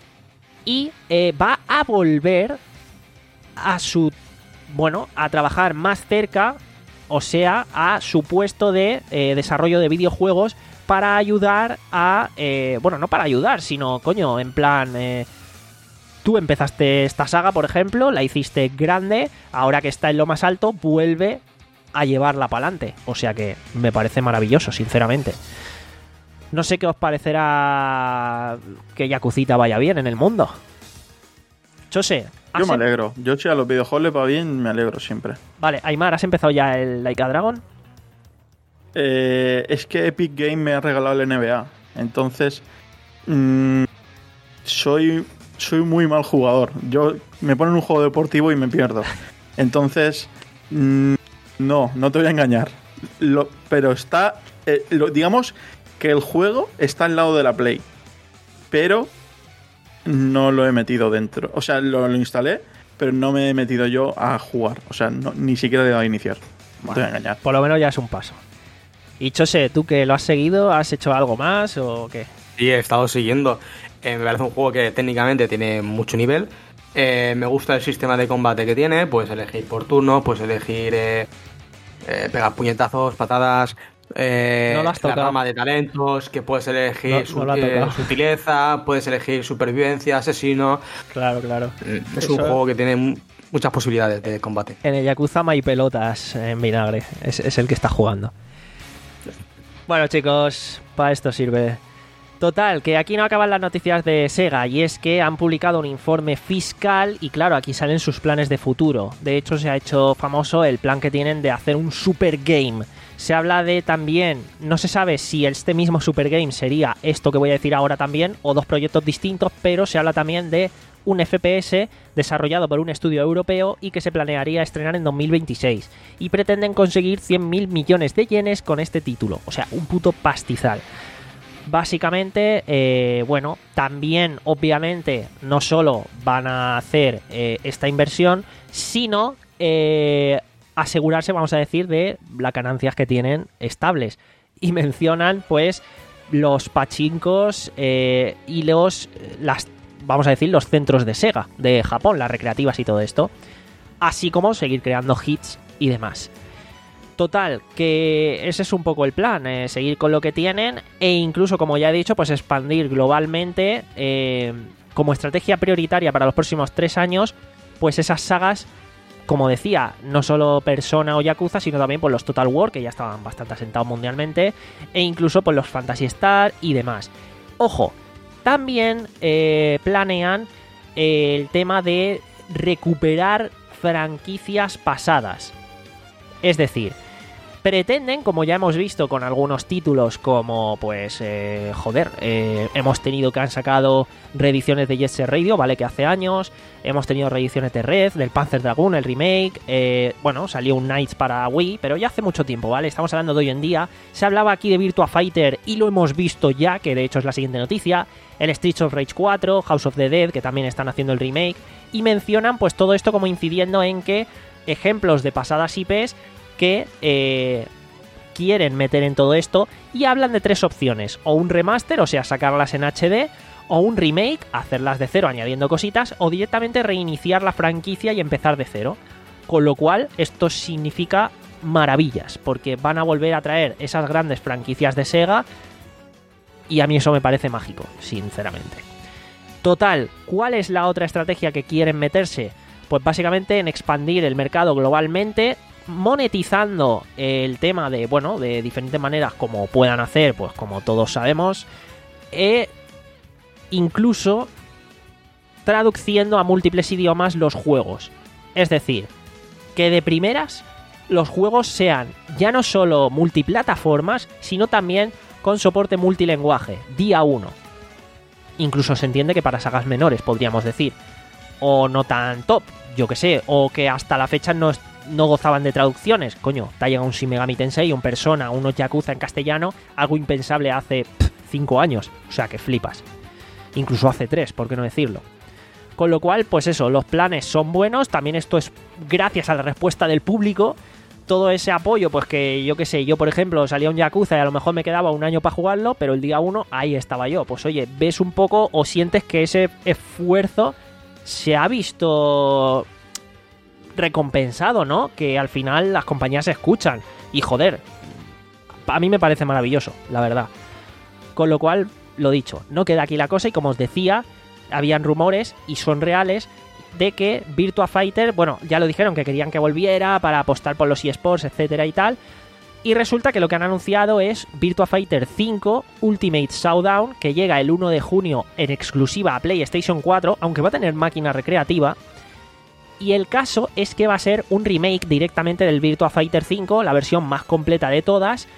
Y eh, va a volver a su... Bueno, a trabajar más cerca, o sea, a su puesto de eh, desarrollo de videojuegos para ayudar a... Eh, bueno, no para ayudar, sino, coño, en plan... Eh, tú empezaste esta saga, por ejemplo, la hiciste grande, ahora que está en lo más alto, vuelve a llevarla para adelante. O sea que me parece maravilloso, sinceramente. No sé qué os parecerá que Yakuzita vaya bien en el mundo. Yo sé. Yo me alegro. Yo si a los videojuegos les va bien, me alegro siempre. Vale, Aymar, ¿has empezado ya el Like a Dragon? Eh, es que Epic Game me ha regalado el N B A. Entonces, mmm, soy... soy muy mal jugador. Yo me ponen un juego deportivo y me pierdo. Entonces, mmm, no, no te voy a engañar. Lo, pero está... Eh, lo, digamos que el juego está al lado de la Play. Pero no lo he metido dentro. O sea, lo, lo instalé, pero no me he metido yo a jugar. O sea, no, ni siquiera le he dado a iniciar. No te voy a engañar. Por lo menos ya es un paso. Y Chose, ¿tú que lo has seguido? ¿Has hecho algo más o qué? Sí, he estado siguiendo. Eh, me parece un juego que técnicamente tiene mucho nivel. Eh, me gusta el sistema de combate que tiene. Puedes elegir por turno, puedes elegir eh, eh, pegar puñetazos, patadas, eh, no lo has la tocado. rama de talentos, que puedes elegir No, su, no lo ha eh, tocado. sutileza, puedes elegir supervivencia, asesino. Claro, claro. Es Eso un juego que tiene m- muchas posibilidades de combate. En el Yakuza hay pelotas en vinagre. Es, es el que está jugando. Bueno, chicos, para esto sirve. Total, que aquí no acaban las noticias de Sega, y es que han publicado un informe fiscal y claro, aquí salen sus planes de futuro. De hecho, se ha hecho famoso el plan que tienen de hacer un super game. Se habla de también, no se sabe si este mismo super game sería esto que voy a decir ahora también, o dos proyectos distintos, pero se habla también de un F P S desarrollado por un estudio europeo y que se planearía estrenar en dos mil veintiséis. Y pretenden conseguir cien mil millones de yenes con este título. O sea, un puto pastizal. Básicamente, eh, bueno, también obviamente no solo van a hacer eh, esta inversión, sino eh, asegurarse, vamos a decir, de las ganancias que tienen estables. Y mencionan, pues, los pachincos eh, y los, las, vamos a decir, los centros de Sega de Japón, las recreativas y todo esto. Así como seguir creando hits y demás. Total, que ese es un poco el plan, eh, seguir con lo que tienen e incluso, como ya he dicho, pues expandir globalmente eh, como estrategia prioritaria para los próximos tres años, pues esas sagas, como decía, no solo Persona o Yakuza, sino también por los Total War, que ya estaban bastante asentados mundialmente, e incluso por los Phantasy Star y demás. Ojo, también eh, planean eh, el tema de recuperar franquicias pasadas. Es decir, pretenden, como ya hemos visto con algunos títulos como, pues, eh, joder, eh, hemos tenido que han sacado reediciones de Jet Set Radio, ¿vale? Que hace años, hemos tenido reediciones de Red, del Panzer Dragoon, el remake, eh, bueno, salió un Knights para Wii, pero ya hace mucho tiempo, ¿vale? Estamos hablando de hoy en día, se hablaba aquí de Virtua Fighter y lo hemos visto ya, que de hecho es la siguiente noticia, el Streets of Rage cuatro, House of the Dead, que también están haciendo el remake, y mencionan, pues, todo esto como incidiendo en que ejemplos de pasadas I Pes que eh, quieren meter en todo esto, y hablan de tres opciones: o un remaster, o sea, sacarlas en H D, o un remake, hacerlas de cero añadiendo cositas, o directamente reiniciar la franquicia y empezar de cero. Con lo cual, esto significa maravillas, porque van a volver a traer esas grandes franquicias de Sega Y a mí eso me parece mágico, sinceramente. Total, ¿cuál es la otra estrategia que quieren meterse? Pues básicamente en expandir el mercado globalmente, monetizando el tema de, bueno, de diferentes maneras como puedan hacer, pues como todos sabemos, e incluso traduciendo a múltiples idiomas los juegos. Es decir, que de primeras los juegos sean ya no solo multiplataformas, sino también con soporte multilenguaje, día uno. Incluso se entiende que para sagas menores, podríamos decir. O no tan top, yo que sé. O que hasta la fecha no, no gozaban de traducciones. Coño, te ha llegado un Shin Megami Tensei, un Persona, unos Yakuza en castellano. Algo impensable hace cinco años. O sea, que flipas. Incluso hace tres, por qué no decirlo. Con lo cual, pues eso, los planes son buenos. También esto es gracias a la respuesta del público. Todo ese apoyo, pues que yo qué sé, yo por ejemplo salía un Yakuza y a lo mejor me quedaba un año para jugarlo, pero el día uno ahí estaba yo. Pues oye, ves un poco o sientes que ese esfuerzo se ha visto recompensado, ¿no? Que al final las compañías se escuchan. Y joder, a mí me parece maravilloso, la verdad. Con lo cual, lo dicho, no queda aquí la cosa y como os decía, habían rumores y son reales de que Virtua Fighter, bueno, ya lo dijeron que querían que volviera para apostar por los eSports, etcétera y tal. Y resulta que lo que han anunciado es Virtua Fighter cinco Ultimate Showdown, que llega el uno de junio en exclusiva a PlayStation cuatro, aunque va a tener máquina recreativa. Y el caso es que va a ser un remake directamente del Virtua Fighter cinco, la versión más completa de todas.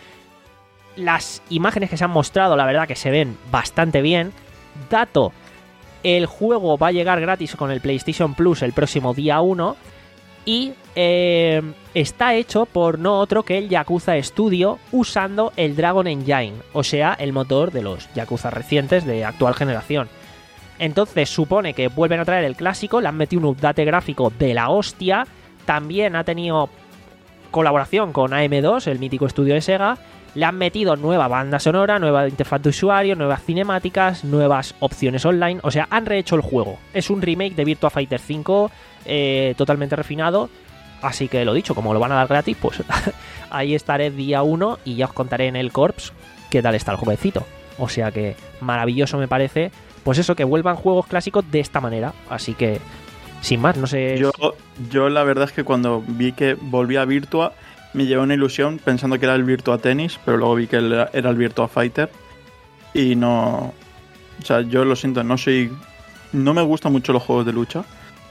Las imágenes que se han mostrado, la verdad que se ven bastante bien. Dato: el juego va a llegar gratis con el PlayStation Plus el próximo día uno y eh, está hecho por no otro que el Yakuza Studio usando el Dragon Engine, o sea, el motor de los Yakuza recientes de actual generación. Entonces supone que vuelven a traer el clásico, le han metido un update gráfico de la hostia, también ha tenido colaboración con A M dos, el mítico estudio de Sega. Le han metido nueva banda sonora, nueva interfaz de usuario, nuevas cinemáticas, nuevas opciones online. O sea, han rehecho el juego. Es un remake de Virtua Fighter cinco eh, totalmente refinado. Así que lo dicho, como lo van a dar gratis, pues ahí estaré día uno y ya os contaré en el Corps qué tal está el jueguecito. O sea que maravilloso me parece. Pues eso, que vuelvan juegos clásicos de esta manera. Así que, sin más, no sé... Yo, yo la verdad es que cuando vi que volvía Virtua... me llevé una ilusión pensando que era el Virtua Tennis, pero luego vi que era el Virtua Fighter y no... O sea, yo lo siento, no soy... No me gustan mucho los juegos de lucha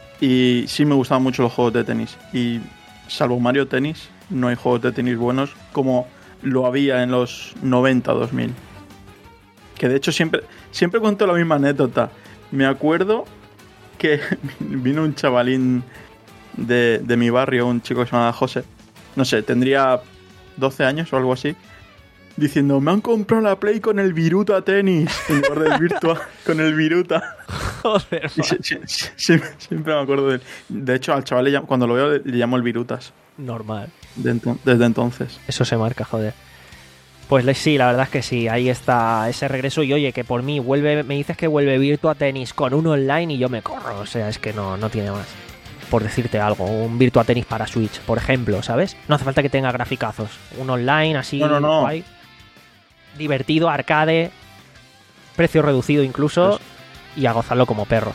y sí me gustaban mucho los juegos de tenis. Y salvo Mario Tennis, no hay juegos de tenis buenos como lo había en los noventa, dos mil. Que de hecho siempre, siempre cuento la misma anécdota. Me acuerdo que vino un chavalín de, de mi barrio, un chico que se llama José. No sé, tendría doce años o algo así, diciendo, me han comprado la Play con el Viruta Tennis, en lugar del Virtua, con el Viruta. Joder, y sí, sí, sí, sí, siempre me acuerdo de él. De hecho, al chaval, le llamo, cuando lo veo, le, le llamo el Virutas. normal. De ento- desde entonces. Eso se marca, joder. Pues sí, la verdad es que sí, ahí está ese regreso. Y oye, que por mí vuelve, me dices que vuelve Virtua Tennis con un online y yo me corro. O sea, es que no, no tiene más. Por decirte algo, un Virtua Tennis para Switch, por ejemplo, ¿sabes? No hace falta que tenga graficazos. Un online así, no, no, no. guay, divertido, arcade, precio reducido incluso, pues... y a gozarlo como perros.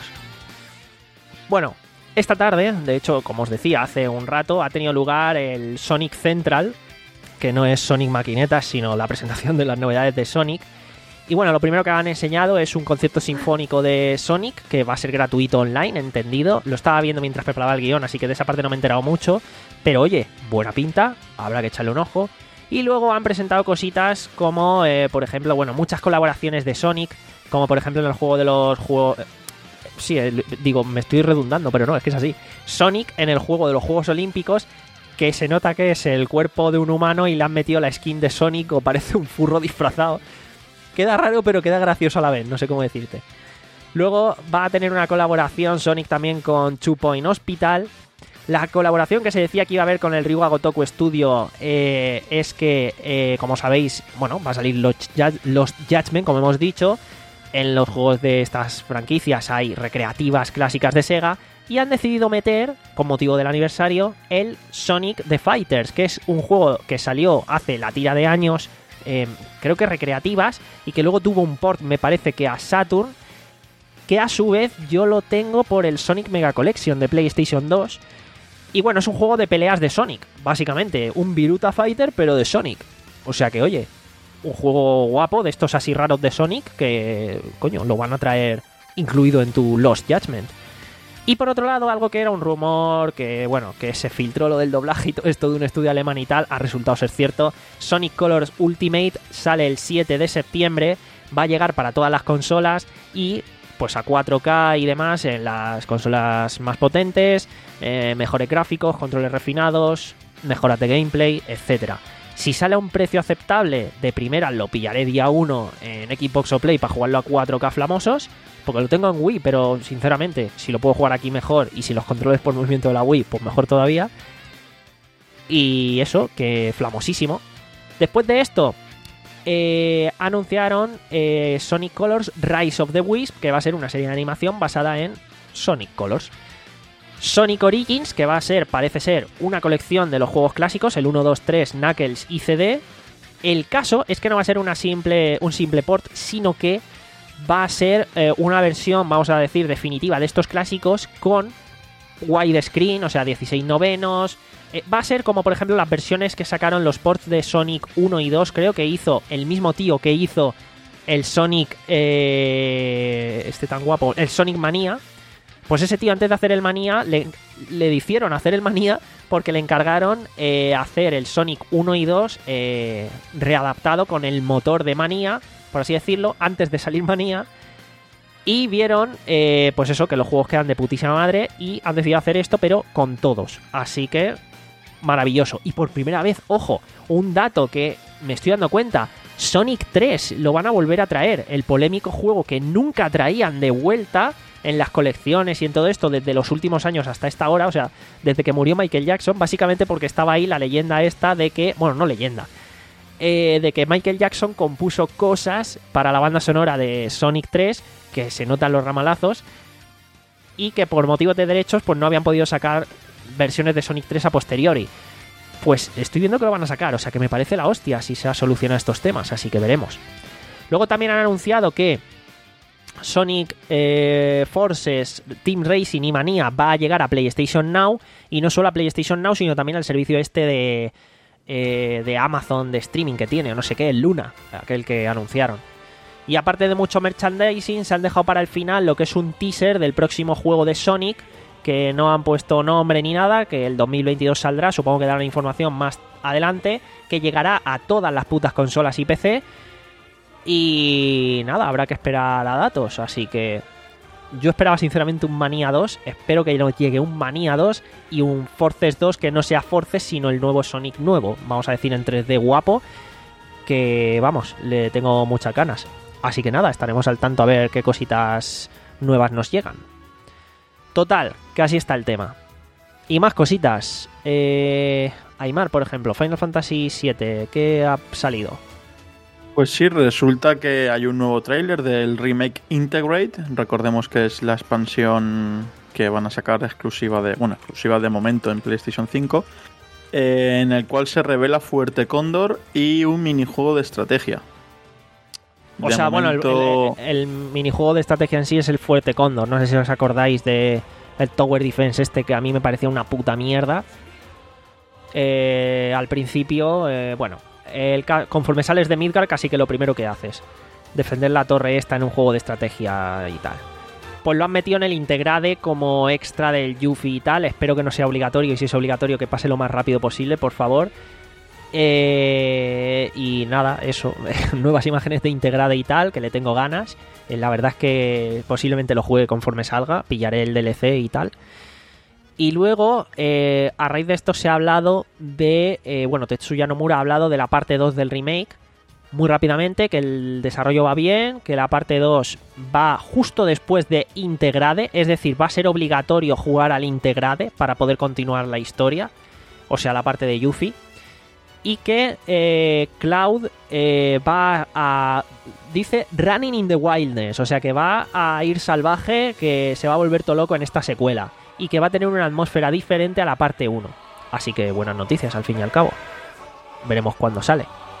Bueno, esta tarde, de hecho, como os decía, hace un rato, ha tenido lugar el Sonic Central, que no es Sonic Maquineta, sino la presentación de las novedades de Sonic. Y bueno, lo primero que han enseñado es un concierto sinfónico de Sonic, que va a ser gratuito online, entendido. Lo estaba viendo mientras preparaba el guión, así que de esa parte no me he enterado mucho. Pero oye, buena pinta, habrá que echarle un ojo. Y luego han presentado cositas como, eh, por ejemplo, bueno, muchas colaboraciones de Sonic, como por ejemplo en el juego de los juegos... Sí, eh, digo, me estoy redundando, pero no, es que es así. Sonic en el juego de los Juegos Olímpicos, que se nota que es el cuerpo de un humano y le han metido la skin de Sonic o parece un furro disfrazado. Queda raro, pero queda gracioso a la vez, no sé cómo decirte. Luego va a tener una colaboración Sonic también con Two Point Hospital. La colaboración que se decía que iba a haber con el Ryuga Gotoku Studio eh, es que, eh, como sabéis, bueno, va a salir los, los Judgment, como hemos dicho. En los juegos de estas franquicias hay recreativas clásicas de Sega. Y han decidido meter, con motivo del aniversario, el Sonic the Fighters, que es un juego que salió hace la tira de años, eh, creo que recreativas, y que luego tuvo un port, me parece que a Saturn, que a su vez yo lo tengo por el Sonic Mega Collection de PlayStation dos. Y bueno, es un juego de peleas de Sonic, básicamente, un Viruta Fighter pero de Sonic. O sea que, oye, un juego guapo de estos así raros de Sonic que, coño, lo van a traer incluido en tu Lost Judgment. Y por otro lado, algo que era un rumor, que bueno, que se filtró lo del doblaje y todo esto de un estudio alemán y tal, ha resultado ser cierto. Sonic Colors Ultimate sale el siete de septiembre, va a llegar para todas las consolas y pues a cuatro K y demás en las consolas más potentes, eh, mejores gráficos, controles refinados, mejoras de gameplay, etcétera. Si sale a un precio aceptable, de primera lo pillaré día uno en Xbox o Play para jugarlo a cuatro K flamosos, porque lo tengo en Wii, pero sinceramente, si lo puedo jugar aquí mejor y si los controles por movimiento de la Wii, pues mejor todavía. Y eso, que flamosísimo. Después de esto, eh, anunciaron eh, Sonic Colors Rise of the Wisp, que va a ser una serie de animación basada en Sonic Colors. Sonic Origins, que va a ser, parece ser, una colección de los juegos clásicos, el uno, dos, tres, Knuckles y C D. El caso es que no va a ser una simple, un simple port, sino que va a ser eh, una versión, vamos a decir, definitiva de estos clásicos con widescreen, o sea, dieciséis novenos. Eh, va a ser como, por ejemplo, las versiones que sacaron los ports de Sonic uno y dos, creo que hizo el mismo tío que hizo el Sonic, eh, este tan guapo, el Sonic Mania. Pues ese tío, antes de hacer el Mania, le, le hicieron hacer el Mania porque le encargaron eh, hacer el Sonic uno y dos eh, readaptado con el motor de Mania, por así decirlo, antes de salir Mania. Y vieron, eh, pues eso, que los juegos quedan de putísima madre y han decidido hacer esto, pero con todos. Así que, maravilloso. Y por primera vez, ojo, un dato que me estoy dando cuenta, Sonic tres lo van a volver a traer, el polémico juego que nunca traían de vuelta en las colecciones y en todo esto desde los últimos años hasta esta hora, o sea, desde que murió Michael Jackson, básicamente porque estaba ahí la leyenda esta de que, bueno, no leyenda, eh, de que Michael Jackson compuso cosas para la banda sonora de Sonic tres, que se notan los ramalazos, y que por motivos de derechos pues no habían podido sacar versiones de Sonic tres a posteriori. Pues estoy viendo que lo van a sacar, o sea que me parece la hostia si se ha solucionado estos temas, así que veremos. Luego también han anunciado que Sonic eh, Forces, Team Racing y Mania va a llegar a PlayStation Now, y no solo a PlayStation Now, sino también al servicio este de, eh, de Amazon de streaming que tiene, o no sé qué, el Luna, aquel que anunciaron. Y aparte de mucho merchandising, se han dejado para el final lo que es un teaser del próximo juego de Sonic, que no han puesto nombre ni nada, que el dos mil veintidós saldrá, supongo que darán información más adelante, que llegará a todas las putas consolas y P C. Y nada, habrá que esperar a datos, así que yo esperaba sinceramente un Mania dos, espero que nos llegue un Mania dos y un Forces dos que no sea Forces, sino el nuevo Sonic nuevo, vamos a decir en tres D guapo, que vamos, le tengo muchas ganas. Así que nada, estaremos al tanto a ver qué cositas nuevas nos llegan. Total, que así está el tema. Y más cositas. Eh, Aymar, por ejemplo, Final Fantasy siete, ¿qué ha salido? Pues sí, resulta que hay un nuevo tráiler del remake Integrate. Recordemos que es la expansión que van a sacar exclusiva de, bueno, exclusiva de momento en PlayStation cinco, eh, en el cual se revela Fuerte Cóndor y un minijuego de estrategia. O de sea, momento... bueno, el, el, el minijuego de estrategia en sí es el Fuerte Cóndor. No sé si os acordáis de el Tower Defense este, que a mí me parecía una puta mierda. Eh, al principio, eh, bueno, el, conforme sales de Midgar, casi que lo primero que haces, defender la torre esta en un juego de estrategia y tal. Pues lo han metido en el Integrade como extra del Yuffie y tal. Espero que no sea obligatorio, y si es obligatorio que pase lo más rápido posible, por favor. Eh, y nada, eso, nuevas imágenes de Integrade y tal, que le tengo ganas. Eh, la verdad es que posiblemente lo juegue conforme salga, pillaré el D L C y tal. Y luego, eh, a raíz de esto se ha hablado de, eh, bueno, Tetsuya Nomura ha hablado de la parte dos del remake, muy rápidamente, que el desarrollo va bien, que la parte dos va justo después de Integrade, es decir, va a ser obligatorio jugar al Integrade para poder continuar la historia, o sea, la parte de Yuffie. Y que eh, Cloud eh, va a... dice Running in the Wildness, o sea que va a ir salvaje, que se va a volver todo loco en esta secuela. Y que va a tener una atmósfera diferente a la parte uno. Así que buenas noticias al fin y al cabo. Veremos cuándo sale.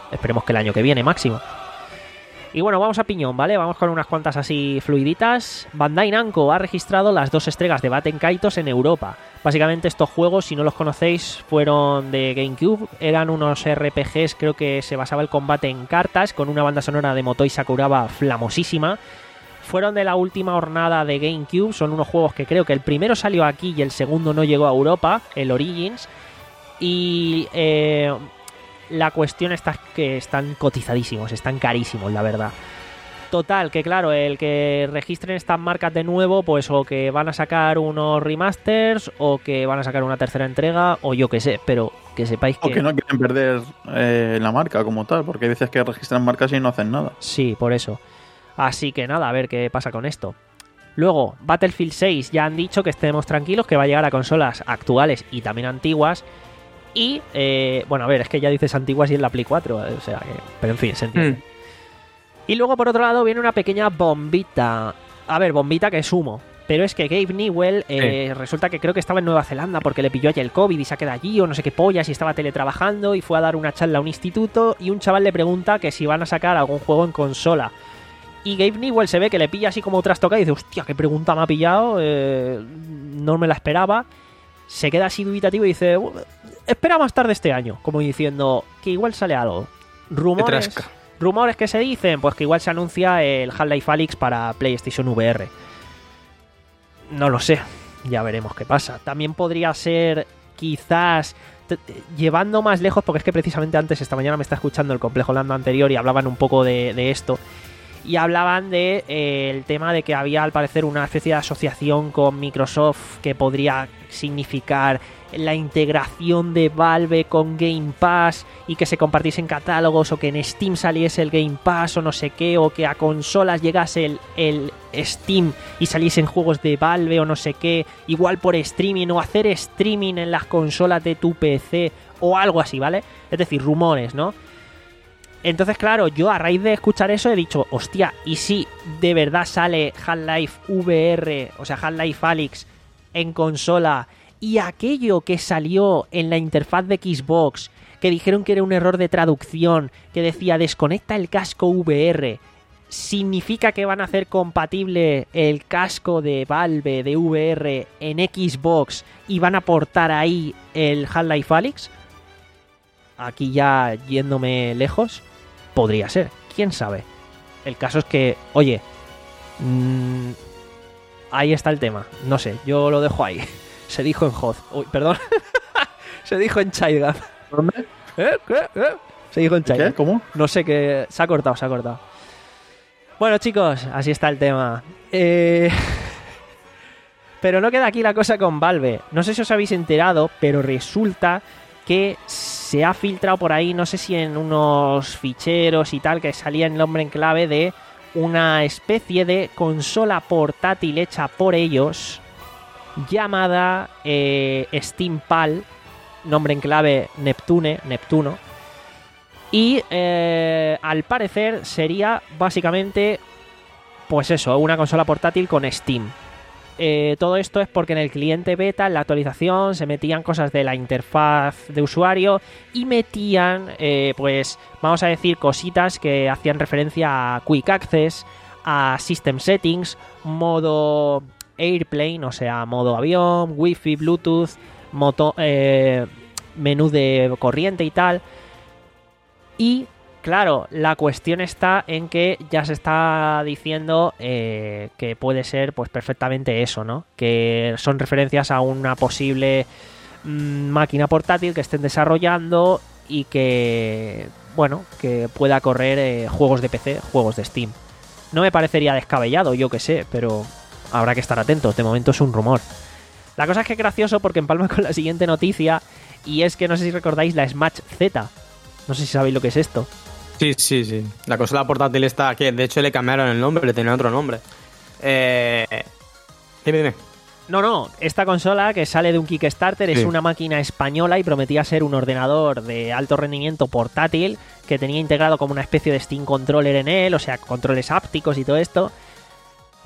esperemos que el año que viene máximo. Y bueno, vamos a piñón, ¿vale? Vamos con unas cuantas así fluiditas. Bandai Namco ha registrado las dos entregas de Baten Kaitos en Europa. Básicamente estos juegos, si no los conocéis, fueron de GameCube. Eran unos R P Gs, creo que se basaba el combate en cartas, con una banda sonora de Motoi Sakuraba flamosísima. Fueron de la última jornada de GameCube. Son unos juegos que creo que el primero salió aquí y el segundo no llegó a Europa, el Origins. Y... Eh, la cuestión está que están cotizadísimos, están carísimos, la verdad. Total, que claro, el que registren estas marcas de nuevo, pues o que van a sacar unos remasters, o que van a sacar una tercera entrega, o yo qué sé, pero que sepáis que... O que no quieren perder eh, la marca como tal, porque hay veces que registran marcas y no hacen nada. Sí, por eso. Así que nada, a ver qué pasa con esto. Luego, Battlefield seis, ya han dicho que estemos tranquilos, que va a llegar a consolas actuales y también antiguas. Y, eh, bueno, a ver, es que ya dices antiguas y en la Play cuatro, o sea, que, pero en fin, se entiende. Mm. Y luego, por otro lado, viene una pequeña bombita. A ver, bombita que es humo. Pero es que Gabe Newell eh, sí. resulta que creo que estaba en Nueva Zelanda porque le pilló allí el COVID y se ha quedado allí o no sé qué pollas y estaba teletrabajando y fue a dar una charla a un instituto y un chaval le pregunta que si van a sacar algún juego en consola. Y Gabe Newell se ve que le pilla así como trastocado y dice, hostia, qué pregunta me ha pillado, eh, no me la esperaba. Se queda así dubitativo y dice, espera más tarde este año, como diciendo que igual sale algo. Rumores, rumores que se dicen, pues que igual se anuncia el Half-Life Alyx para PlayStation V R. No lo sé, ya veremos qué pasa. También podría ser, quizás, t- t- llevando más lejos, porque es que precisamente antes, esta mañana me está escuchando el Complejo Lando anterior y hablaban un poco de, de esto. Y hablaban de eh, el tema de que había al parecer una especie de asociación con Microsoft que podría significar la integración de Valve con Game Pass y que se compartiesen catálogos o que en Steam saliese el Game Pass o no sé qué, o que a consolas llegase el, el Steam y saliesen juegos de Valve o no sé qué, igual por streaming o hacer streaming en las consolas de tu P C o algo así, ¿vale? Es decir, rumores, ¿no? Entonces, claro, yo a raíz de escuchar eso he dicho, hostia, ¿y si de verdad sale Half-Life V R, o sea, Half-Life Alyx en consola, y aquello que salió en la interfaz de Xbox, que dijeron que era un error de traducción, que decía desconecta el casco V R, significa que van a hacer compatible el casco de Valve de V R en Xbox y van a portar ahí el Half-Life Alyx? Aquí ya yéndome lejos, podría ser, quién sabe. El caso es que, oye, mmm, ahí está el tema. No sé, yo lo dejo ahí. Se dijo en Hoth. Uy, perdón. Se dijo en Childgam. ¿Dónde? ¿Eh? ¿Qué? ¿Eh? Se dijo en Childgam. ¿Qué? ¿Cómo? No sé, que se ha cortado, se ha cortado. Bueno, chicos, así está el tema. Eh... Pero no queda aquí la cosa con Valve. No sé si os habéis enterado, pero resulta que se ha filtrado por ahí, no sé si en unos ficheros y tal, que salía el nombre en clave de una especie de consola portátil hecha por ellos llamada eh, Steam Pal, nombre en clave Neptune, Neptuno, y eh, al parecer sería básicamente pues eso, una consola portátil con Steam. Eh, todo esto es porque en el cliente beta, en la actualización, se metían cosas de la interfaz de usuario y metían, eh, pues, vamos a decir, cositas que hacían referencia a Quick Access, a System Settings, modo Airplane, o sea, modo avión, Wi-Fi, Bluetooth, moto, eh, menú de corriente y tal. Y claro, la cuestión está en que ya se está diciendo eh, que puede ser pues perfectamente eso, ¿no? Que son referencias a una posible mmm, máquina portátil que estén desarrollando y que, bueno, que pueda correr eh, juegos de P C, juegos de Steam. No me parecería descabellado, yo que sé, pero habrá que estar atentos. De momento es un rumor. La cosa es que es gracioso porque empalma con la siguiente noticia y es que no sé si recordáis la Smash Z. No sé si sabéis lo que es esto. Sí, sí, sí. La consola portátil está que de hecho le cambiaron el nombre, le tenía otro nombre. Eh... Dime, dime. No, no, esta consola que sale de un Kickstarter sí. Es una máquina española y prometía ser un ordenador de alto rendimiento portátil que tenía integrado como una especie de Steam Controller en él, o sea, controles hápticos y todo esto.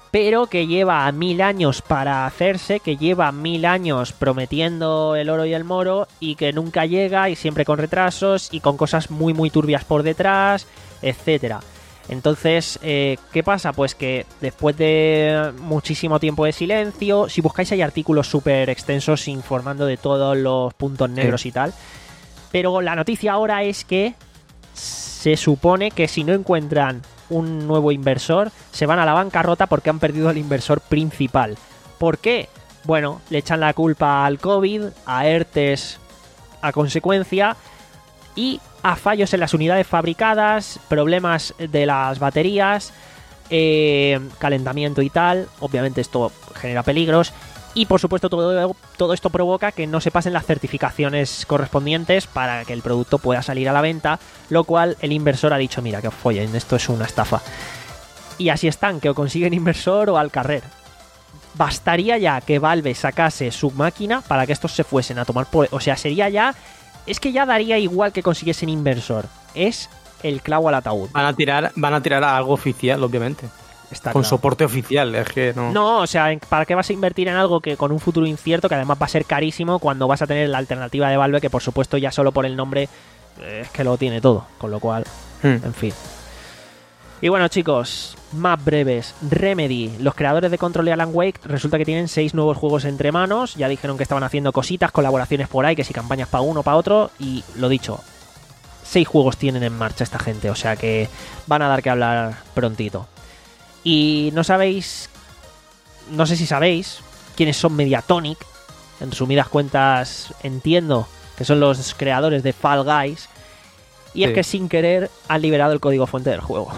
pero que lleva mil años para hacerse, que lleva mil años prometiendo el oro y el moro y que nunca llega y siempre con retrasos y con cosas muy muy turbias por detrás, etcétera. Entonces, eh, ¿qué pasa? Pues que después de muchísimo tiempo de silencio, si buscáis hay artículos súper extensos informando de todos los puntos negros sí. y tal, pero la noticia ahora es que se supone que si no encuentran un nuevo inversor, se van a la bancarrota porque han perdido al inversor principal. ¿Por qué? Bueno, le echan la culpa al COVID, a ERTES a consecuencia y a fallos en las unidades fabricadas, problemas de las baterías, eh, calentamiento y tal. Obviamente esto genera peligros y por supuesto todo, todo esto provoca que no se pasen las certificaciones correspondientes para que el producto pueda salir a la venta, lo cual el inversor ha dicho, mira que os follen, esto es una estafa. Y así están, que o consiguen inversor o al carrer. Bastaría ya que Valve sacase su máquina para que estos se fuesen a tomar por... O sea, sería ya... Es que ya daría igual que consiguiesen inversor. Es el clavo al ataúd. Van a tirar, van a tirar a algo oficial, obviamente. Está con claro. soporte oficial, es que no... No, o sea, ¿para qué vas a invertir en algo que con un futuro incierto, que además va a ser carísimo, cuando vas a tener la alternativa de Valve, que por supuesto ya solo por el nombre eh, es que lo tiene todo, con lo cual, hmm. en fin. Y bueno, chicos, más breves. Remedy, los creadores de Control y Alan Wake, resulta que tienen seis nuevos juegos entre manos, ya dijeron que estaban haciendo cositas, colaboraciones por ahí, que si campañas para uno, para otro, y lo dicho, seis juegos tienen en marcha esta gente, o sea que van a dar que hablar prontito. Y no sabéis, no sé si sabéis quiénes son Mediatonic. En resumidas cuentas, entiendo que son los creadores de Fall Guys. Y sí. es que sin querer han liberado el código fuente del juego.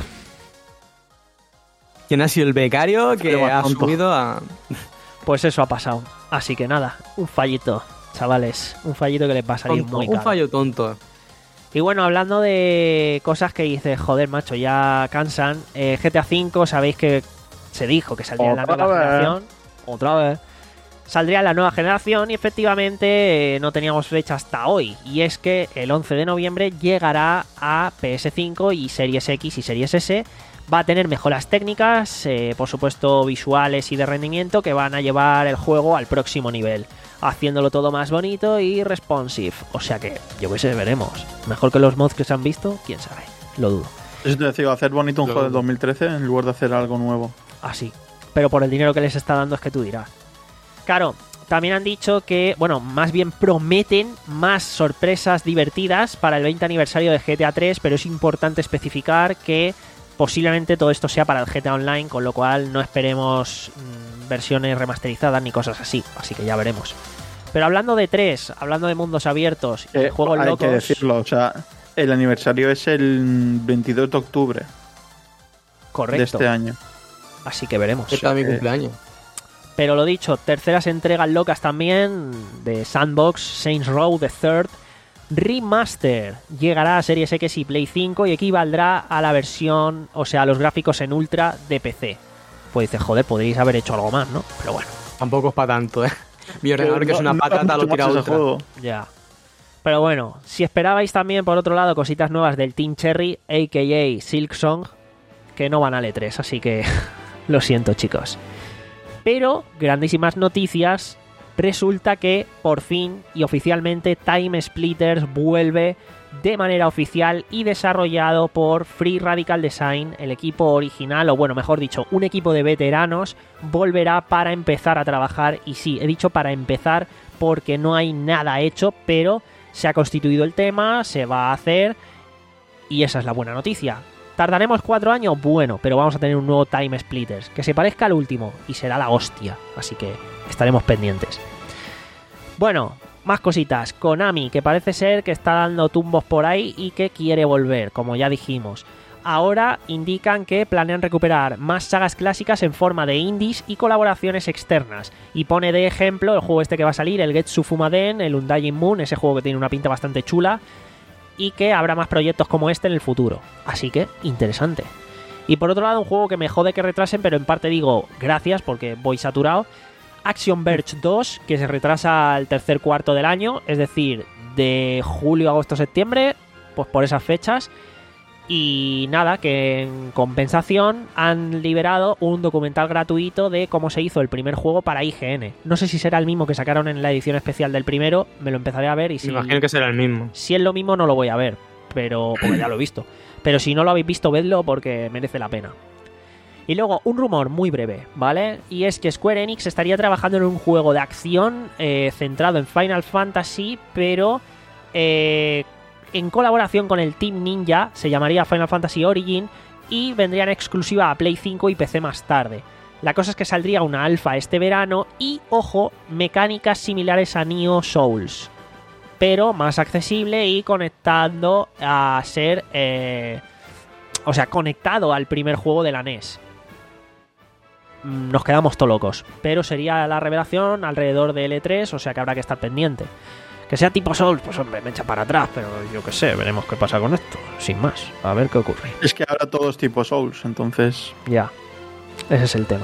¿Quién ha sido el becario que ha subido a...? Pues eso ha pasado. Así que nada, un fallito, chavales. Un fallito que les va a salir tonto, muy caro. Un fallo tonto. Y bueno, hablando de cosas que dices, joder, macho, ya cansan. Eh, G T A cinco, sabéis que se dijo que saldría en la nueva vez. generación. Otra vez. Saldría en la nueva generación y efectivamente eh, no teníamos fecha hasta hoy. Y es que el once de noviembre llegará a P S cinco y Series X y Series S. Va a tener mejoras técnicas, eh, por supuesto visuales y de rendimiento, que van a llevar el juego al próximo nivel, haciéndolo todo más bonito y responsive. O sea que, yo qué sé, veremos. Mejor que los mods que se han visto, quién sabe, lo dudo. Eso te decía, hacer bonito un lo juego del dos mil trece en lugar de hacer algo nuevo. Así, pero por el dinero que les está dando es que tú dirás. Claro, también han dicho que, bueno, más bien prometen más sorpresas divertidas para el veinte aniversario de G T A tres, pero es importante especificar que posiblemente todo esto sea para el G T A Online, con lo cual no esperemos mmm, versiones remasterizadas ni cosas así, así que ya veremos. Pero hablando de tres, hablando de mundos abiertos y eh, juegos hay locos... Hay que decirlo, o sea, el aniversario es el veintidós de octubre. Correcto. De este año. Así que veremos. Es mi cumpleaños. Pero lo dicho, terceras entregas locas también de Sandbox, Saints Row the Third Remaster. Llegará a Series X y Play cinco y equivaldrá a la versión, o sea, a los gráficos en Ultra de P C. Pues dices, joder, podríais haber hecho algo más, ¿no? Pero bueno. Tampoco es para tanto, ¿eh? Mi ordenador, que es una patata, lo tira a Ultra. Ya. Pero bueno, si esperabais también, por otro lado, cositas nuevas del Team Cherry, a k a. Silksong, que no van al E tres, así que lo siento, chicos. Pero, grandísimas noticias, resulta que, por fin y oficialmente, Time Splitters vuelve de manera oficial y desarrollado por Free Radical Design. El equipo original, o bueno, mejor dicho, un equipo de veteranos, volverá para empezar a trabajar. Y sí, he dicho para empezar porque no hay nada hecho, pero se ha constituido el tema, se va a hacer, y esa es la buena noticia. ¿Tardaremos cuatro años? Bueno, pero vamos a tener un nuevo Time Splitters, que se parezca al último, y será la hostia, así que estaremos pendientes. Bueno, más cositas. Konami, que parece ser que está dando tumbos por ahí y que quiere volver, como ya dijimos. Ahora indican que planean recuperar más sagas clásicas en forma de indies y colaboraciones externas. Y pone de ejemplo el juego este que va a salir, el Getsu Fumaden, el Undying Moon, ese juego que tiene una pinta bastante chula, y que habrá más proyectos como este en el futuro. Así que, interesante. Y por otro lado, un juego que me jode que retrasen, pero en parte digo gracias porque voy saturado. Action Verge dos, que se retrasa al tercer cuarto del año, es decir, de julio, agosto, septiembre, pues por esas fechas. Y nada, que en compensación han liberado un documental gratuito de cómo se hizo el primer juego para I G N. No sé si será el mismo que sacaron en la edición especial del primero, me lo empezaré a ver y si... Me imagino que será el mismo. Si es lo mismo no lo voy a ver, pero porque ya lo he visto. Pero si no lo habéis visto, vedlo porque merece la pena. Y luego, un rumor muy breve, ¿vale? Y es que Square Enix estaría trabajando en un juego de acción eh, centrado en Final Fantasy, pero... Eh, en colaboración con el Team Ninja, se llamaría Final Fantasy Origin y vendría en exclusiva a Play cinco y P C más tarde. La cosa es que saldría una alfa este verano y, ojo, mecánicas similares a Neo Souls, pero más accesible y conectando a ser... Eh, o sea, conectado al primer juego de la N E S. Nos quedamos todos locos, pero sería la revelación alrededor de L tres, o sea que habrá que estar pendiente. Que sea tipo Souls, pues hombre, me echa para atrás, pero yo qué sé, veremos qué pasa con esto, sin más, a ver qué ocurre. Es que ahora todo es tipo Souls, entonces... Ya, ese es el tema.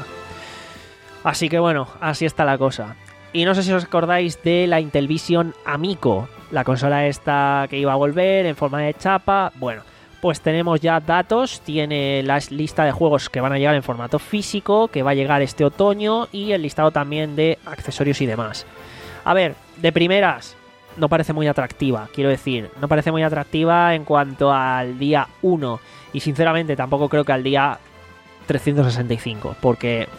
Así que bueno, así está la cosa. Y no sé si os acordáis de la Intellivision Amico, la consola esta que iba a volver en forma de chapa. Bueno, pues tenemos ya datos, tiene la lista de juegos que van a llegar en formato físico, que va a llegar este otoño, y el listado también de accesorios y demás. A ver, de primeras... no parece muy atractiva, quiero decir, no parece muy atractiva en cuanto al día uno y sinceramente tampoco creo que al día trescientos sesenta y cinco, porque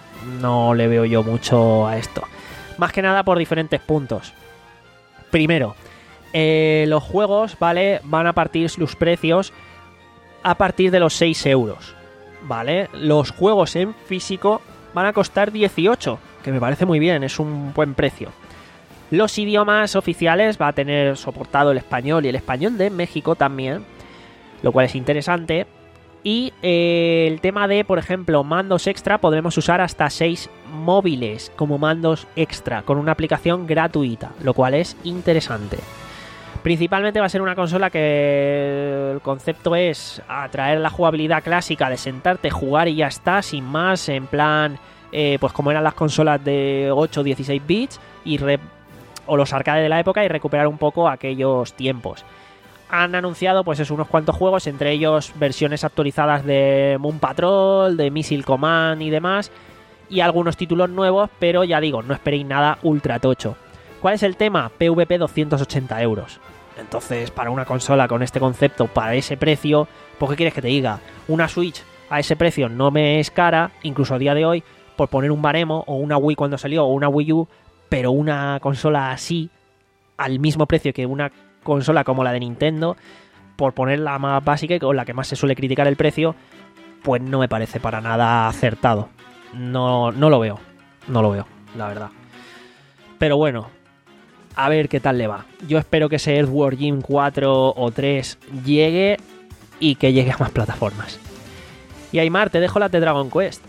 no le veo yo mucho a esto. Más que nada por diferentes puntos. Primero, eh, los juegos, ¿vale? Van a partir sus precios a partir de los seis euros, ¿vale? Los juegos en físico van a costar dieciocho, que me parece muy bien, es un buen precio. Los idiomas oficiales va a tener soportado el español y el español de México también, lo cual es interesante. Y eh, el tema de, por ejemplo, mandos extra, podremos usar hasta seis móviles como mandos extra con una aplicación gratuita, lo cual es interesante. Principalmente va a ser una consola que el concepto es atraer la jugabilidad clásica de sentarte, jugar y ya está, sin más, en plan, eh, pues como eran las consolas de ocho o dieciséis bits y re o los arcades de la época y recuperar un poco aquellos tiempos. Han anunciado pues eso, unos cuantos juegos, entre ellos versiones actualizadas de Moon Patrol, de Missile Command y demás, y algunos títulos nuevos, pero ya digo, no esperéis nada ultra tocho. ¿Cuál es el tema? P V P doscientos ochenta euros. Entonces, para una consola con este concepto, para ese precio, ¿por qué quieres que te diga? Una Switch a ese precio no me es cara, incluso a día de hoy, por poner un baremo, o una Wii cuando salió, o una Wii U, pero una consola así, al mismo precio que una consola como la de Nintendo, por poner la más básica y con la que más se suele criticar el precio, pues no me parece para nada acertado. No, no lo veo, no lo veo, la verdad. Pero bueno, a ver qué tal le va. Yo espero que ese Earthworm Jim cuatro o tres llegue y que llegue a más plataformas. Y Aymar, te dejo la de Dragon Quest.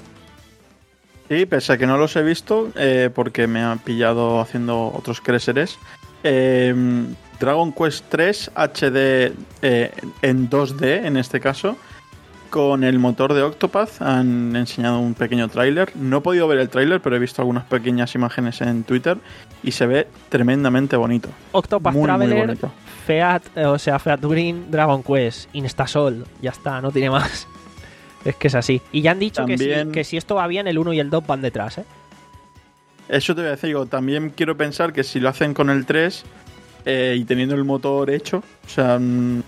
Sí, pese a que no los he visto, eh, porque me han pillado haciendo otros créseres. Eh, Dragon Quest tres H D eh, en dos D, en este caso, con el motor de Octopath. Han enseñado un pequeño tráiler. No he podido ver el tráiler, pero he visto algunas pequeñas imágenes en Twitter y se ve tremendamente bonito. Octopath muy, Traveler, muy bonito. Feat, o sea, Feat Green, Dragon Quest, Instasol, ya está, no tiene más. Es que es así. Y ya han dicho también... que, si, que si esto va bien, el uno y el dos van detrás, ¿eh? Eso te voy a decir, digo, también quiero pensar que si lo hacen con el tres eh, y teniendo el motor hecho, o sea,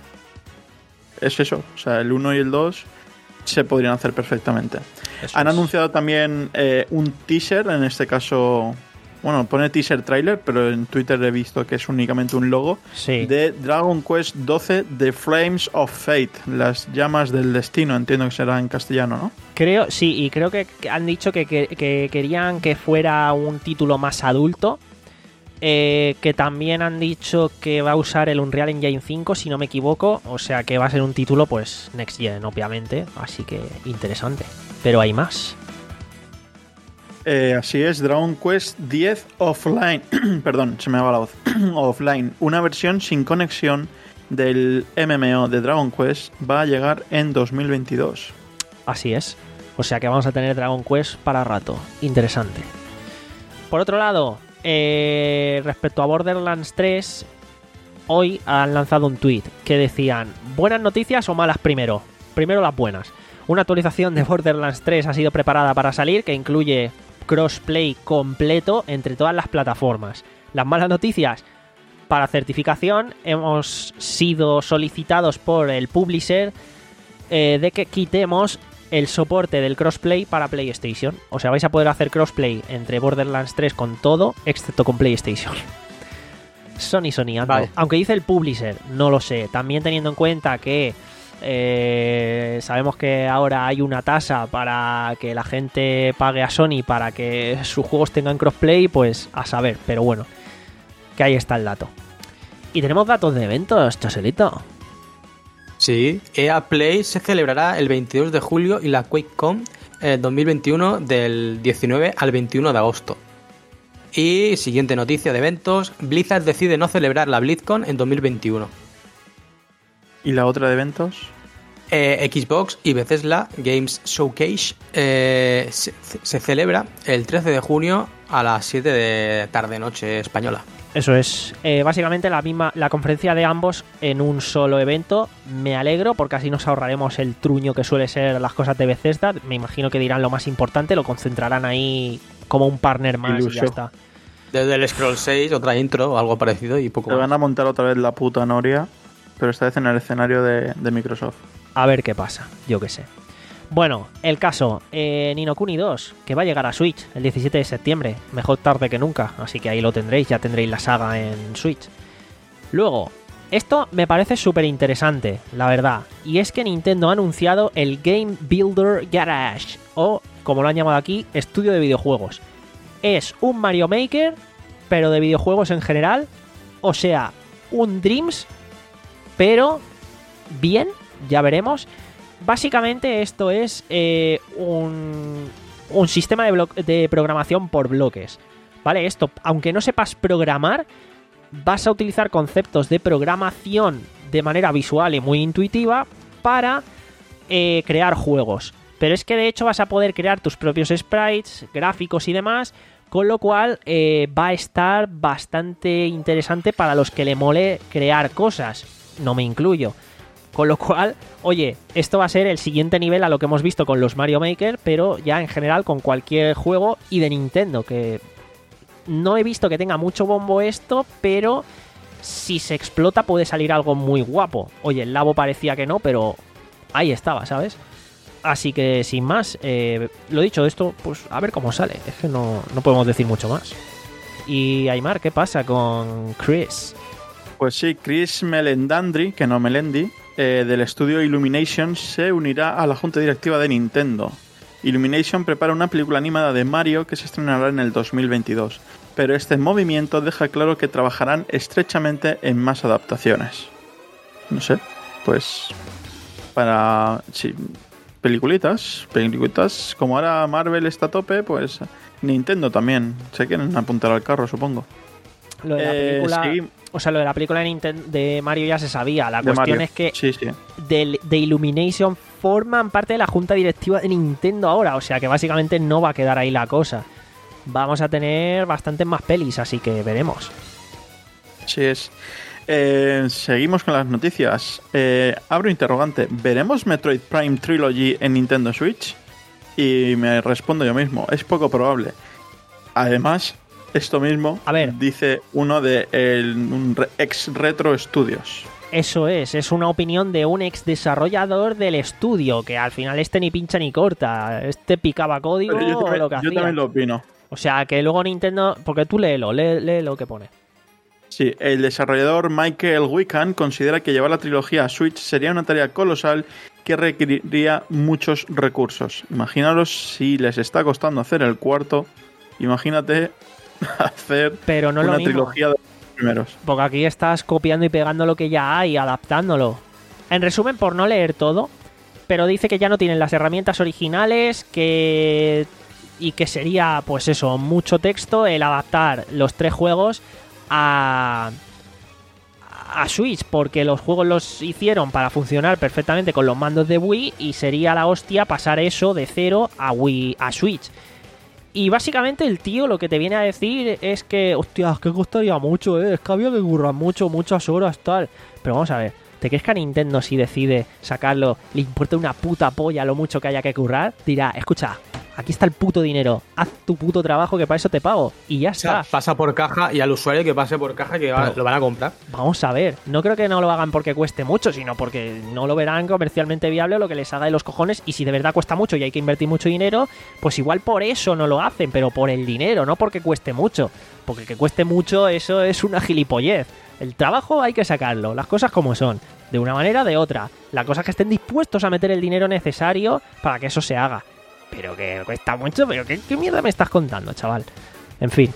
es eso, o sea, el uno y el dos se podrían hacer perfectamente. Eso Han es. anunciado también eh, un teaser, en este caso, bueno, pone teaser trailer, pero en Twitter he visto que es únicamente un logo, sí, de Dragon Quest doce, The Flames of Fate, las llamas del destino, entiendo que será en castellano, ¿no? Creo, sí, y creo que han dicho que, que, que querían que fuera un título más adulto, eh, que también han dicho que va a usar el Unreal Engine cinco, si no me equivoco, o sea que va a ser un título, pues, Next Gen, obviamente, así que interesante, pero hay más. Eh, así es, Dragon Quest diez Offline, perdón, se me va la voz, Offline, una versión sin conexión del M M O de Dragon Quest va a llegar en dos mil veintidós. Así es, o sea que vamos a tener Dragon Quest para rato, interesante. Por otro lado, eh, respecto a Borderlands tres, hoy han lanzado un tweet que decían: ¿buenas noticias o malas primero? Primero las buenas. Una actualización de Borderlands tres ha sido preparada para salir, que incluye crossplay completo entre todas las plataformas. Las malas noticias: para certificación hemos sido solicitados por el publisher eh, de que quitemos el soporte del crossplay para PlayStation. O sea, vais a poder hacer crossplay entre Borderlands tres con todo, excepto con PlayStation. Sony Sony, Vale. Aunque dice el publisher, no lo sé. También teniendo en cuenta que eh, sabemos que ahora hay una tasa para que la gente pague a Sony para que sus juegos tengan crossplay, pues a saber. Pero bueno, que ahí está el dato. Y tenemos datos de eventos, Choselito. Sí, E A Play se celebrará el veintidós de julio y la QuakeCon eh, dos mil veintiuno del diecinueve al veintiuno de agosto. Y siguiente noticia de eventos: Blizzard decide no celebrar la BlizzCon en dos mil veintiuno. ¿Y la otra de eventos? Eh, Xbox y Bethesda Games Showcase eh, se, se celebra el trece de junio a las siete de tarde-noche española. Eso es, eh, básicamente la misma la conferencia de ambos en un solo evento. Me alegro porque así nos ahorraremos el truño que suele ser las cosas de Bethesda. Me imagino que dirán lo más importante, lo concentrarán ahí como un partner más Iluso. y ya está. Desde el Scroll seis, otra intro o algo parecido y poco Se más. van a montar otra vez la puta Noria, pero esta vez en el escenario de, de Microsoft. A ver qué pasa, yo qué sé. Bueno, el caso, eh, Ni no Kuni dos, que va a llegar a Switch el diecisiete de septiembre. Mejor tarde que nunca, así que ahí lo tendréis, ya tendréis la saga en Switch. Luego, esto me parece súper interesante, la verdad. Y es que Nintendo ha anunciado el Game Builder Garage, o como lo han llamado aquí, estudio de videojuegos. Es un Mario Maker, pero de videojuegos en general. O sea, un Dreams, pero bien, ya veremos. Básicamente esto es eh, un, un sistema de, blo- de programación por bloques, ¿vale? Esto, aunque no sepas programar, vas a utilizar conceptos de programación de manera visual y muy intuitiva para eh, crear juegos. Pero es que de hecho vas a poder crear tus propios sprites, gráficos y demás, con lo cual eh, va a estar bastante interesante para los que le mole crear cosas. No me incluyo. Con lo cual, oye, esto va a ser el siguiente nivel a lo que hemos visto con los Mario Maker, pero ya en general con cualquier juego y de Nintendo, que no he visto que tenga mucho bombo esto, pero si se explota puede salir algo muy guapo. Oye, el Labo parecía que no, pero ahí estaba, ¿sabes? Así que sin más, eh, lo dicho, esto, pues a ver cómo sale. Es que no, no podemos decir mucho más. Y Aymar, ¿qué pasa con Chris? Pues sí, Chris Melendandri, que no Melendi, eh, del estudio Illumination, se unirá a la junta directiva de Nintendo. Illumination prepara una película animada de Mario que se estrenará en el dos mil veintidós, pero este movimiento deja claro que trabajarán estrechamente en más adaptaciones. No sé, pues para sí, peliculitas, peliculitas, como ahora Marvel está a tope, pues Nintendo también se quieren apuntar al carro, supongo. Lo de la Eh, película, sí. o sea, lo de la película de, Ninten- de Mario ya se sabía. La De cuestión Mario. es que Sí, sí. de, de Illumination forman parte de la junta directiva de Nintendo ahora, o sea que básicamente no va a quedar ahí la cosa. Vamos a tener bastantes más pelis, así que veremos. Sí es. Eh, seguimos con las noticias. Eh, abro interrogante. ¿Veremos Metroid Prime Trilogy en Nintendo Switch? Y me respondo yo mismo. Es poco probable. Además, esto mismo A ver. dice uno de el, un re- ex Retro Studios. Eso es, es una opinión de un ex desarrollador del estudio, que al final este ni pincha ni corta. Este picaba código Pero yo o también, lo que yo hacía. también lo opino. O sea que luego Nintendo... Porque tú léelo, lee, lee lo que pone. Sí, el desarrollador Michael Wickham considera que llevar la trilogía a Switch sería una tarea colosal que requeriría muchos recursos. Imaginaros si les está costando hacer el cuarto, imagínate hacer Pero no es una lo mismo. trilogía de los primeros. Porque aquí estás copiando y pegando lo que ya hay, adaptándolo. En resumen, por no leer todo, pero dice que ya no tienen las herramientas originales, que y que sería, pues eso, mucho texto el adaptar los tres juegos a a Switch, porque los juegos los hicieron para funcionar perfectamente con los mandos de Wii y sería la hostia pasar eso de cero a Wii a Switch. Y básicamente el tío lo que te viene a decir es que, hostia, es que costaría mucho, ¿eh? Es que había que currar mucho, muchas horas, tal. Pero vamos a ver, ¿te crees que a Nintendo, si decide sacarlo, le importa una puta polla lo mucho que haya que currar? Dirá, escucha, aquí está el puto dinero, haz tu puto trabajo que para eso te pago. Y ya O sea, está. pasa por caja y al usuario que pase por caja que va- Pero- lo van a comprar. Vamos a ver, no creo que no lo hagan porque cueste mucho, sino porque no lo verán comercialmente viable o lo que les haga de los cojones. Y si de verdad cuesta mucho y hay que invertir mucho dinero, pues igual por eso no lo hacen, pero por el dinero, no porque cueste mucho. Porque que cueste mucho, eso es una gilipollez. El trabajo hay que sacarlo, las cosas como son, de una manera o de otra. La cosa es que estén dispuestos a meter el dinero necesario para que eso se haga. Pero que cuesta mucho, pero ¿qué, qué mierda me estás contando, chaval? En fin,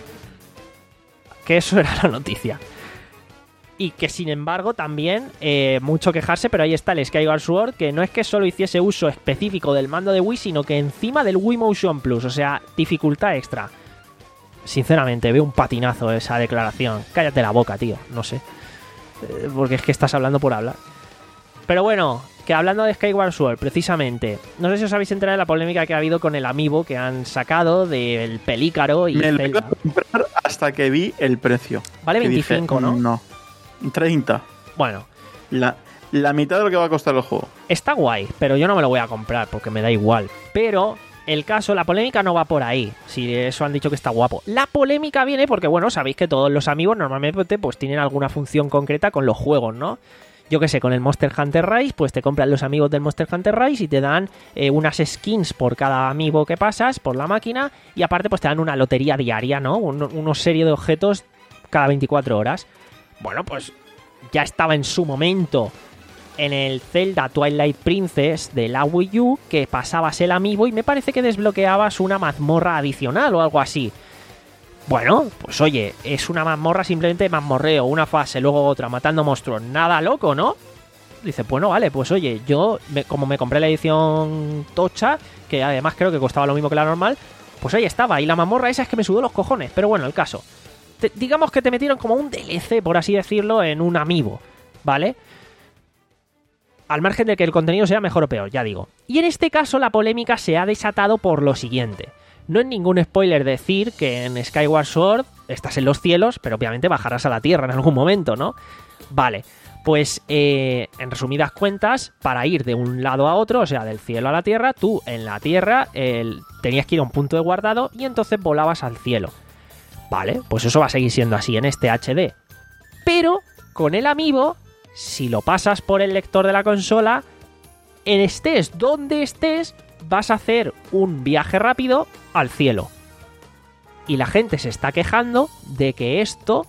que eso era la noticia. Y que sin embargo también, eh, mucho quejarse, pero ahí está el Skyward Sword, que no es que solo hiciese uso específico del mando de Wii, sino que encima del Wii Motion Plus, o sea, dificultad extra. Sinceramente, veo un patinazo esa declaración. Cállate la boca, tío, no sé. Eh, porque es que estás hablando por hablar. Pero bueno, que hablando de Skyward Sword, precisamente, no sé si os habéis enterado de la polémica que ha habido con el Amiibo que han sacado del Pelícaro y Me lo iba Zelda. a comprar hasta que vi el precio. Vale Que dije, veinticinco, ¿no? No. treinta. Bueno, La, la mitad de lo que va a costar el juego. está guay, pero yo no me lo voy a comprar porque me da igual. Pero el caso, la polémica no va por ahí. Si eso han dicho que está guapo. La polémica viene porque, bueno, sabéis que todos los amigos normalmente pues tienen alguna función concreta con los juegos, ¿no? Yo qué sé, con el Monster Hunter Rise, pues te compran los amigos del Monster Hunter Rise y te dan eh, unas skins por cada amiibo que pasas por la máquina y aparte pues te dan una lotería diaria, ¿no? Un, unos serie de objetos cada veinticuatro horas. Bueno, pues ya estaba en su momento en el Zelda Twilight Princess de la Wii U, que pasabas el amiibo y me parece que desbloqueabas una mazmorra adicional o algo así. Bueno, pues oye, es una mazmorra simplemente mazmorreo, una fase, luego otra, matando monstruos. Nada loco, ¿no? Dice, bueno, vale, pues oye, yo, me, como me compré la edición tocha, que además creo que costaba lo mismo que la normal, pues ahí estaba. Y la mazmorra esa es que me sudó los cojones. Pero bueno, el caso. Te, digamos que te metieron como un D L C, por así decirlo, en un amiibo, ¿vale? Al margen de que el contenido sea mejor o peor, ya digo. Y en este caso la polémica se ha desatado por lo siguiente. No es ningún spoiler decir que en Skyward Sword estás en los cielos, pero obviamente bajarás a la tierra en algún momento, ¿no? Vale, pues eh, en resumidas cuentas, para ir de un lado a otro, o sea, del cielo a la tierra, tú en la tierra el, tenías que ir a un punto de guardado y entonces volabas al cielo. Vale, pues eso va a seguir siendo así en este H D. Pero con el amiibo, si lo pasas por el lector de la consola, en estés donde estés, vas a hacer un viaje rápido al cielo. Y la gente se está quejando de que esto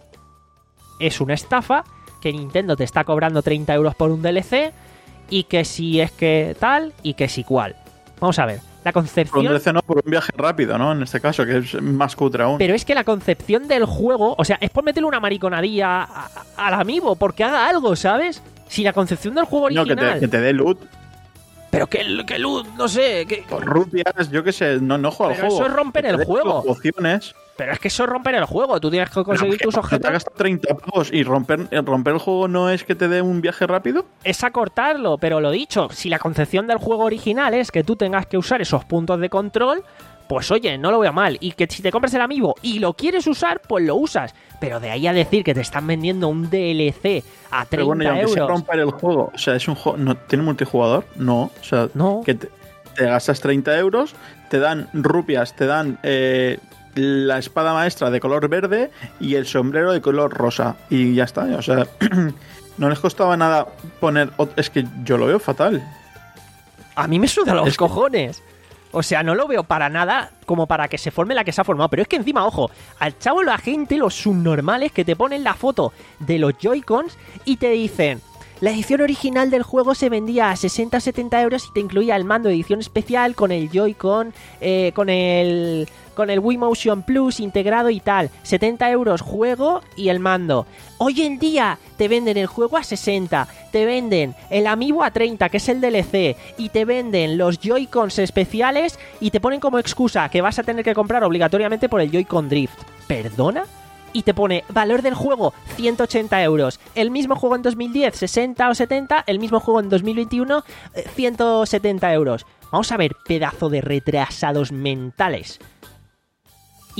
es una estafa, que Nintendo te está cobrando treinta euros por un D L C, y que si es que tal, y que si cual. Vamos a ver, la Por un concepción... D L C no, por un viaje rápido, ¿no? En este caso, que es más cutre aún. Pero es que la concepción del juego, o sea, es por meterle una mariconadilla a- a- al amiibo, porque haga algo, ¿sabes? Si la concepción del juego No, original... que te, que te dé loot. Pero que, que luz, no sé, que... Por rupias, yo qué sé, no, no juego al Pero juego. eso es romper Que te el dé juego. Opciones. Pero es que eso es romper el juego, tú tienes que conseguir Pero, tus ¿que te objetos. gastas treinta pavos y romper, eh, romper el juego no es que te dé un viaje rápido? Es acortarlo, pero lo dicho, si la concepción del juego original es que tú tengas que usar esos puntos de control, pues oye, no lo veo mal. Y que si te compras el amiibo y lo quieres usar, pues lo usas. Pero de ahí a decir que te están vendiendo un D L C a Pero bueno, y treinta aunque sea euros. romper el juego, o sea, es un juego. ¿No tiene multijugador? No. O sea, No. que te, te gastas treinta euros, te dan rupias, te dan eh, la espada maestra de color verde y el sombrero de color rosa. Y ya está. O sea, no les costaba nada poner. ot- Es que yo lo veo fatal. A mí me suda los Es que- cojones. O sea, no lo veo para nada como para que se forme la que se ha formado. Pero es que encima, ojo, al chavo la gente, los subnormales, que te ponen la foto de los Joy-Cons y te dicen: la edición original del juego se vendía a sesenta o setenta euros y te incluía el mando de edición especial con el Joy-Con, eh, con el con el Wii Motion Plus integrado y tal. setenta euros juego y el mando. Hoy en día te venden el juego a sesenta, te venden el amiibo a treinta, que es el D L C, y te venden los Joy-Cons especiales y te ponen como excusa que vas a tener que comprar obligatoriamente por el Joy-Con Drift. ¿Perdona? Y te pone valor del juego ciento ochenta euros. El mismo juego en dos mil diez, sesenta o setenta. El mismo juego en dos mil veintiuno, ciento setenta euros. Vamos a ver, pedazo de retrasados mentales.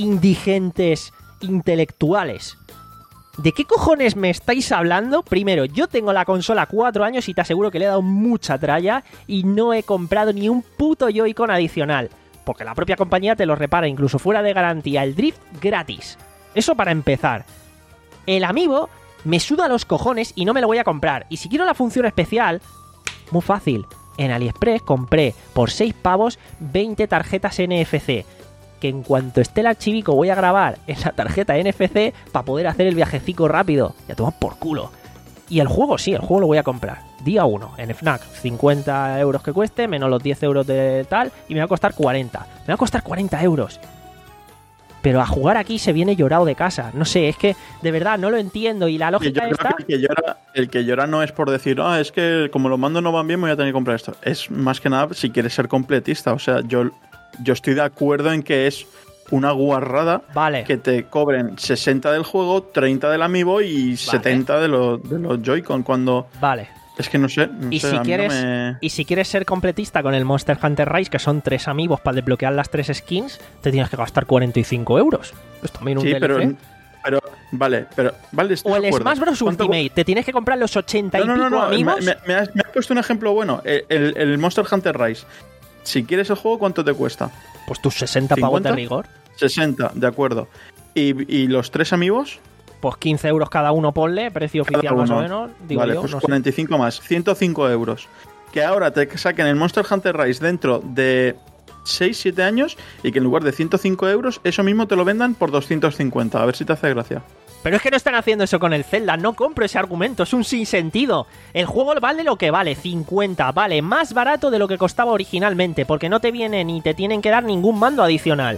indigentes intelectuales. ¿De qué cojones me estáis hablando? Primero, yo tengo la consola cuatro años y te aseguro que le he dado mucha tralla y no he comprado ni un puto Joy-Con adicional. Porque la propia compañía te lo repara, incluso fuera de garantía, el drift gratis. Eso para empezar. El Amiibo me suda los cojones y no me lo voy a comprar. Y si quiero la función especial, muy fácil. En AliExpress compré por seis pavos veinte tarjetas N F C. Que en cuanto esté el archivico voy a grabar en la tarjeta N F C para poder hacer el viajecico rápido. Ya toman por culo. Y el juego, sí, el juego lo voy a comprar. Día uno, en Fnac, cincuenta euros que cueste, menos los diez euros de tal, y me va a costar cuarenta. Me va a costar cuarenta euros. Pero a jugar aquí se viene llorado de casa. No sé, es que de verdad no lo entiendo. Y la lógica yo está... El que, llora, el que llora no es por decir, ah, es que como los mandos no van bien, me voy a tener que comprar esto. Es más que nada si quieres ser completista. O sea, yo... Yo estoy de acuerdo en que es una guarrada vale. que te cobren sesenta del juego, treinta del Amiibo y vale. setenta de los, de los Joy-Con cuando... Vale. Es que no sé. No y, sé si quieres, no me... y si quieres ser completista con el Monster Hunter Rise, que son tres Amiibos para desbloquear las tres skins, te tienes que gastar cuarenta y cinco euros. Es también un sí, D L C. Pero, pero, vale, pero... Vale, estoy o el de acuerdo. Smash Bros. Ultimate, te tienes que comprar los ochenta y no, no, pico no, no. Amiibos. Me, me, has, me has puesto un ejemplo bueno. El, el, el Monster Hunter Rise. Si quieres el juego, ¿cuánto te cuesta? Pues tus sesenta pavos de rigor. sesenta, de acuerdo. ¿Y, y los tres Amiibos? Pues quince euros cada uno, ponle, precio oficial cada más uno. o menos. Digo vale, yo, pues no cuarenta y cinco sé. Más, ciento cinco euros. Que ahora te saquen el Monster Hunter Rise dentro de seis siete años y que en lugar de ciento cinco euros, eso mismo te lo vendan por doscientos cincuenta. A ver si te hace gracia. Pero es que no están haciendo eso con el Zelda, no compro ese argumento, es un sinsentido. El juego vale lo que vale, cincuenta, vale más barato de lo que costaba originalmente, porque no te viene ni te tienen que dar ningún mando adicional.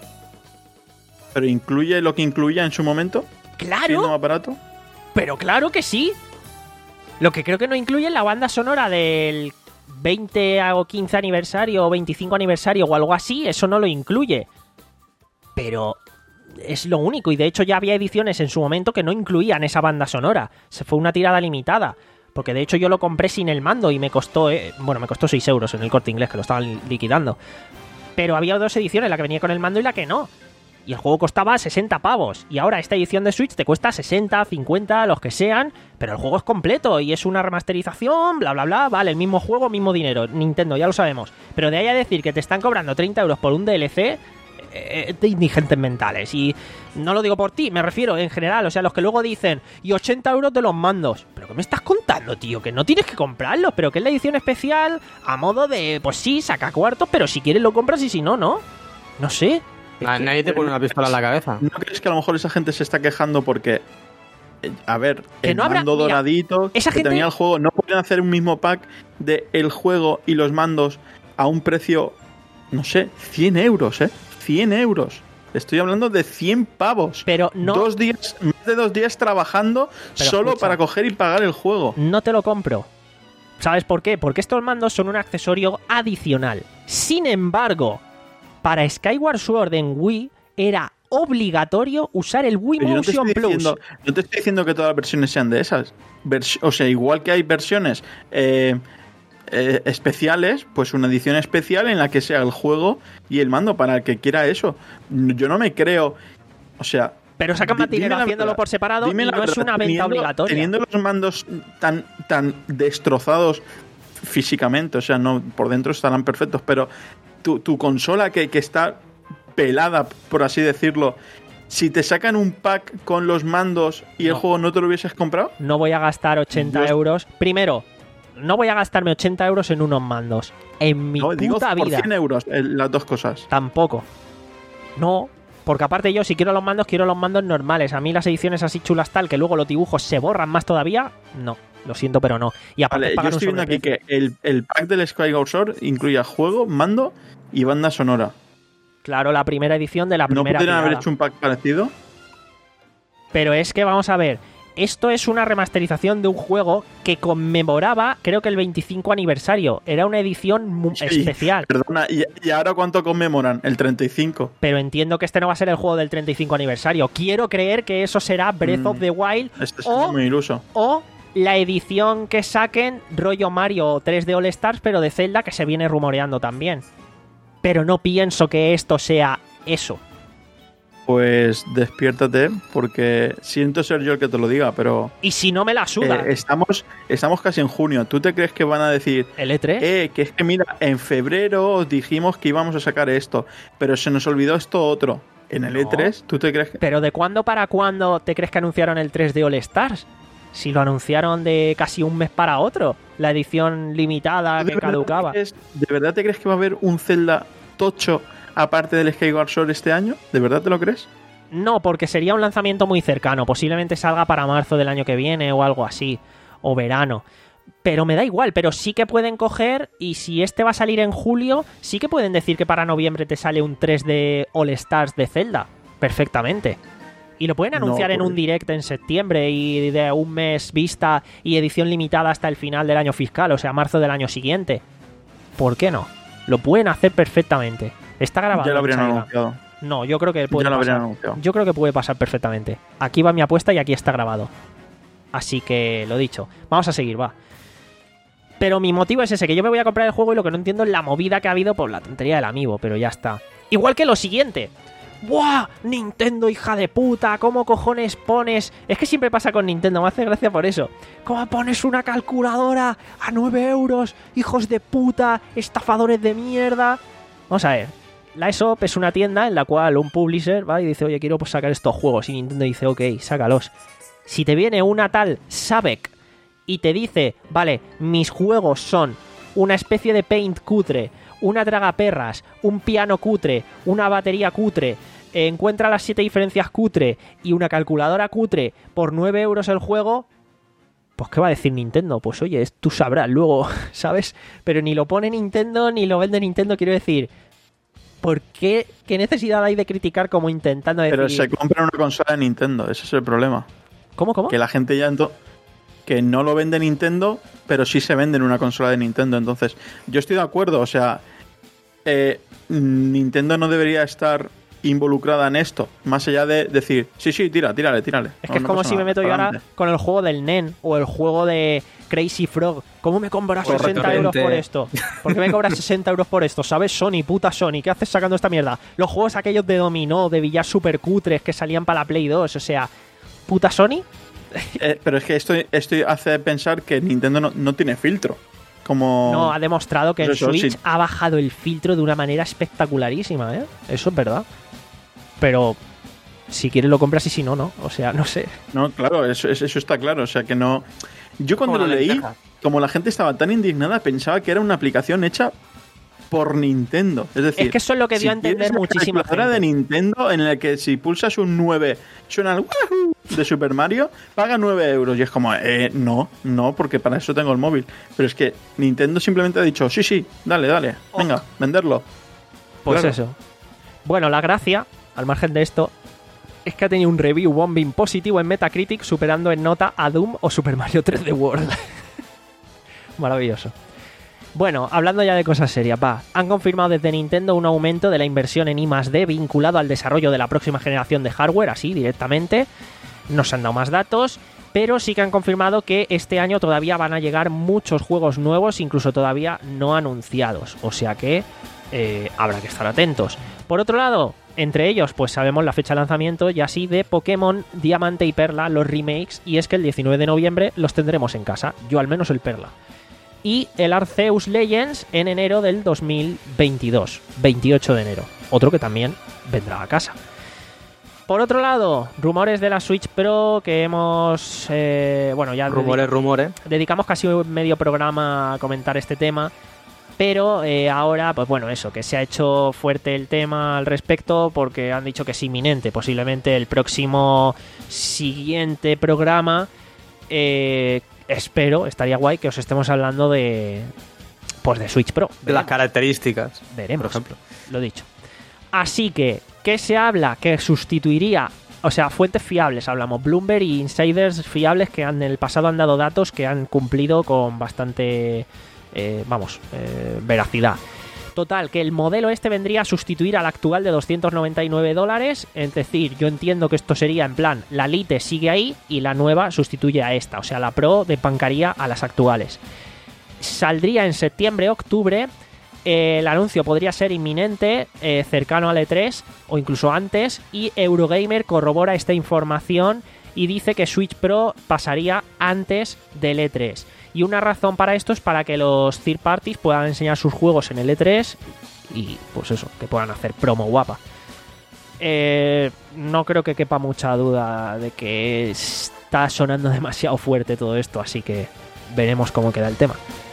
¿Pero incluye lo que incluía en su momento? ¡Claro! ¿Siendo más barato? ¡Pero claro que sí! Lo que creo que no incluye es la banda sonora del veinte o quince aniversario o veinticinco aniversario o algo así, eso no lo incluye. Pero... es lo único, y de hecho ya había ediciones en su momento que no incluían esa banda sonora. Se fue una tirada limitada, porque de hecho yo lo compré sin el mando y me costó, eh, bueno, me costó seis euros en el Corte Inglés, que lo estaban liquidando. Pero había dos ediciones, la que venía con el mando y la que no. Y el juego costaba sesenta pavos, y ahora esta edición de Switch te cuesta sesenta, cincuenta, los que sean, pero el juego es completo y es una remasterización, bla bla bla, vale, el mismo juego, mismo dinero, Nintendo, ya lo sabemos. Pero de ahí a decir que te están cobrando treinta euros por un D L C... de indigentes mentales. Y no lo digo por ti, me refiero en general, o sea, los que luego dicen y ochenta euros de los mandos. ¿Pero qué me estás contando, tío? Que no tienes que comprarlos, pero que es la edición especial a modo de, pues sí, saca cuartos, pero si quieres lo compras y si no, no. No sé. Nah, nadie te pone una pistola en la cabeza. ¿No crees que a lo mejor esa gente se está quejando porque, a ver, que el no habrá, mando mira, doradito esa que gente... tenía el juego, no pueden hacer un mismo pack de el juego y los mandos a un precio, no sé, cien euros, ¿eh? cien euros. Estoy hablando de cien pavos. Pero no... Dos días, más de dos días trabajando pero solo escucha, para coger y pagar el juego. No te lo compro. ¿Sabes por qué? Porque estos mandos son un accesorio adicional. Sin embargo, para Skyward Sword en Wii era obligatorio usar el Wii Pero Motion no te Plus. Diciendo, no te estoy diciendo que todas las versiones sean de esas. Vers o sea, igual que hay versiones eh, eh, especiales, pues una edición especial en la que sea el juego y el mando para el que quiera eso. Yo no me creo... O sea... Pero sacan más dinero haciéndolo por separado y no verdad, es una venta teniendo, obligatoria. Teniendo los mandos tan, tan destrozados físicamente, o sea, no por dentro estarán perfectos, pero tu, tu consola que, que está pelada, por así decirlo, si te sacan un pack con los mandos y no. el juego no te lo hubieses comprado... No voy a gastar ochenta Dios. euros. Primero, no voy a gastarme ochenta euros en unos mandos. En mi no, puta digo, vida. por cien euros, las dos cosas. Tampoco. No... Porque aparte yo, si quiero los mandos, quiero los mandos normales. A mí las ediciones así chulas tal, que luego los dibujos se borran más todavía, no. Lo siento, pero no. Y aparte vale, yo estoy viendo aquí que el, el pack del Skyward Sword incluye juego, mando y banda sonora. Claro, la primera edición de la primera. ¿No podrían tirada. haber hecho un pack parecido? Pero es que, vamos a ver... Esto es una remasterización de un juego que conmemoraba, creo que el veinticinco aniversario. Era una edición muy sí, especial. Perdona, ¿y, ¿y ahora cuánto conmemoran? El treinta y cinco. Pero entiendo que este no va a ser el juego del treinta y cinco aniversario. Quiero creer que eso será Breath mm, of the Wild este o, muy iluso. o la edición que saquen rollo Mario tres D All Stars, pero de Zelda, que se viene rumoreando también. Pero no pienso que esto sea eso. Pues despiértate, porque siento ser yo el que te lo diga, pero... Y si no me la suda. Eh, estamos, estamos casi en junio. ¿Tú te crees que van a decir... ¿El E tres? Eh, que es que mira, en febrero os dijimos que íbamos a sacar esto, pero se nos olvidó esto otro. En el No. E tres, ¿tú te crees que...? ¿Pero de cuándo para cuándo te crees que anunciaron el tres de All Stars? Si lo anunciaron de casi un mes para otro. La edición limitada ¿De que verdad caducaba. te crees- ¿De verdad te crees que va a haber un Zelda tocho aparte del Skyward Sword este año? ¿De verdad te lo crees? No, porque sería un lanzamiento muy cercano. Posiblemente salga para marzo del año que viene o algo así. O verano. Pero me da igual, pero sí que pueden coger, y si este va a salir en julio, sí que pueden decir que para noviembre te sale un tres de All Stars de Zelda. Perfectamente. Y lo pueden anunciar No, en un pues- direct en septiembre y de un mes vista y edición limitada hasta el final del año fiscal, o sea, marzo del año siguiente. ¿Por qué no? Lo pueden hacer perfectamente. Está grabado. Ya lo en habrían China. anunciado. No, yo creo que puede Ya lo habrían pasar. anunciado. Yo creo que puede pasar perfectamente. Aquí va mi apuesta y aquí está grabado. Así que lo dicho. Vamos a seguir, va. Pero mi motivo es ese, que yo me voy a comprar el juego y lo que no entiendo es la movida que ha habido por la tontería del amiibo, pero ya está. Igual que lo siguiente. ¡Buah! Nintendo, hija de puta, ¿cómo cojones pones? Es que siempre pasa con Nintendo, me hace gracia por eso. ¿Cómo pones una calculadora a nueve euros? ¡Hijos de puta! ¡Estafadores de mierda! Vamos a ver. La E S O P es una tienda en la cual un publisher va y dice, oye, quiero pues sacar estos juegos. Y Nintendo dice, ok, sácalos. Si te viene una tal Sabek y te dice, vale, mis juegos son una especie de paint cutre, una tragaperras, un piano cutre, una batería cutre, encuentra las siete diferencias cutre y una calculadora cutre por nueve euros el juego, pues ¿qué va a decir Nintendo? Pues oye, es- tú sabrás luego, ¿sabes? Pero ni lo pone Nintendo ni lo vende Nintendo, quiero decir... ¿Por qué? ¿Qué necesidad hay de criticar como intentando decir... Pero se compra una consola de Nintendo, ese es el problema. ¿Cómo, cómo? Que la gente ya ento- que no lo vende Nintendo, pero sí se vende en una consola de Nintendo. Entonces, yo estoy de acuerdo, o sea, eh, Nintendo no debería estar involucrada en esto, más allá de decir, sí, sí, tira, tírale, tírale. Es No, que es no como pasa si me nada, meto yo para ahora adelante. con el juego del N E N o el juego de Crazy Frog. ¿Cómo me cobras Correctamente. sesenta euros por esto? ¿Por qué me cobras sesenta euros por esto? ¿Sabes? Sony, puta Sony, ¿qué haces sacando esta mierda? Los juegos aquellos de dominó, de billar super cutres que salían para la Play dos, o sea, puta Sony. Eh, pero es que esto, esto hace pensar que Nintendo no, no tiene filtro. Como... No, ha demostrado que en Pues eso, Switch sí. ha bajado el filtro de una manera espectacularísima, ¿eh? Eso es verdad. Pero si quieres lo compras y si no, no. O sea, no sé. No, claro, eso, eso eso está claro. O sea que no. Yo cuando Como lo la leí, lenteja. como la gente estaba tan indignada, pensaba que era una aplicación hecha por Nintendo. Es decir, Es que eso es lo que dio a entender tienes una muchísima calculadora gente. de Nintendo en la que si pulsas un nueve suena el wahoo de Super Mario, paga nueve euros. Y es como, eh, no, no, porque para eso tengo el móvil. Pero es que Nintendo simplemente ha dicho, sí, sí, dale, dale, venga, venderlo. Pues Claro. eso. Bueno, la gracia, al margen de esto, es que ha tenido un review bombing positivo en Metacritic, superando en nota a Doom o Super Mario tres D World. Maravilloso. Bueno, hablando ya de cosas serias, va. Han confirmado desde Nintendo un aumento de la inversión en I más D vinculado al desarrollo de la próxima generación de hardware, así directamente. No se han dado más datos, pero sí que han confirmado que este año todavía van a llegar muchos juegos nuevos, incluso todavía no anunciados. O sea que eh, habrá que estar atentos. Por otro lado, entre ellos, pues sabemos la fecha de lanzamiento ya sí de Pokémon Diamante y Perla, los remakes, y es que el diecinueve de noviembre los tendremos en casa, yo al menos el Perla. Y el Arceus Legends en enero del dos mil veintidós, veintiocho de enero, otro que también vendrá a casa. Por otro lado, rumores de la Switch Pro que hemos... Eh, bueno, ya Rumores, rumores. dedicamos casi un medio programa a comentar este tema, pero eh, ahora, pues bueno, eso, que se ha hecho fuerte el tema al respecto porque han dicho que es inminente, posiblemente el próximo siguiente programa, eh, espero, estaría guay que os estemos hablando de, pues de Switch Pro. De las Veremos. características. Veremos, por ejemplo. lo dicho. Así que, ¿qué se habla? Que sustituiría, o sea, fuentes fiables, hablamos, Bloomberg y insiders fiables que han, en el pasado han dado datos que han cumplido con bastante, eh, vamos, eh, veracidad. Total, que el modelo este vendría a sustituir al actual de doscientos noventa y nueve dólares, es decir, yo entiendo que esto sería en plan, la Lite sigue ahí y la nueva sustituye a esta, o sea, la Pro despancaría a las actuales. Saldría en septiembre-octubre Eh, el anuncio podría ser inminente, eh, cercano al E tres o incluso antes, y Eurogamer corrobora esta información y dice que Switch Pro pasaría antes del E tres. Y una razón para esto es para que los third parties puedan enseñar sus juegos en el E tres y pues eso, que puedan hacer promo guapa. Eh, no creo que quepa mucha duda de que está sonando demasiado fuerte todo esto, así que veremos cómo queda el tema.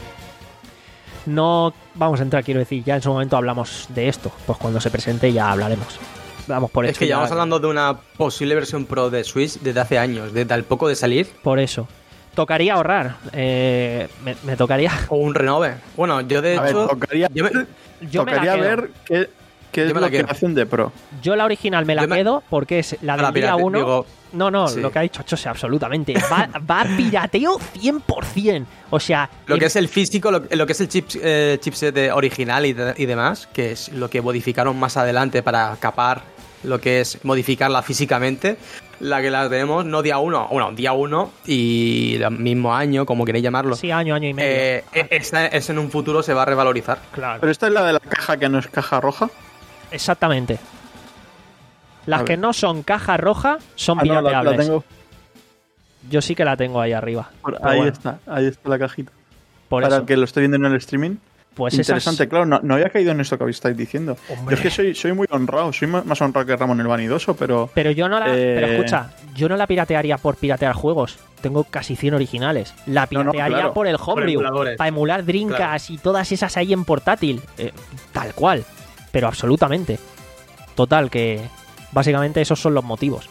No vamos a entrar, quiero decir, ya en su momento hablamos de esto, pues cuando se presente ya hablaremos. Vamos por Es hecho que ya ya- vamos hablando de una posible versión Pro de Switch desde hace años, desde al poco de salir, Por eso. Tocaría ahorrar. Eh, me, me tocaría. o un renove. Bueno, yo de A ver, hecho... tocaría, yo me- Yo me la tocaría quedo. ver qué, qué es Yo me la lo que quedo. hacen de Pro. Yo la original me la Yo me- quedo porque es la Ah, del la día pirate- uno. digo, No, no, sí. lo que ha dicho Chose, absolutamente. Va, va a pirateo cien por ciento. O sea, Lo en- que es el físico, lo, lo que es el chip, eh, chipset de- original y, de- y demás, que es lo que modificaron más adelante para capar lo que es modificarla físicamente, la que la tenemos no día uno, bueno, día uno y el mismo año, como queréis llamarlo, sí, año, año y medio. eh, esta es en un futuro se va a revalorizar. claro. Pero esta es la de la caja que no es caja roja. Exactamente. Las A ver. que no son caja roja son Ah, no, la, pirateables. la tengo. Yo sí que la tengo ahí arriba. por- Pero ahí bueno, está, ahí está la cajita. por Para eso. el que lo esté viendo en el streaming. Pues Interesante, esas- claro, no, no había caído en esto que estáis diciendo. Hombre. Yo es que soy, soy muy honrado, soy más, más honrado que Ramón el Vanidoso, pero Pero yo no la. Eh, Pero escucha, yo no la piratearía por piratear juegos. Tengo casi cien originales. La No, no, piratearía claro. por el homebrew. emuladores. Para emular Dreamcast y todas esas ahí en portátil. Eh, tal cual. Pero absolutamente. Total, que básicamente esos son los motivos.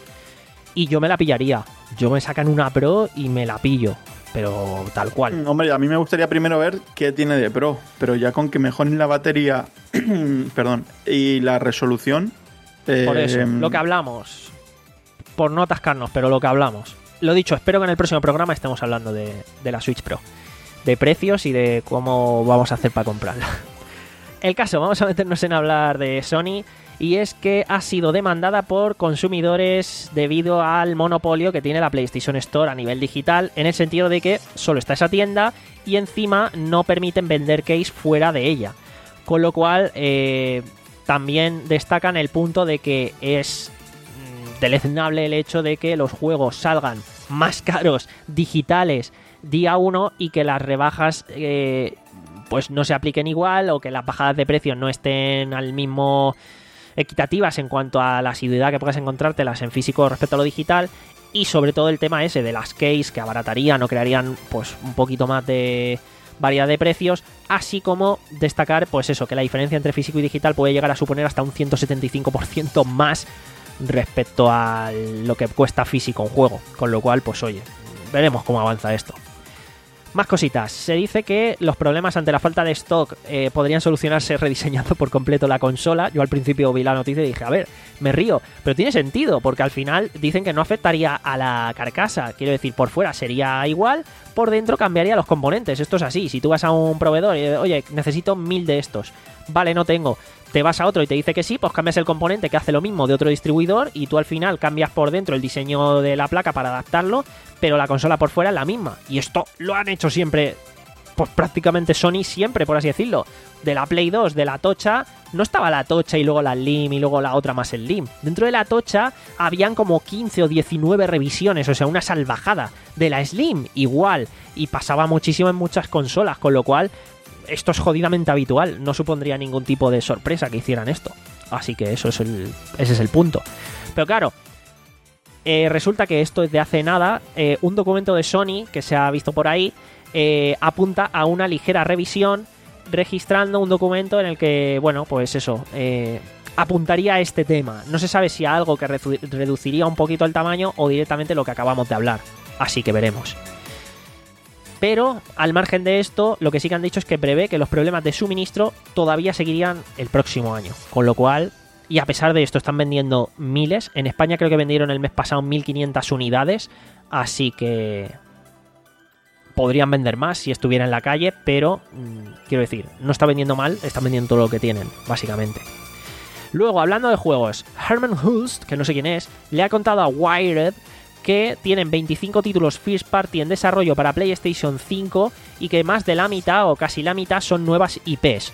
Y yo me la pillaría. Yo me sacan una Pro y me la pillo. Pero tal cual. hombre, a mí me gustaría primero ver qué tiene de Pro, pero ya con que mejoren la batería, perdón, y la resolución. eh, Por eso, lo que hablamos. Por no atascarnos, pero lo que hablamos. Lo dicho, espero que en el próximo programa estemos hablando de, de la Switch Pro. De precios y de cómo vamos a hacer para comprarla. El caso, vamos a meternos en hablar de Sony. Y es que ha sido demandada por consumidores debido al monopolio que tiene la PlayStation Store a nivel digital, en el sentido de que solo está esa tienda y encima no permiten vender case fuera de ella. Con lo cual, eh, también destacan el punto de que es mm, deleznable el hecho de que los juegos salgan más caros digitales día uno y que las rebajas eh, pues no se apliquen igual, o que las bajadas de precio no estén al mismo equitativas en cuanto a la asiduidad que puedas encontrártelas en físico respecto a lo digital, y sobre todo el tema ese de las case que abaratarían o crearían pues un poquito más de variedad de precios, así como destacar pues eso, que la diferencia entre físico y digital puede llegar a suponer hasta un ciento setenta y cinco por ciento más respecto a lo que cuesta físico un juego, con lo cual pues oye, veremos cómo avanza esto. Más cositas. Se dice que los problemas ante la falta de stock eh, podrían solucionarse rediseñando por completo la consola. Yo al principio vi la noticia y dije, a ver, me río, pero tiene sentido, porque al final dicen que no afectaría a la carcasa. Quiero decir, por fuera sería igual, por dentro cambiaría los componentes. Esto es así. Si tú vas a un proveedor y dices, oye, necesito mil de estos. Vale, no tengo. Te vas a otro y te dice que sí, pues cambias el componente que hace lo mismo de otro distribuidor y tú al final cambias por dentro el diseño de la placa para adaptarlo, pero la consola por fuera es la misma. Y esto lo han hecho siempre, pues prácticamente Sony siempre, por así decirlo. De la Play dos, de la Tocha, no estaba la Tocha y luego la Slim y luego la otra más Slim. Dentro de la Tocha habían como quince o diecinueve revisiones, o sea, una salvajada. De la Slim, igual. Y pasaba muchísimo en muchas consolas, con lo cual esto es jodidamente habitual. No supondría ningún tipo de sorpresa que hicieran esto. Así que eso es el, ese es el punto. Pero claro, eh, resulta que esto es de hace nada. Eh, un documento de Sony que se ha visto por ahí eh, apunta a una ligera revisión, registrando un documento en el que, bueno, pues eso, eh, apuntaría a este tema. No se sabe si a algo que redu- reduciría un poquito el tamaño o directamente lo que acabamos de hablar. Así que veremos. Pero, al margen de esto, lo que sí que han dicho es que prevé que los problemas de suministro todavía seguirían el próximo año. Con lo cual, y a pesar de esto, están vendiendo miles. En España creo que vendieron el mes pasado mil quinientas unidades. Así que podrían vender más si estuviera en la calle, pero mmm, quiero decir, no está vendiendo mal, están vendiendo todo lo que tienen, básicamente. Luego, hablando de juegos, Herman Hulst, que no sé quién es, le ha contado a Wired que tienen veinticinco títulos first party en desarrollo para PlayStation cinco y que más de la mitad o casi la mitad son nuevas I Ps.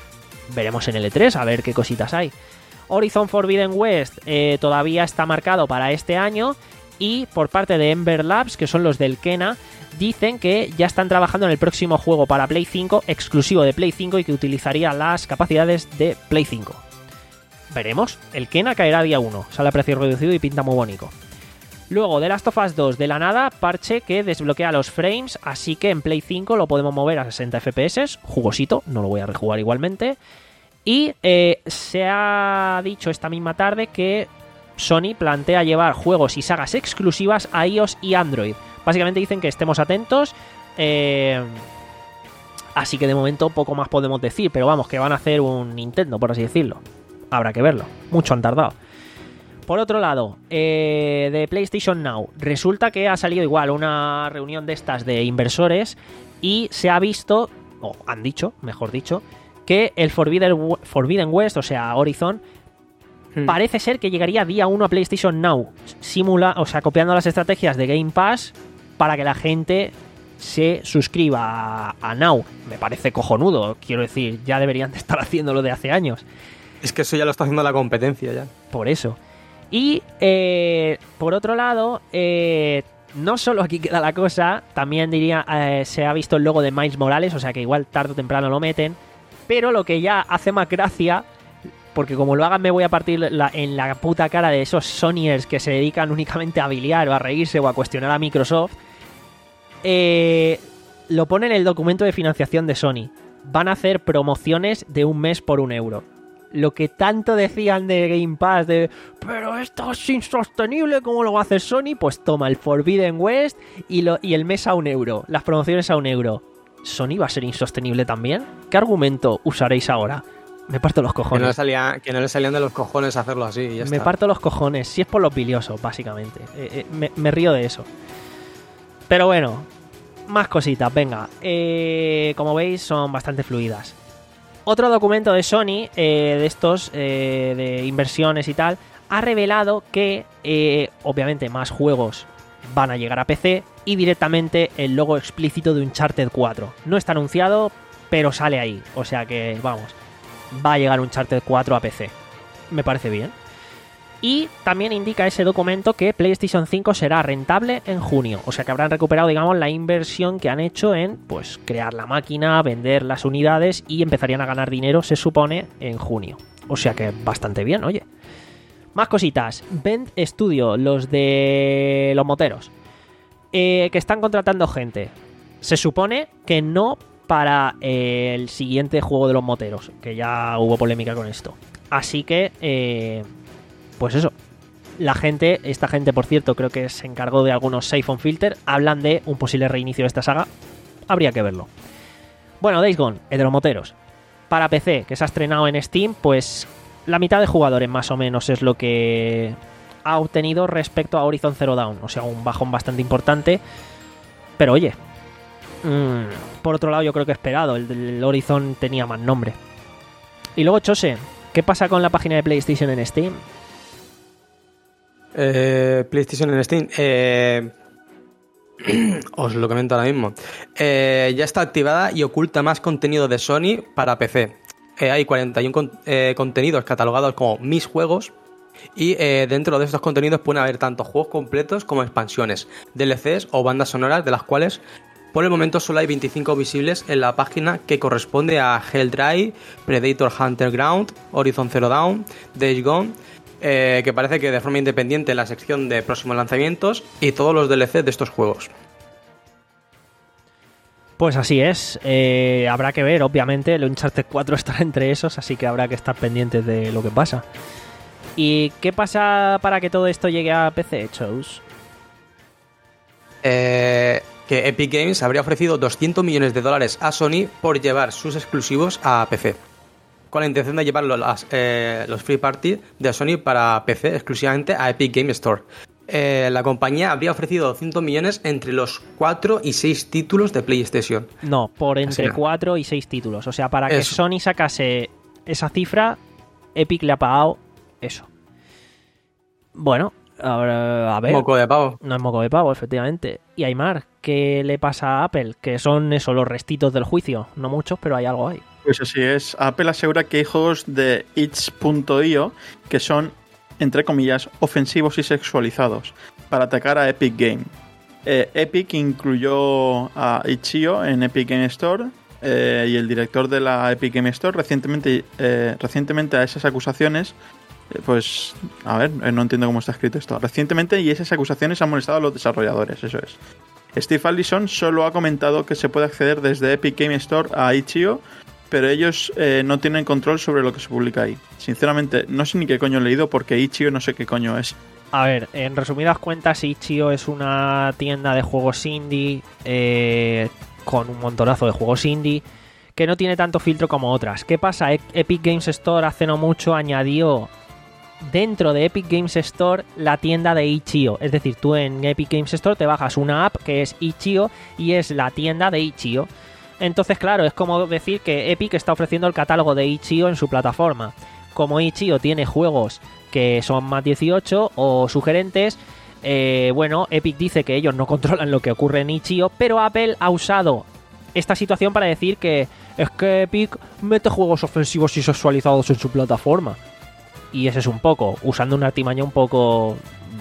veremos en el E tres a ver qué cositas hay. Horizon Forbidden West eh, todavía está marcado para este año, y por parte de Ember Labs, que son los del Kena, dicen que ya están trabajando en el próximo juego para Play cinco, exclusivo de Play cinco y que utilizaría las capacidades de Play cinco. Veremos, el Kena caerá día uno, sale a precio reducido y pinta muy bonito. Luego, The Last of Us dos, de la nada, parche que desbloquea los frames, así que en Play cinco lo podemos mover a sesenta F P S, jugosito, no lo voy a rejugar igualmente. Y eh, se ha dicho esta misma tarde que Sony plantea llevar juegos y sagas exclusivas a iOS y Android. Básicamente dicen que estemos atentos, eh, así que de momento poco más podemos decir, pero vamos, que van a hacer un Nintendo, por así decirlo. Habrá que verlo, mucho han tardado. Por otro lado, eh, de PlayStation Now, resulta que ha salido igual una reunión de estas de inversores y se ha visto, o han dicho, mejor dicho, que el Forbidden, Forbidden West, o sea, Horizon, hmm. parece ser que llegaría día uno a PlayStation Now, simula, o sea, copiando las estrategias de Game Pass para que la gente se suscriba a, a Now. Me parece cojonudo, quiero decir, ya deberían de estar haciéndolo de hace años. Es que eso ya lo está haciendo la competencia ya. Por eso. Y, eh, por otro lado, eh, no solo aquí queda la cosa, también diría, eh, se ha visto el logo de Miles Morales, o sea que igual tarde o temprano lo meten, pero lo que ya hace más gracia, porque como lo hagan me voy a partir la, en la puta cara de esos Sonyers que se dedican únicamente a biliar o a reírse o a cuestionar a Microsoft, eh, lo pone en el documento de financiación de Sony. Van a hacer promociones de un mes por un euro. Lo que tanto decían de Game Pass, de pero esto es insostenible, ¿cómo lo va a hacer Sony? Pues toma el Forbidden West y, lo, y el mes a un euro, las promociones a un euro. ¿Sony va a ser insostenible también? ¿Qué argumento usaréis ahora? Me parto los cojones. Que no le, salía, que no le salían de los cojones hacerlo así y ya Me está. parto los cojones, si es por los biliosos, básicamente. Eh, eh, me, me río de eso. Pero bueno, más cositas, venga. Eh, como veis, son bastante fluidas. Otro documento de Sony, eh, de estos, eh, de inversiones y tal, ha revelado que, eh, obviamente, más juegos van a llegar a P C y directamente el logo explícito de Uncharted cuatro. No está anunciado, pero sale ahí. O sea que, vamos, va a llegar Uncharted cuatro a P C. Me parece bien. Y también indica ese documento que PlayStation cinco será rentable en junio. O sea que habrán recuperado, digamos, la inversión que han hecho en, pues, crear la máquina, vender las unidades y empezarían a ganar dinero, se supone, en junio. O sea que bastante bien, oye. Más cositas. Bend Studio, los de los moteros, eh, que están contratando gente. Se supone que no para eh, el siguiente juego de los moteros, que ya hubo polémica con esto. Así que... Eh, Pues eso, la gente, esta gente por cierto creo que se encargó de algunos Safe on Filter, hablan de un posible reinicio de esta saga, habría que verlo. Bueno, Days Gone, el de los moteros, para P C, que se ha estrenado en Steam, pues la mitad de jugadores más o menos es lo que ha obtenido respecto a Horizon Zero Dawn, o sea, un bajón bastante importante, pero oye, mmm, por otro lado yo creo que esperado, el del Horizon tenía más nombre. Y luego, Chose, ¿qué pasa con la página de PlayStation en Steam? Eh, PlayStation en Steam, eh, os lo comento ahora mismo. Eh, ya está activada y oculta más contenido de Sony para P C. Eh, hay cuarenta y uno con, eh, contenidos catalogados como mis juegos. Y eh, dentro de estos contenidos pueden haber tanto juegos completos como expansiones, D L Cs o bandas sonoras, de las cuales por el momento solo hay veinticinco visibles en la página que corresponde a Helldrive, Predator Hunter Ground, Horizon Zero Dawn, Days Gone, eh, que parece que de forma independiente en la sección de próximos lanzamientos, y todos los D L C de estos juegos. Pues así es, eh, habrá que ver, obviamente, el Uncharted cuatro estará entre esos, así que habrá que estar pendientes de lo que pasa. ¿Y qué pasa para que todo esto llegue a P C, Chose? Eh, que Epic Games habría ofrecido doscientos millones de dólares a Sony por llevar sus exclusivos a P C, con la intención de llevar los, eh, los free party de Sony para P C exclusivamente a Epic Games Store. Eh, la compañía habría ofrecido doscientos millones entre los cuatro y seis títulos de PlayStation. No, por entre Así. cuatro y seis títulos. O sea, para que Eso. Sony sacase esa cifra, Epic le ha pagado eso. Bueno, ahora, a ver. Moco de pavo. No es moco de pavo, efectivamente. Y Aymar, ¿qué le pasa a Apple? Que son eso, los restitos del juicio. No muchos, pero hay algo ahí. Pues así es. Apple asegura que hay juegos de itch punto io que son, entre comillas, ofensivos y sexualizados para atacar a Epic Game. Eh, Epic incluyó a itch punto io en Epic Game Store eh, y el director de la Epic Game Store recientemente, eh, recientemente a esas acusaciones, eh, pues, a ver, eh, no entiendo cómo está escrito esto. Recientemente y esas acusaciones han molestado a los desarrolladores, eso es. Steve Allison solo ha comentado que se puede acceder desde Epic Game Store a itch punto io, pero ellos eh, no tienen control sobre lo que se publica ahí. Sinceramente, no sé ni qué coño he leído porque itch punto io no sé qué coño es. A ver, en resumidas cuentas, itch punto io es una tienda de juegos indie eh, con un montonazo de juegos indie que no tiene tanto filtro como otras. ¿Qué pasa? Epic Games Store hace no mucho añadió dentro de Epic Games Store la tienda de itch punto io. Es decir, tú en Epic Games Store te bajas una app que es itch punto io y es la tienda de itch punto io. Entonces, claro, es como decir que Epic está ofreciendo el catálogo de itch punto io en su plataforma. Como itch punto io tiene juegos que son más dieciocho o sugerentes, eh, bueno, Epic dice que ellos no controlan lo que ocurre en itch punto io, pero Apple ha usado esta situación para decir que es que Epic mete juegos ofensivos y sexualizados en su plataforma. Y ese es un poco, usando una artimaña un poco...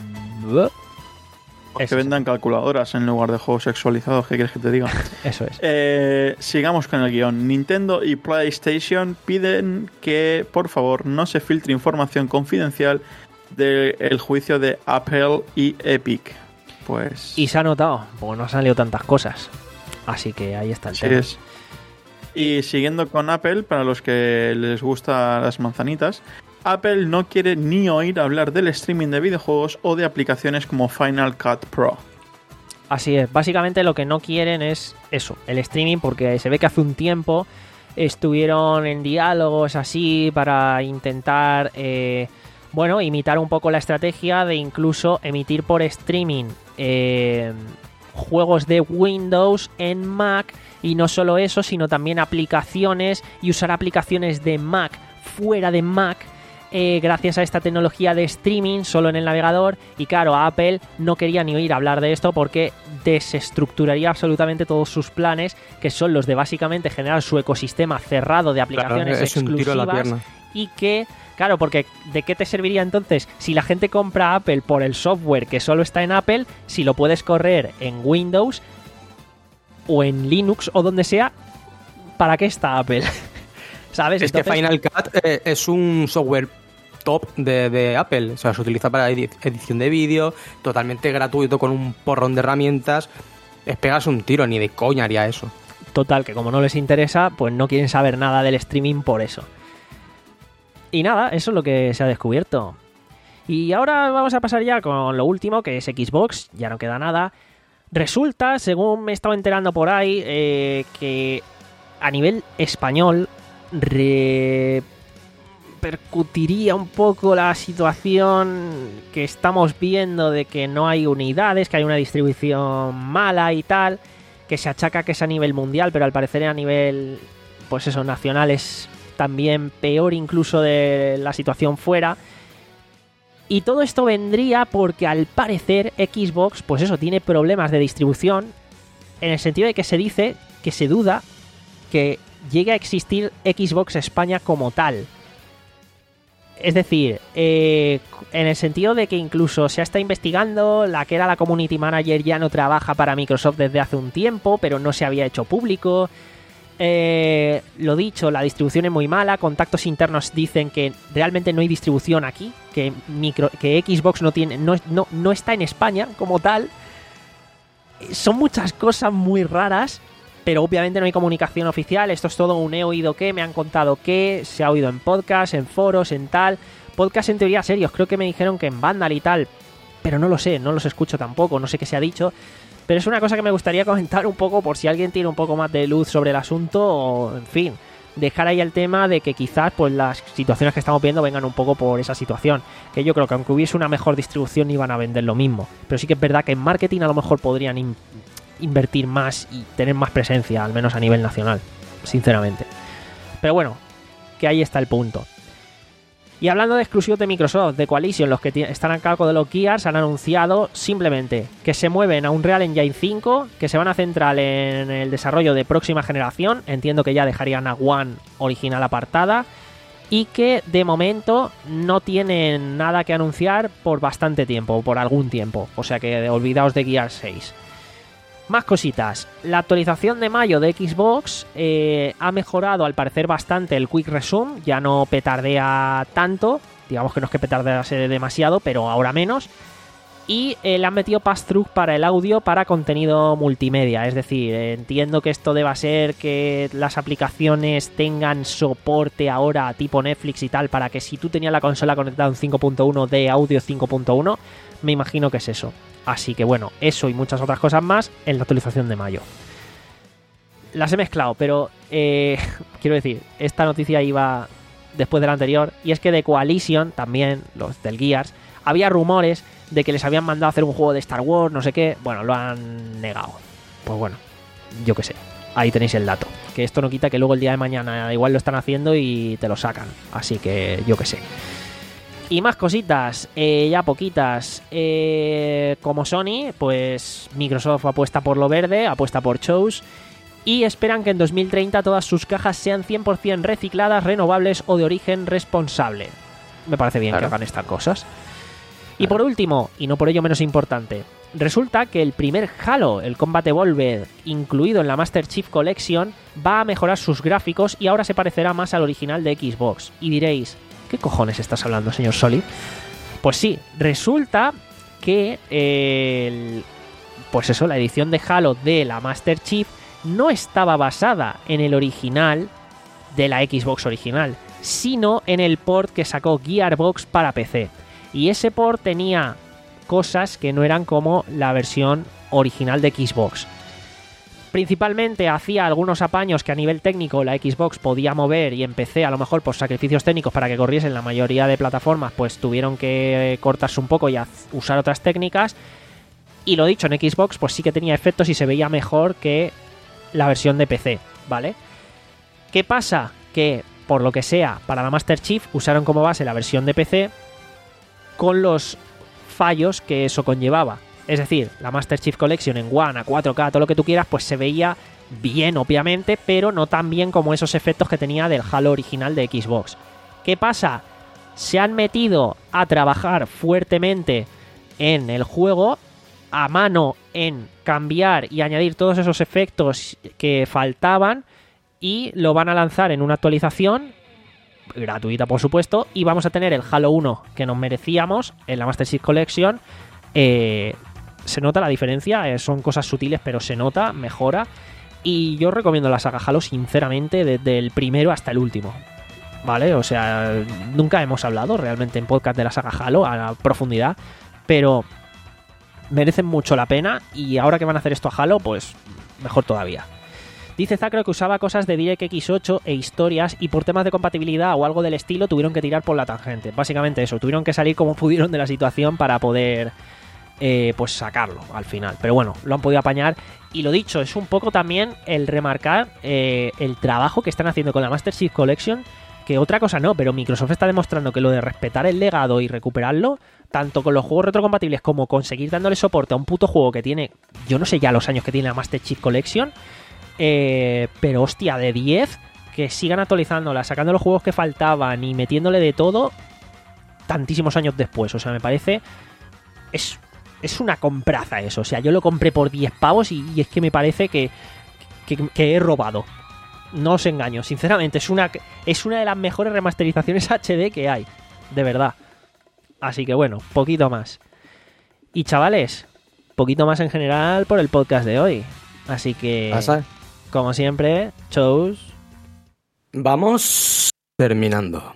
Que vendan calculadoras en lugar de juegos sexualizados, ¿qué quieres que te diga? Eso es. Eh, sigamos con el guión. Nintendo y PlayStation piden que, por favor, no se filtre información confidencial del juicio de Apple y Epic. Pues... Y se ha notado, porque no han salido tantas cosas. Así que ahí está el sí tema. Es. Y siguiendo con Apple, para los que les gustan las manzanitas, Apple no quiere ni oír hablar del streaming de videojuegos o de aplicaciones como Final Cut Pro. Así es, básicamente lo que no quieren es eso, el streaming, porque se ve que hace un tiempo estuvieron en diálogos así para intentar, eh, bueno, imitar un poco la estrategia de incluso emitir por streaming eh, juegos de Windows en Mac, y no solo eso, sino también aplicaciones y usar aplicaciones de Mac fuera de Mac. Eh, gracias a esta tecnología de streaming solo en el navegador. Y claro, Apple no quería ni oír hablar de esto porque desestructuraría absolutamente todos sus planes, que son los de básicamente generar su ecosistema cerrado de aplicaciones claro, es un exclusivas. tiro a la pierna. Y que, claro, porque ¿de qué te serviría entonces si la gente compra Apple por el software que solo está en Apple, si lo puedes correr en Windows o en Linux o donde sea? ¿Para qué está Apple? ¿Sabes? Es Entonces... que Final Cut eh, es un software top de, de Apple. O sea, se utiliza para edición de vídeo, totalmente gratuito, con un porrón de herramientas. Es pegarse un tiro, ni de coña haría eso. Total, que como no les interesa, pues no quieren saber nada del streaming por eso. Y nada, eso es lo que se ha descubierto. Y ahora vamos a pasar ya con lo último, que es Xbox. Ya no queda nada. Resulta, según me he estado enterando por ahí, eh, que a nivel español repercutiría un poco la situación que estamos viendo de que no hay unidades, que hay una distribución mala y tal, que se achaca que es a nivel mundial, pero al parecer a nivel, pues eso, nacional es también peor incluso de la situación fuera. Y todo esto vendría porque al parecer Xbox, pues eso, tiene problemas de distribución, en el sentido de que se dice que se duda que llegue a existir Xbox España como tal. Es decir, eh, en el sentido de que incluso se está investigando, la que era la community manager ya no trabaja para Microsoft desde hace un tiempo, pero no se había hecho público. Eh, lo dicho, la distribución es muy mala. Contactos internos dicen que realmente no hay distribución aquí, que, micro, que Xbox no tiene, no, no, no está en España como tal. Son muchas cosas muy raras, pero obviamente no hay comunicación oficial. Esto es todo un he oído que, me han contado que, se ha oído en podcast, en foros, en tal. Podcast en teoría serios, creo que me dijeron que en Vandal y tal, pero no lo sé, no los escucho tampoco, no sé qué se ha dicho. Pero es una cosa que me gustaría comentar un poco por si alguien tiene un poco más de luz sobre el asunto, o en fin, dejar ahí el tema de que quizás pues las situaciones que estamos viendo vengan un poco por esa situación. Que yo creo que aunque hubiese una mejor distribución iban a vender lo mismo. Pero sí que es verdad que en marketing a lo mejor podrían in- invertir más y tener más presencia, al menos a nivel nacional, sinceramente. Pero bueno, que ahí está el punto. Y hablando de exclusivos de Microsoft, de Coalition, los que t- están a cargo de los Gears han anunciado simplemente que se mueven a Unreal Engine cinco, que se van a centrar en el desarrollo de próxima generación, entiendo que ya dejarían a One original apartada, y que de momento no tienen nada que anunciar por bastante tiempo, por algún tiempo, o sea que olvidaos de Gears seis. Más cositas. La actualización de mayo de Xbox eh, ha mejorado al parecer bastante el Quick Resume, ya no petardea tanto, digamos que no es que petardease demasiado, pero ahora menos. Y eh, le han metido pass-through para el audio para contenido multimedia, es decir, eh, entiendo que esto deba ser que las aplicaciones tengan soporte ahora tipo Netflix y tal, para que si tú tenías la consola conectada en cinco punto uno de audio cinco punto uno, me imagino que es eso. Así que bueno, eso y muchas otras cosas más en la actualización de mayo. Las he mezclado, pero eh, quiero decir, esta noticia iba después de la anterior, y es que de Coalition, también los del Gears, había rumores de que les habían mandado a hacer un juego de Star Wars, no sé qué, bueno, lo han negado. Pues bueno, yo qué sé, ahí tenéis el dato. Que esto no quita que luego el día de mañana igual lo están haciendo y te lo sacan, así que yo qué sé. Y más cositas, eh, ya poquitas. Eh, como Sony, pues Microsoft apuesta por lo verde, apuesta por Chose, y esperan que en dos mil treinta todas sus cajas sean cien por ciento recicladas, renovables o de origen responsable. Me parece bien, claro, que hagan estas cosas. Y por último, y no por ello menos importante, resulta que el primer Halo, el Combat Evolved, incluido en la Master Chief Collection, va a mejorar sus gráficos y ahora se parecerá más al original de Xbox. Y diréis, ¿qué cojones estás hablando, señor Solid? Pues sí, resulta que eh, el, pues eso, la edición de Halo de la Master Chief no estaba basada en el original de la Xbox original, sino en el port que sacó Gearbox para P C. Y ese port tenía cosas que no eran como la versión original de Xbox. Principalmente hacía algunos apaños que a nivel técnico la Xbox podía mover, y en P C a lo mejor por sacrificios técnicos para que corriesen la mayoría de plataformas pues tuvieron que cortarse un poco y usar otras técnicas. Y lo dicho, en Xbox pues sí que tenía efectos y se veía mejor que la versión de P C, ¿vale? ¿Qué pasa? Que por lo que sea, para la Master Chief usaron como base la versión de P C con los fallos que eso conllevaba. Es decir, la Master Chief Collection en One, a cuatro K, todo lo que tú quieras, pues se veía bien, obviamente, pero no tan bien como esos efectos que tenía del Halo original de Xbox. ¿Qué pasa? Se han metido a trabajar fuertemente en el juego, a mano en cambiar y añadir todos esos efectos que faltaban, y lo van a lanzar en una actualización gratuita, por supuesto, y vamos a tener el Halo uno que nos merecíamos en la Master Chief Collection. Eh, se nota la diferencia, eh, son cosas sutiles, pero se nota, mejora, y yo recomiendo la saga Halo sinceramente desde el primero hasta el último, ¿vale? O sea, nunca hemos hablado realmente en podcast de la saga Halo a profundidad, pero merecen mucho la pena, y ahora que van a hacer esto a Halo, pues mejor todavía. Dice Zacro que usaba cosas de DirectX ocho e historias, y por temas de compatibilidad o algo del estilo tuvieron que tirar por la tangente. Básicamente eso, tuvieron que salir como pudieron de la situación para poder eh, pues sacarlo al final. Pero bueno, lo han podido apañar, y lo dicho, es un poco también el remarcar eh, el trabajo que están haciendo con la Master Chief Collection, que otra cosa no, pero Microsoft está demostrando que lo de respetar el legado y recuperarlo, tanto con los juegos retrocompatibles como conseguir dándole soporte a un puto juego que tiene, yo no sé ya los años que tiene la Master Chief Collection, Eh, pero hostia, de diez, que sigan actualizándola, sacando los juegos que faltaban y metiéndole de todo tantísimos años después. O sea, me parece es, es una compraza eso. O sea, yo lo compré por diez pavos y, y es que me parece que, que, que he robado. No os engaño, sinceramente, es una, es una de las mejores remasterizaciones H D que hay, de verdad. Así que bueno, poquito más. Y chavales, poquito más en general por el podcast de hoy. Así que, ¿pasa? Como siempre, shows. Vamos terminando.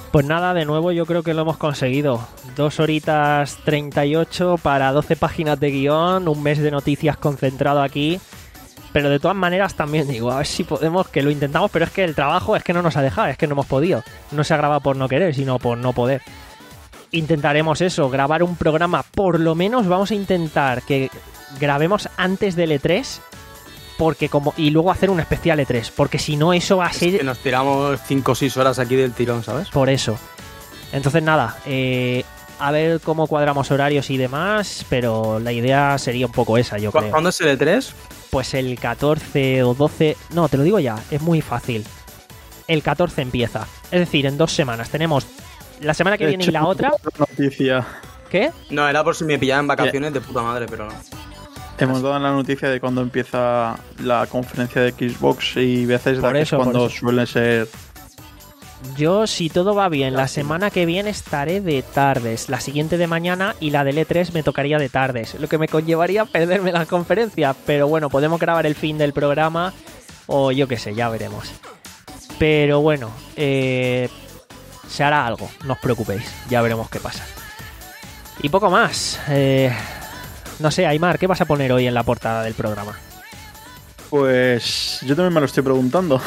Pues nada, de nuevo yo creo que lo hemos conseguido. Dos horitas treinta y ocho para doce páginas de guión, un mes de noticias concentrado aquí. Pero de todas maneras también digo, a ver si podemos, que lo intentamos, pero es que el trabajo es que no nos ha dejado, es que no hemos podido. No se ha grabado por no querer, sino por no poder. Intentaremos eso, grabar un programa, por lo menos vamos a intentar que grabemos antes del E tres, porque como y luego hacer un especial E tres, porque si no eso va a ser... Es que nos tiramos cinco o seis horas aquí del tirón, ¿sabes? Por eso. Entonces nada, eh, a ver cómo cuadramos horarios y demás, pero la idea sería un poco esa, yo creo. ¿Cuándo es el E tres? Pues el catorce o doce... No, te lo digo ya, es muy fácil. El catorce empieza. Es decir, en dos semanas. Tenemos la semana que viene y la otra... Noticia. ¿Qué? No, era por si me pillaban vacaciones de puta madre, pero no. Hemos dado la noticia de cuando empieza la conferencia de Xbox y Bethesda, Por que eso, es cuando por eso. suele ser... Yo, si todo va bien, la semana que viene estaré de tardes. La siguiente de mañana y la del E tres me tocaría de tardes. Lo que me conllevaría perderme la conferencia. Pero bueno, podemos grabar el fin del programa o yo qué sé, ya veremos. Pero bueno, eh, se hará algo, no os preocupéis. Ya veremos qué pasa. Y poco más. Eh, no sé, Aymar, ¿qué vas a poner hoy en la portada del programa? Pues yo también me lo estoy preguntando.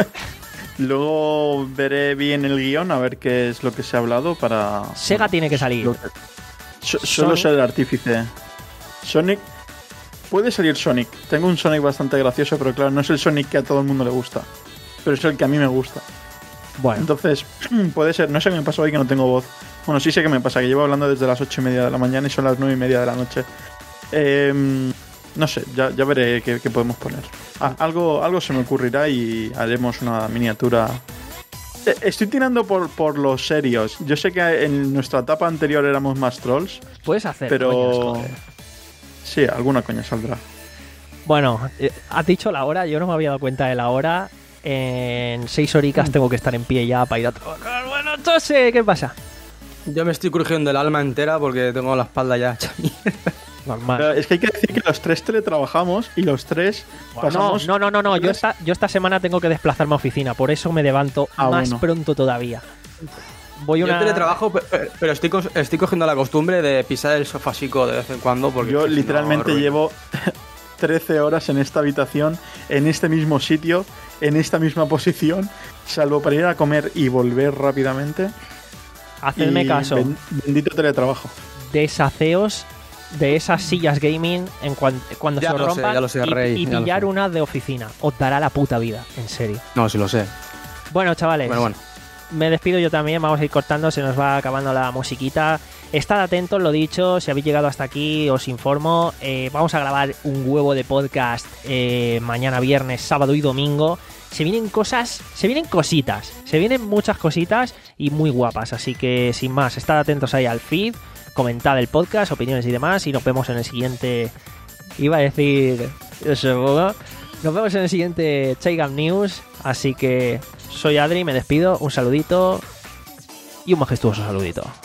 Luego veré bien el guión a ver qué es lo que se ha hablado para... Sega tiene que salir. Lo que- So- Solo Sonic. ser el artífice. Sonic... Puede salir Sonic. Tengo un Sonic bastante gracioso, pero claro, no es el Sonic que a todo el mundo le gusta. Pero es el que a mí me gusta. Bueno, Entonces, puede ser... No sé qué me pasa hoy que no tengo voz. Bueno, sí sé qué me pasa, que llevo hablando desde las ocho y media de la mañana y son las nueve y media de la noche. Eh, no sé, ya, ya veré qué, qué podemos poner. Ah, algo, algo se me ocurrirá y haremos una miniatura. Eh, Estoy tirando por, por los serios. Yo sé que en nuestra etapa anterior éramos más trolls, puedes hacer pero... coñas, joder. Sí, alguna coña saldrá. Bueno, eh, has dicho la hora, yo no me había dado cuenta de la hora. En seis horicas tengo que estar en pie ya para ir a trabajar. Bueno, entonces, ¿qué pasa? Yo me estoy crujiendo el alma entera porque tengo la espalda ya hecha mierda. Normal. Pero es que hay que decir que los tres teletrabajamos y los tres No, pasamos... no, no, no, no. Yo esta, yo esta semana tengo que desplazarme a oficina, por eso me levanto Ah, más bueno. pronto todavía. Voy Yo una... teletrabajo, pe- pe- pero estoy, cos- estoy cogiendo la costumbre de pisar el sofasico de vez en cuando. Porque Yo si no, literalmente arruino. llevo trece horas en esta habitación, en este mismo sitio, en esta misma posición, salvo para ir a comer y volver rápidamente. Hacedme Y caso. ben- bendito teletrabajo. Deshaceos de esas sillas gaming en cuan- cuando Ya se os lo sé, rompan ya lo sé, y, Rey, y ya lo pillar sé. una de oficina. Os dará la puta vida, en serio. No, sí lo sé. Bueno, chavales. Bueno, bueno. Me despido yo también, vamos a ir cortando, se nos va acabando la musiquita. Estad atentos, lo dicho, si habéis llegado hasta aquí os informo. Eh, vamos a grabar un huevo de podcast eh, mañana viernes, sábado y domingo. Se vienen cosas, se vienen cositas, se vienen muchas cositas y muy guapas. Así que sin más, estad atentos ahí al feed, comentad el podcast, opiniones y demás. Y nos vemos en el siguiente... Iba a decir... Eso, nos vemos en el siguiente Chaigam News. Así que soy Adri, me despido, un saludito y un majestuoso saludito.